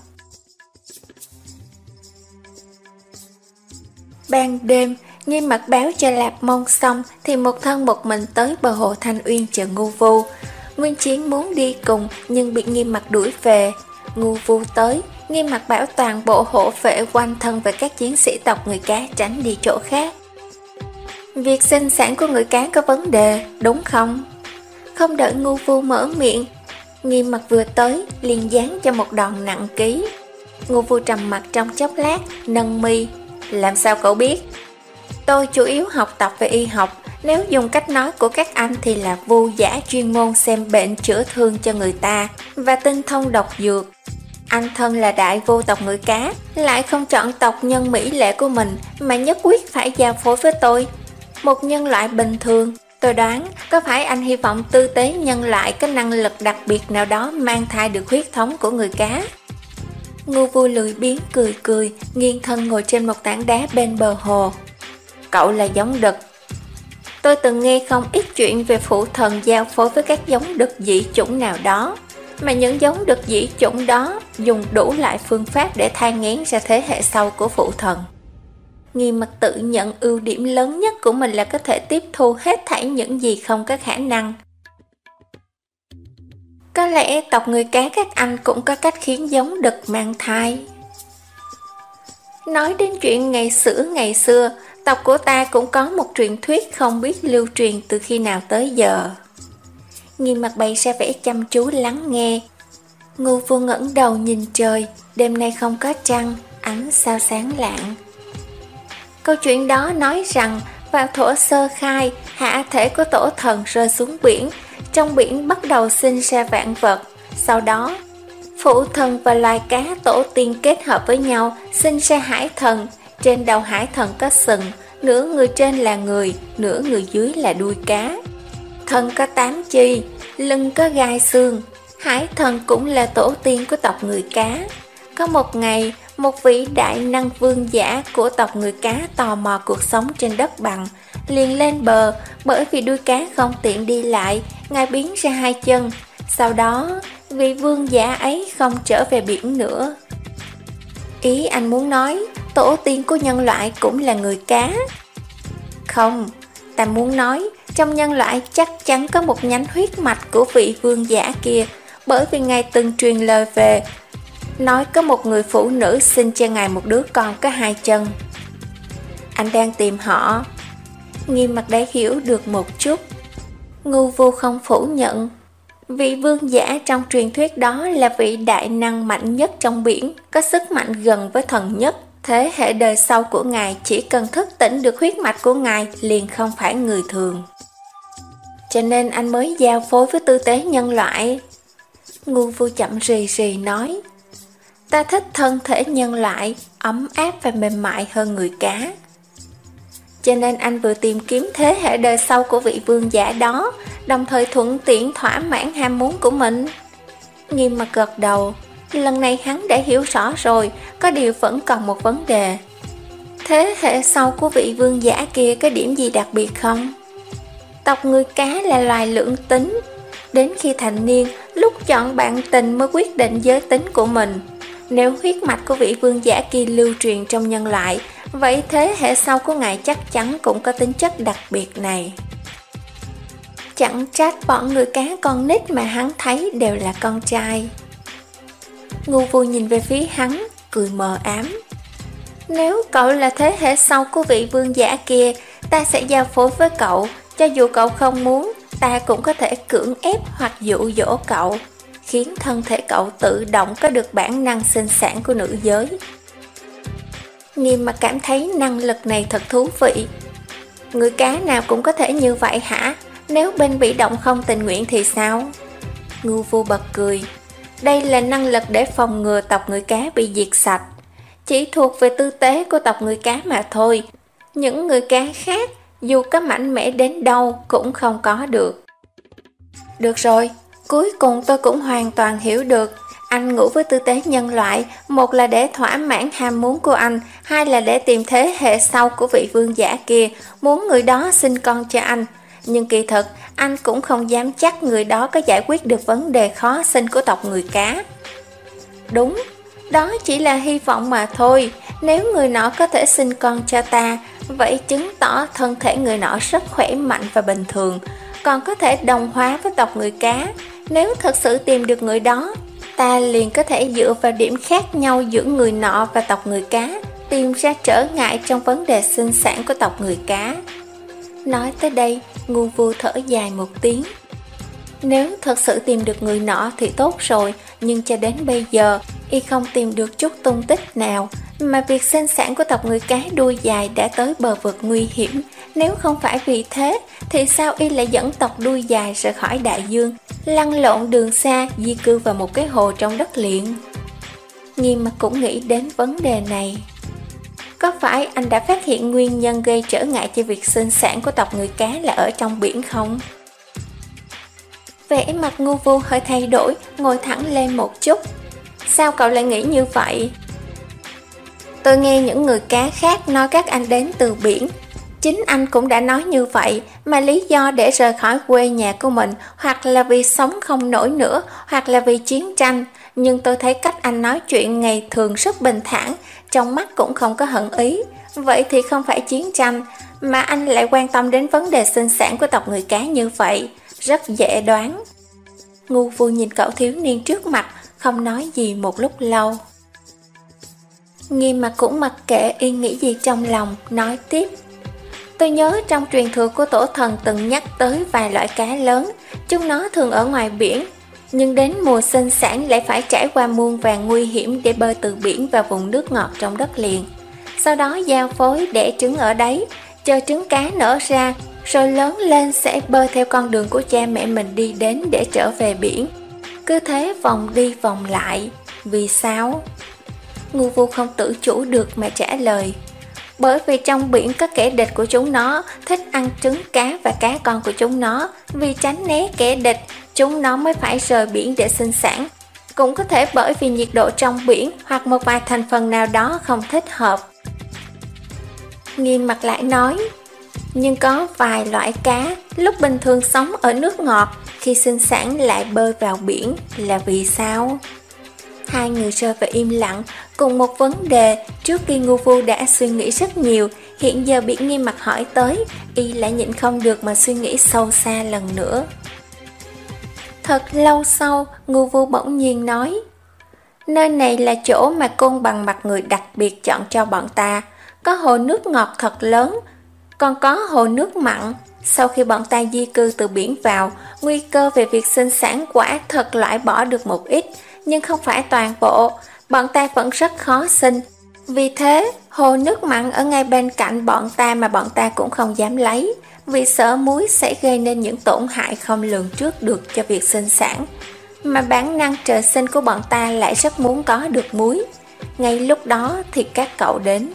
Ban đêm, Nghiêm Mặc báo cho Lạp Mông xong thì một thân một mình tới bờ hồ Thanh Uyên chờ Ngu Vu. Nguyên Chiến muốn đi cùng nhưng bị Nghiêm Mặc đuổi về. Ngu Vu tới, Nghiêm Mặc bảo toàn bộ hộ vệ quanh thân về các chiến sĩ tộc người cá tránh đi chỗ khác. Việc sinh sản của người cá có vấn đề, đúng không? Không đợi Ngu Vu mở miệng, Nghiêm Mặc vừa tới liền giáng cho một đòn nặng ký. Ngu Vu trầm mặt trong chốc lát, nâng mi. Làm sao cậu biết? Tôi chủ yếu học tập về y học, nếu dùng cách nói của các anh thì là vu giả chuyên môn xem bệnh chữa thương cho người ta và tinh thông độc dược. Anh thân là đại vô tộc người cá, lại không chọn tộc nhân mỹ lệ của mình mà nhất quyết phải giao phối với tôi, một nhân loại bình thường. Tôi đoán có phải anh hy vọng tư tế nhân loại có năng lực đặc biệt nào đó mang thai được huyết thống của người cá. Ngu Vu lười biếng cười cười, nghiêng thân ngồi trên một tảng đá bên bờ hồ. Cậu là giống đực. Tôi từng nghe không ít chuyện về phụ thần giao phối với các giống đực dị chủng nào đó, mà những giống đực dị chủng đó dùng đủ loại phương pháp để thai nghén ra thế hệ sau của phụ thần. Nghiêm Mặc tự nhận ưu điểm lớn nhất của mình là có thể tiếp thu hết thảy những gì không có khả năng. Có lẽ tộc người cá các anh cũng có cách khiến giống đực mang thai. Nói đến chuyện ngày xưa ngày xưa, tộc của ta cũng có một truyền thuyết không biết lưu truyền từ khi nào tới giờ. Nghiêm Mặc bày ra vẻ chăm chú lắng nghe. Ngu Vu ngẩng đầu nhìn trời, đêm nay không có trăng, ánh sao sáng lạng. Câu chuyện đó nói rằng vào thuở sơ khai, hạ thể của tổ thần rơi xuống biển, trong biển bắt đầu sinh ra vạn vật. Sau đó, phụ thần và loài cá tổ tiên kết hợp với nhau, sinh ra hải thần. Trên đầu hải thần có sừng, nửa người trên là người, nửa người dưới là đuôi cá. Thân có tám chi, lưng có gai xương. Hải thần cũng là tổ tiên của tộc người cá. Có một ngày, một vị đại năng vương giả của tộc người cá tò mò cuộc sống trên đất bằng, liền lên bờ. Bởi vì đuôi cá không tiện đi lại, ngài biến ra hai chân. Sau đó, vị vương giả ấy không trở về biển nữa. Ý anh muốn nói, tổ tiên của nhân loại cũng là người cá? Không, ta muốn nói, trong nhân loại chắc chắn có một nhánh huyết mạch của vị vương giả kia, bởi vì ngài từng truyền lời về, nói có một người phụ nữ sinh cho ngài một đứa con có hai chân. Anh đang tìm họ. Nghiêm Mặc đã hiểu được một chút. Ngu Vu không phủ nhận. Vị vương giả trong truyền thuyết đó là vị đại năng mạnh nhất trong biển, có sức mạnh gần với thần nhất. Thế hệ đời sau của ngài chỉ cần thức tỉnh được huyết mạch của ngài liền không phải người thường. Cho nên anh mới giao phối với tư tế nhân loại. Ngu Vu chậm rì rì nói. Ta thích thân thể nhân loại, ấm áp và mềm mại hơn người cá. Cho nên anh vừa tìm kiếm thế hệ đời sau của vị vương giả đó, đồng thời thuận tiện thỏa mãn ham muốn của mình. Nghiêm Mặc gật đầu. Lần này hắn đã hiểu rõ rồi, có điều vẫn còn một vấn đề. Thế hệ sau của vị vương giả kia có điểm gì đặc biệt không? Tộc người cá là loài lưỡng tính. Đến khi thành niên, lúc chọn bạn tình mới quyết định giới tính của mình. Nếu huyết mạch của vị vương giả kia lưu truyền trong nhân loại, vậy thế hệ sau của ngài chắc chắn cũng có tính chất đặc biệt này. Chẳng trách bọn người cá con nít mà hắn thấy đều là con trai. Ngu Vu nhìn về phía hắn, cười mờ ám. Nếu cậu là thế hệ sau của vị vương giả kia, ta sẽ giao phối với cậu. Cho dù cậu không muốn, ta cũng có thể cưỡng ép hoặc dụ dỗ cậu, khiến thân thể cậu tự động có được bản năng sinh sản của nữ giới. Nghiêm mà cảm thấy năng lực này thật thú vị. Người cá nào cũng có thể như vậy hả? Nếu bên bị động không tình nguyện thì sao? Ngu Vu bật cười. Đây là năng lực để phòng ngừa tộc người cá bị diệt sạch. Chỉ thuộc về tư tế của tộc người cá mà thôi. Những người cá khác, dù có mạnh mẽ đến đâu cũng không có được. Được rồi, cuối cùng tôi cũng hoàn toàn hiểu được. Anh ngủ với tư tế nhân loại, một là để thỏa mãn ham muốn của anh, hai là để tìm thế hệ sau của vị vương giả kia, muốn người đó sinh con cho anh. Nhưng kỳ thực, anh cũng không dám chắc người đó có giải quyết được vấn đề khó sinh của tộc người cá. Đúng, đó chỉ là hy vọng mà thôi. Nếu người nọ có thể sinh con cho ta, vậy chứng tỏ thân thể người nọ rất khỏe mạnh và bình thường, còn có thể đồng hóa với tộc người cá. Nếu thật sự tìm được người đó, ta liền có thể dựa vào điểm khác nhau giữa người nọ và tộc người cá, tìm ra trở ngại trong vấn đề sinh sản của tộc người cá. Nói tới đây, Ngu Vu thở dài một tiếng. Nếu thật sự tìm được người nọ thì tốt rồi, nhưng cho đến bây giờ, y không tìm được chút tung tích nào, mà việc sinh sản của tộc người cá đuôi dài đã tới bờ vực nguy hiểm. Nếu không phải vì thế, thì sao y lại dẫn tộc đuôi dài rời khỏi đại dương, lăn lộn đường xa, di cư vào một cái hồ trong đất liền? Nghiêm mà cũng nghĩ đến vấn đề này. Có phải anh đã phát hiện nguyên nhân gây trở ngại cho việc sinh sản của tộc người cá là ở trong biển không? Vẻ mặt Ngu Vu hơi thay đổi, ngồi thẳng lên một chút. Sao cậu lại nghĩ như vậy? Tôi nghe những người cá khác nói các anh đến từ biển. Chính anh cũng đã nói như vậy, mà lý do để rời khỏi quê nhà của mình hoặc là vì sống không nổi nữa, hoặc là vì chiến tranh. Nhưng tôi thấy cách anh nói chuyện ngày thường rất bình thản, trong mắt cũng không có hận ý. Vậy thì không phải chiến tranh, mà anh lại quan tâm đến vấn đề sinh sản của tộc người cá như vậy. Rất dễ đoán. Ngu Vu nhìn cậu thiếu niên trước mặt, không nói gì một lúc lâu. Nghiêm mà cũng mặc kệ y nghĩ gì trong lòng, nói tiếp. Tôi nhớ trong truyền thừa của tổ thần từng nhắc tới vài loại cá lớn, chúng nó thường ở ngoài biển, nhưng đến mùa sinh sản lại phải trải qua muôn vàn nguy hiểm để bơi từ biển vào vùng nước ngọt trong đất liền. Sau đó giao phối đẻ trứng ở đấy, chờ trứng cá nở ra, rồi lớn lên sẽ bơi theo con đường của cha mẹ mình đi đến để trở về biển. Cứ thế vòng đi vòng lại. Vì sao? Ngu Vu không tự chủ được mà trả lời. Bởi vì trong biển có kẻ địch của chúng nó, thích ăn trứng cá và cá con của chúng nó. Vì tránh né kẻ địch, chúng nó mới phải rời biển để sinh sản. Cũng có thể bởi vì nhiệt độ trong biển hoặc một vài thành phần nào đó không thích hợp. Nghiêm mặt lại nói. Nhưng có vài loại cá lúc bình thường sống ở nước ngọt, khi sinh sản lại bơi vào biển, là vì sao? Hai người rơi vào im lặng, cùng một vấn đề. Trước khi Ngu Vu đã suy nghĩ rất nhiều, hiện giờ bị Nghiêm mặt hỏi tới, y lại nhịn không được mà suy nghĩ sâu xa lần nữa. Thật lâu sau, Ngu Vu bỗng nhiên nói. Nơi này là chỗ mà côn bằng mặt người đặc biệt chọn cho bọn ta. Có hồ nước ngọt thật lớn, còn có hồ nước mặn. Sau khi bọn ta di cư từ biển vào, nguy cơ về việc sinh sản quả thật loại bỏ được một ít, nhưng không phải toàn bộ. Bọn ta vẫn rất khó sinh. Vì thế, hồ nước mặn ở ngay bên cạnh bọn ta mà bọn ta cũng không dám lấy, vì sợ muối sẽ gây nên những tổn hại không lường trước được cho việc sinh sản. Mà bản năng trời sinh của bọn ta lại rất muốn có được muối. Ngay lúc đó thì các cậu đến.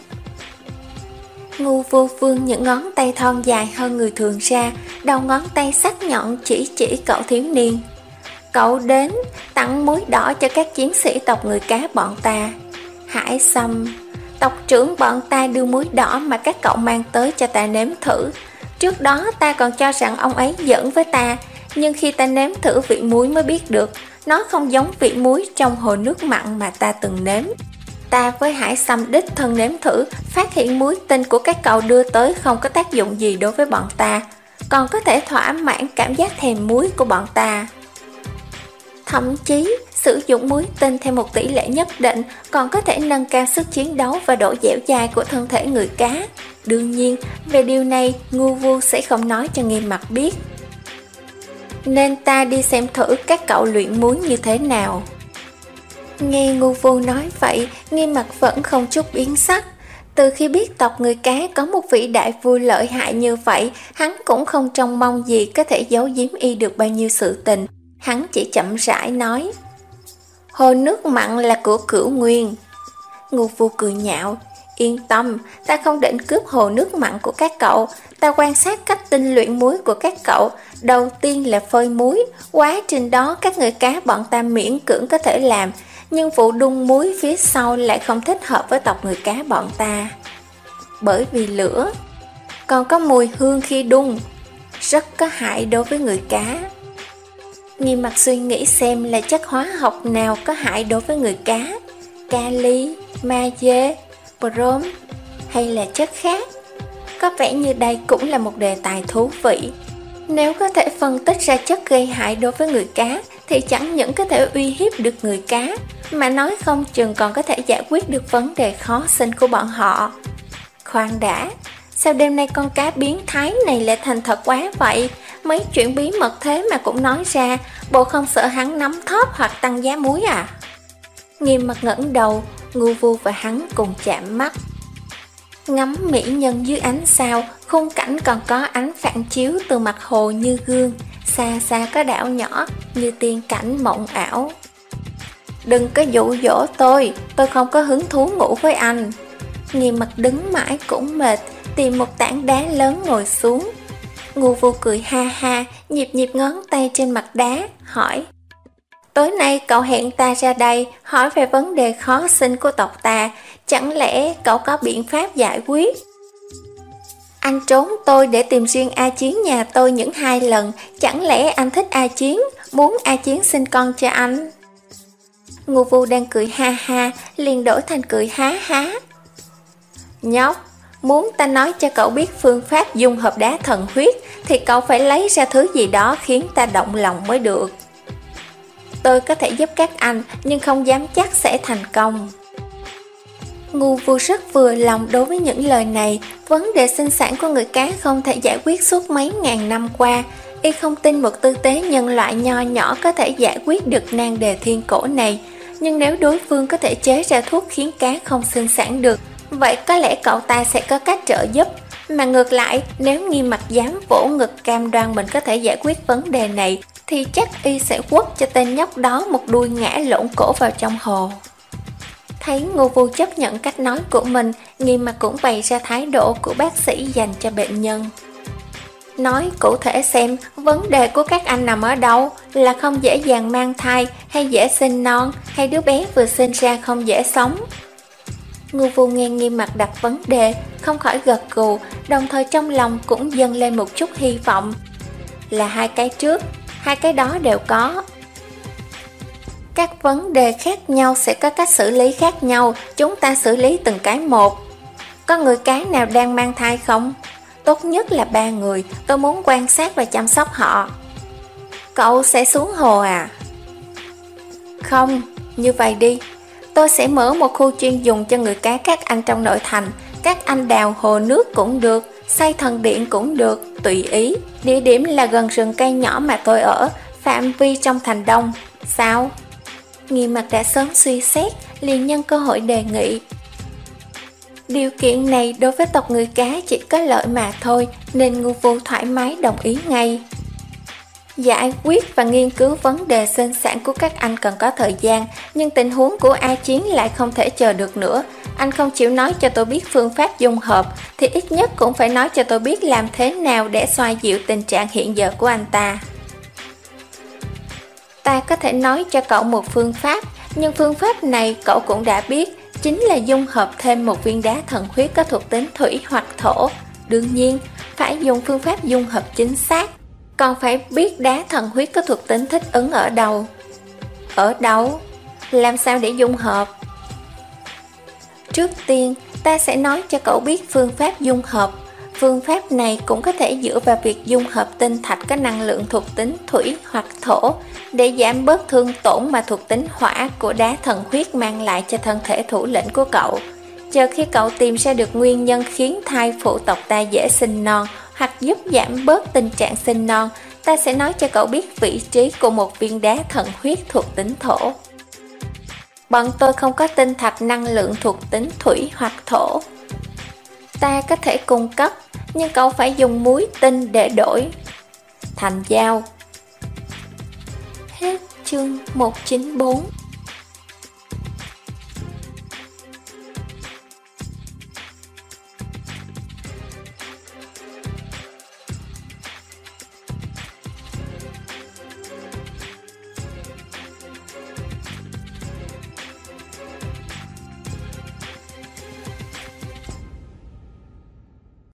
Ngu Vu vươn những ngón tay thon dài hơn người thường ra, đầu ngón tay sắc nhọn chỉ chỉ cậu thiếu niên. Cậu đến tặng muối đỏ cho các chiến sĩ tộc người cá bọn ta. Hải Sâm, Tộc trưởng bọn ta đưa muối đỏ mà các cậu mang tới cho ta nếm thử. Trước đó ta còn cho rằng ông ấy giỡn với ta, nhưng khi ta nếm thử vị muối mới biết được nó không giống vị muối trong hồ nước mặn mà ta từng nếm. Ta với Hải Sâm đích thân nếm thử, phát hiện muối tinh của các cậu đưa tới không có tác dụng gì đối với bọn ta, còn có thể thỏa mãn cảm giác thèm muối của bọn ta. Thậm chí, sử dụng muối tinh theo một tỷ lệ nhất định còn có thể nâng cao sức chiến đấu và độ dẻo dai của thân thể người cá. Đương nhiên, về điều này, Ngu Vu sẽ không nói cho Nghiêm Mặc biết. Nên ta đi xem thử các cậu luyện muối như thế nào. Nghe Ngu Vu nói vậy, Nghiêm Mặc vẫn không chút biến sắc. Từ khi biết tộc người cá có một vị đại vua lợi hại như vậy, hắn cũng không trông mong gì có thể giấu giếm y được bao nhiêu sự tình. Hắn chỉ chậm rãi nói: Hồ nước mặn là của Cửu Nguyên. Ngu Vu cười nhạo: Yên tâm, ta không định cướp hồ nước mặn của các cậu. Ta quan sát cách tinh luyện muối của các cậu. Đầu tiên là phơi muối. Quá trình đó các người cá bọn ta miễn cưỡng có thể làm, nhưng vụ đun muối phía sau lại không thích hợp với tộc người cá bọn ta. Bởi vì lửa còn có mùi hương khi đun, rất có hại đối với người cá. Nghiêm Mặc suy nghĩ xem là chất hóa học nào có hại đối với người cá: kali, magie, brom hay là chất khác. Có vẻ như đây cũng là một đề tài thú vị. Nếu có thể phân tích ra chất gây hại đối với người cá thì chẳng những có thể uy hiếp được người cá, mà nói không chừng còn có thể giải quyết được vấn đề khó sinh của bọn họ. Khoan đã, sao đêm nay con cá biến thái này lại thành thật quá vậy? Mấy chuyện bí mật thế mà cũng nói ra, bộ không sợ hắn nắm thóp hoặc tăng giá muối à? Nghiêm Mặc ngẩng đầu, Ngu Vu và hắn cùng chạm mắt. Ngắm mỹ nhân dưới ánh sao, khung cảnh còn có ánh phản chiếu từ mặt hồ như gương, xa xa có đảo nhỏ như tiên cảnh mộng ảo. Đừng có dụ dỗ tôi, tôi không có hứng thú ngủ với anh. Nghiêm Mặc đứng mãi cũng mệt, tìm một tảng đá lớn ngồi xuống. Ngu Vu cười ha ha, nhịp nhịp ngón tay trên mặt đá, hỏi: Tối nay cậu hẹn ta ra đây, hỏi về vấn đề khó sinh của tộc ta, chẳng lẽ cậu có biện pháp giải quyết? Anh trốn tôi để tìm riêng A Chiến nhà tôi những hai lần, chẳng lẽ anh thích A Chiến, muốn A Chiến sinh con cho anh? Ngu Vu đang cười ha ha, liền đổi thành cười há há. Nhóc, muốn ta nói cho cậu biết phương pháp dung hợp đá thần huyết thì cậu phải lấy ra thứ gì đó khiến ta động lòng mới được. Tôi có thể giúp các anh, nhưng không dám chắc sẽ thành công. Ngu Vu rất vừa lòng đối với những lời này. Vấn đề sinh sản của người cá không thể giải quyết suốt mấy ngàn năm qua. Y không tin một tư tế nhân loại nho nhỏ có thể giải quyết được nan đề thiên cổ này. Nhưng nếu đối phương có thể chế ra thuốc khiến cá không sinh sản được, vậy có lẽ cậu ta sẽ có cách trợ giúp. Mà ngược lại, nếu Nghiêm Mặc dám vỗ ngực cam đoan mình có thể giải quyết vấn đề này, thì chắc y sẽ quất cho tên nhóc đó một đuôi ngã lộn cổ vào trong hồ. Thấy Ngu Vu chấp nhận cách nói của mình, Nghiêm Mặc cũng bày ra thái độ của bác sĩ dành cho bệnh nhân. Nói cụ thể xem, vấn đề của các anh nằm ở đâu? Là không dễ dàng mang thai, hay dễ sinh non, hay đứa bé vừa sinh ra không dễ sống? Ngu Vu nghe Nghiêm Mặc đặt vấn đề, không khỏi gật gù, đồng thời trong lòng cũng dâng lên một chút hy vọng. Là hai cái trước, hai cái đó đều có. Các vấn đề khác nhau sẽ có cách xử lý khác nhau, chúng ta xử lý từng cái một. Có người cá nào đang mang thai không? Tốt nhất là ba người, tôi muốn quan sát và chăm sóc họ. Cậu sẽ xuống hồ à? Không, như vậy đi, tôi sẽ mở một khu chuyên dùng cho người cá các anh trong nội thành. Các anh đào hồ nước cũng được, xây thần điện cũng được, tùy ý. Địa điểm là gần rừng cây nhỏ mà tôi ở, phạm vi trong thành đông. Sao? Nghiêm Mặc đã sớm suy xét, liền nhân cơ hội đề nghị. Điều kiện này đối với tộc người cá chỉ có lợi mà thôi, nên Ngu Vu thoải mái đồng ý ngay. Giải quyết và nghiên cứu vấn đề sinh sản của các anh cần có thời gian, nhưng tình huống của A Chiến lại không thể chờ được nữa. Anh không chịu nói cho tôi biết phương pháp dung hợp, thì ít nhất cũng phải nói cho tôi biết làm thế nào để xoa dịu tình trạng hiện giờ của anh ta. Ta có thể nói cho cậu một phương pháp, nhưng phương pháp này cậu cũng đã biết, chính là dung hợp thêm một viên đá thần huyết có thuộc tính thủy hoặc thổ. Đương nhiên, phải dùng phương pháp dung hợp chính xác, còn phải biết đá thần huyết có thuộc tính thích ứng ở đâu. Ở đâu? Làm sao để dung hợp? Trước tiên, ta sẽ nói cho cậu biết phương pháp dung hợp. Phương pháp này cũng có thể dựa vào việc dung hợp tinh thạch có năng lượng thuộc tính thủy hoặc thổ để giảm bớt thương tổn mà thuộc tính hỏa của đá thần huyết mang lại cho thân thể thủ lĩnh của cậu. Chờ khi cậu tìm ra được nguyên nhân khiến thai phụ tộc ta dễ sinh non hoặc giúp giảm bớt tình trạng sinh non, ta sẽ nói cho cậu biết vị trí của một viên đá thần huyết thuộc tính thổ. Bọn tôi không có tinh thạch năng lượng thuộc tính thủy hoặc thổ. Ta có thể cung cấp, nhưng cậu phải dùng muối tinh để đổi thành dao. Hết chương một trăm chín mươi bốn.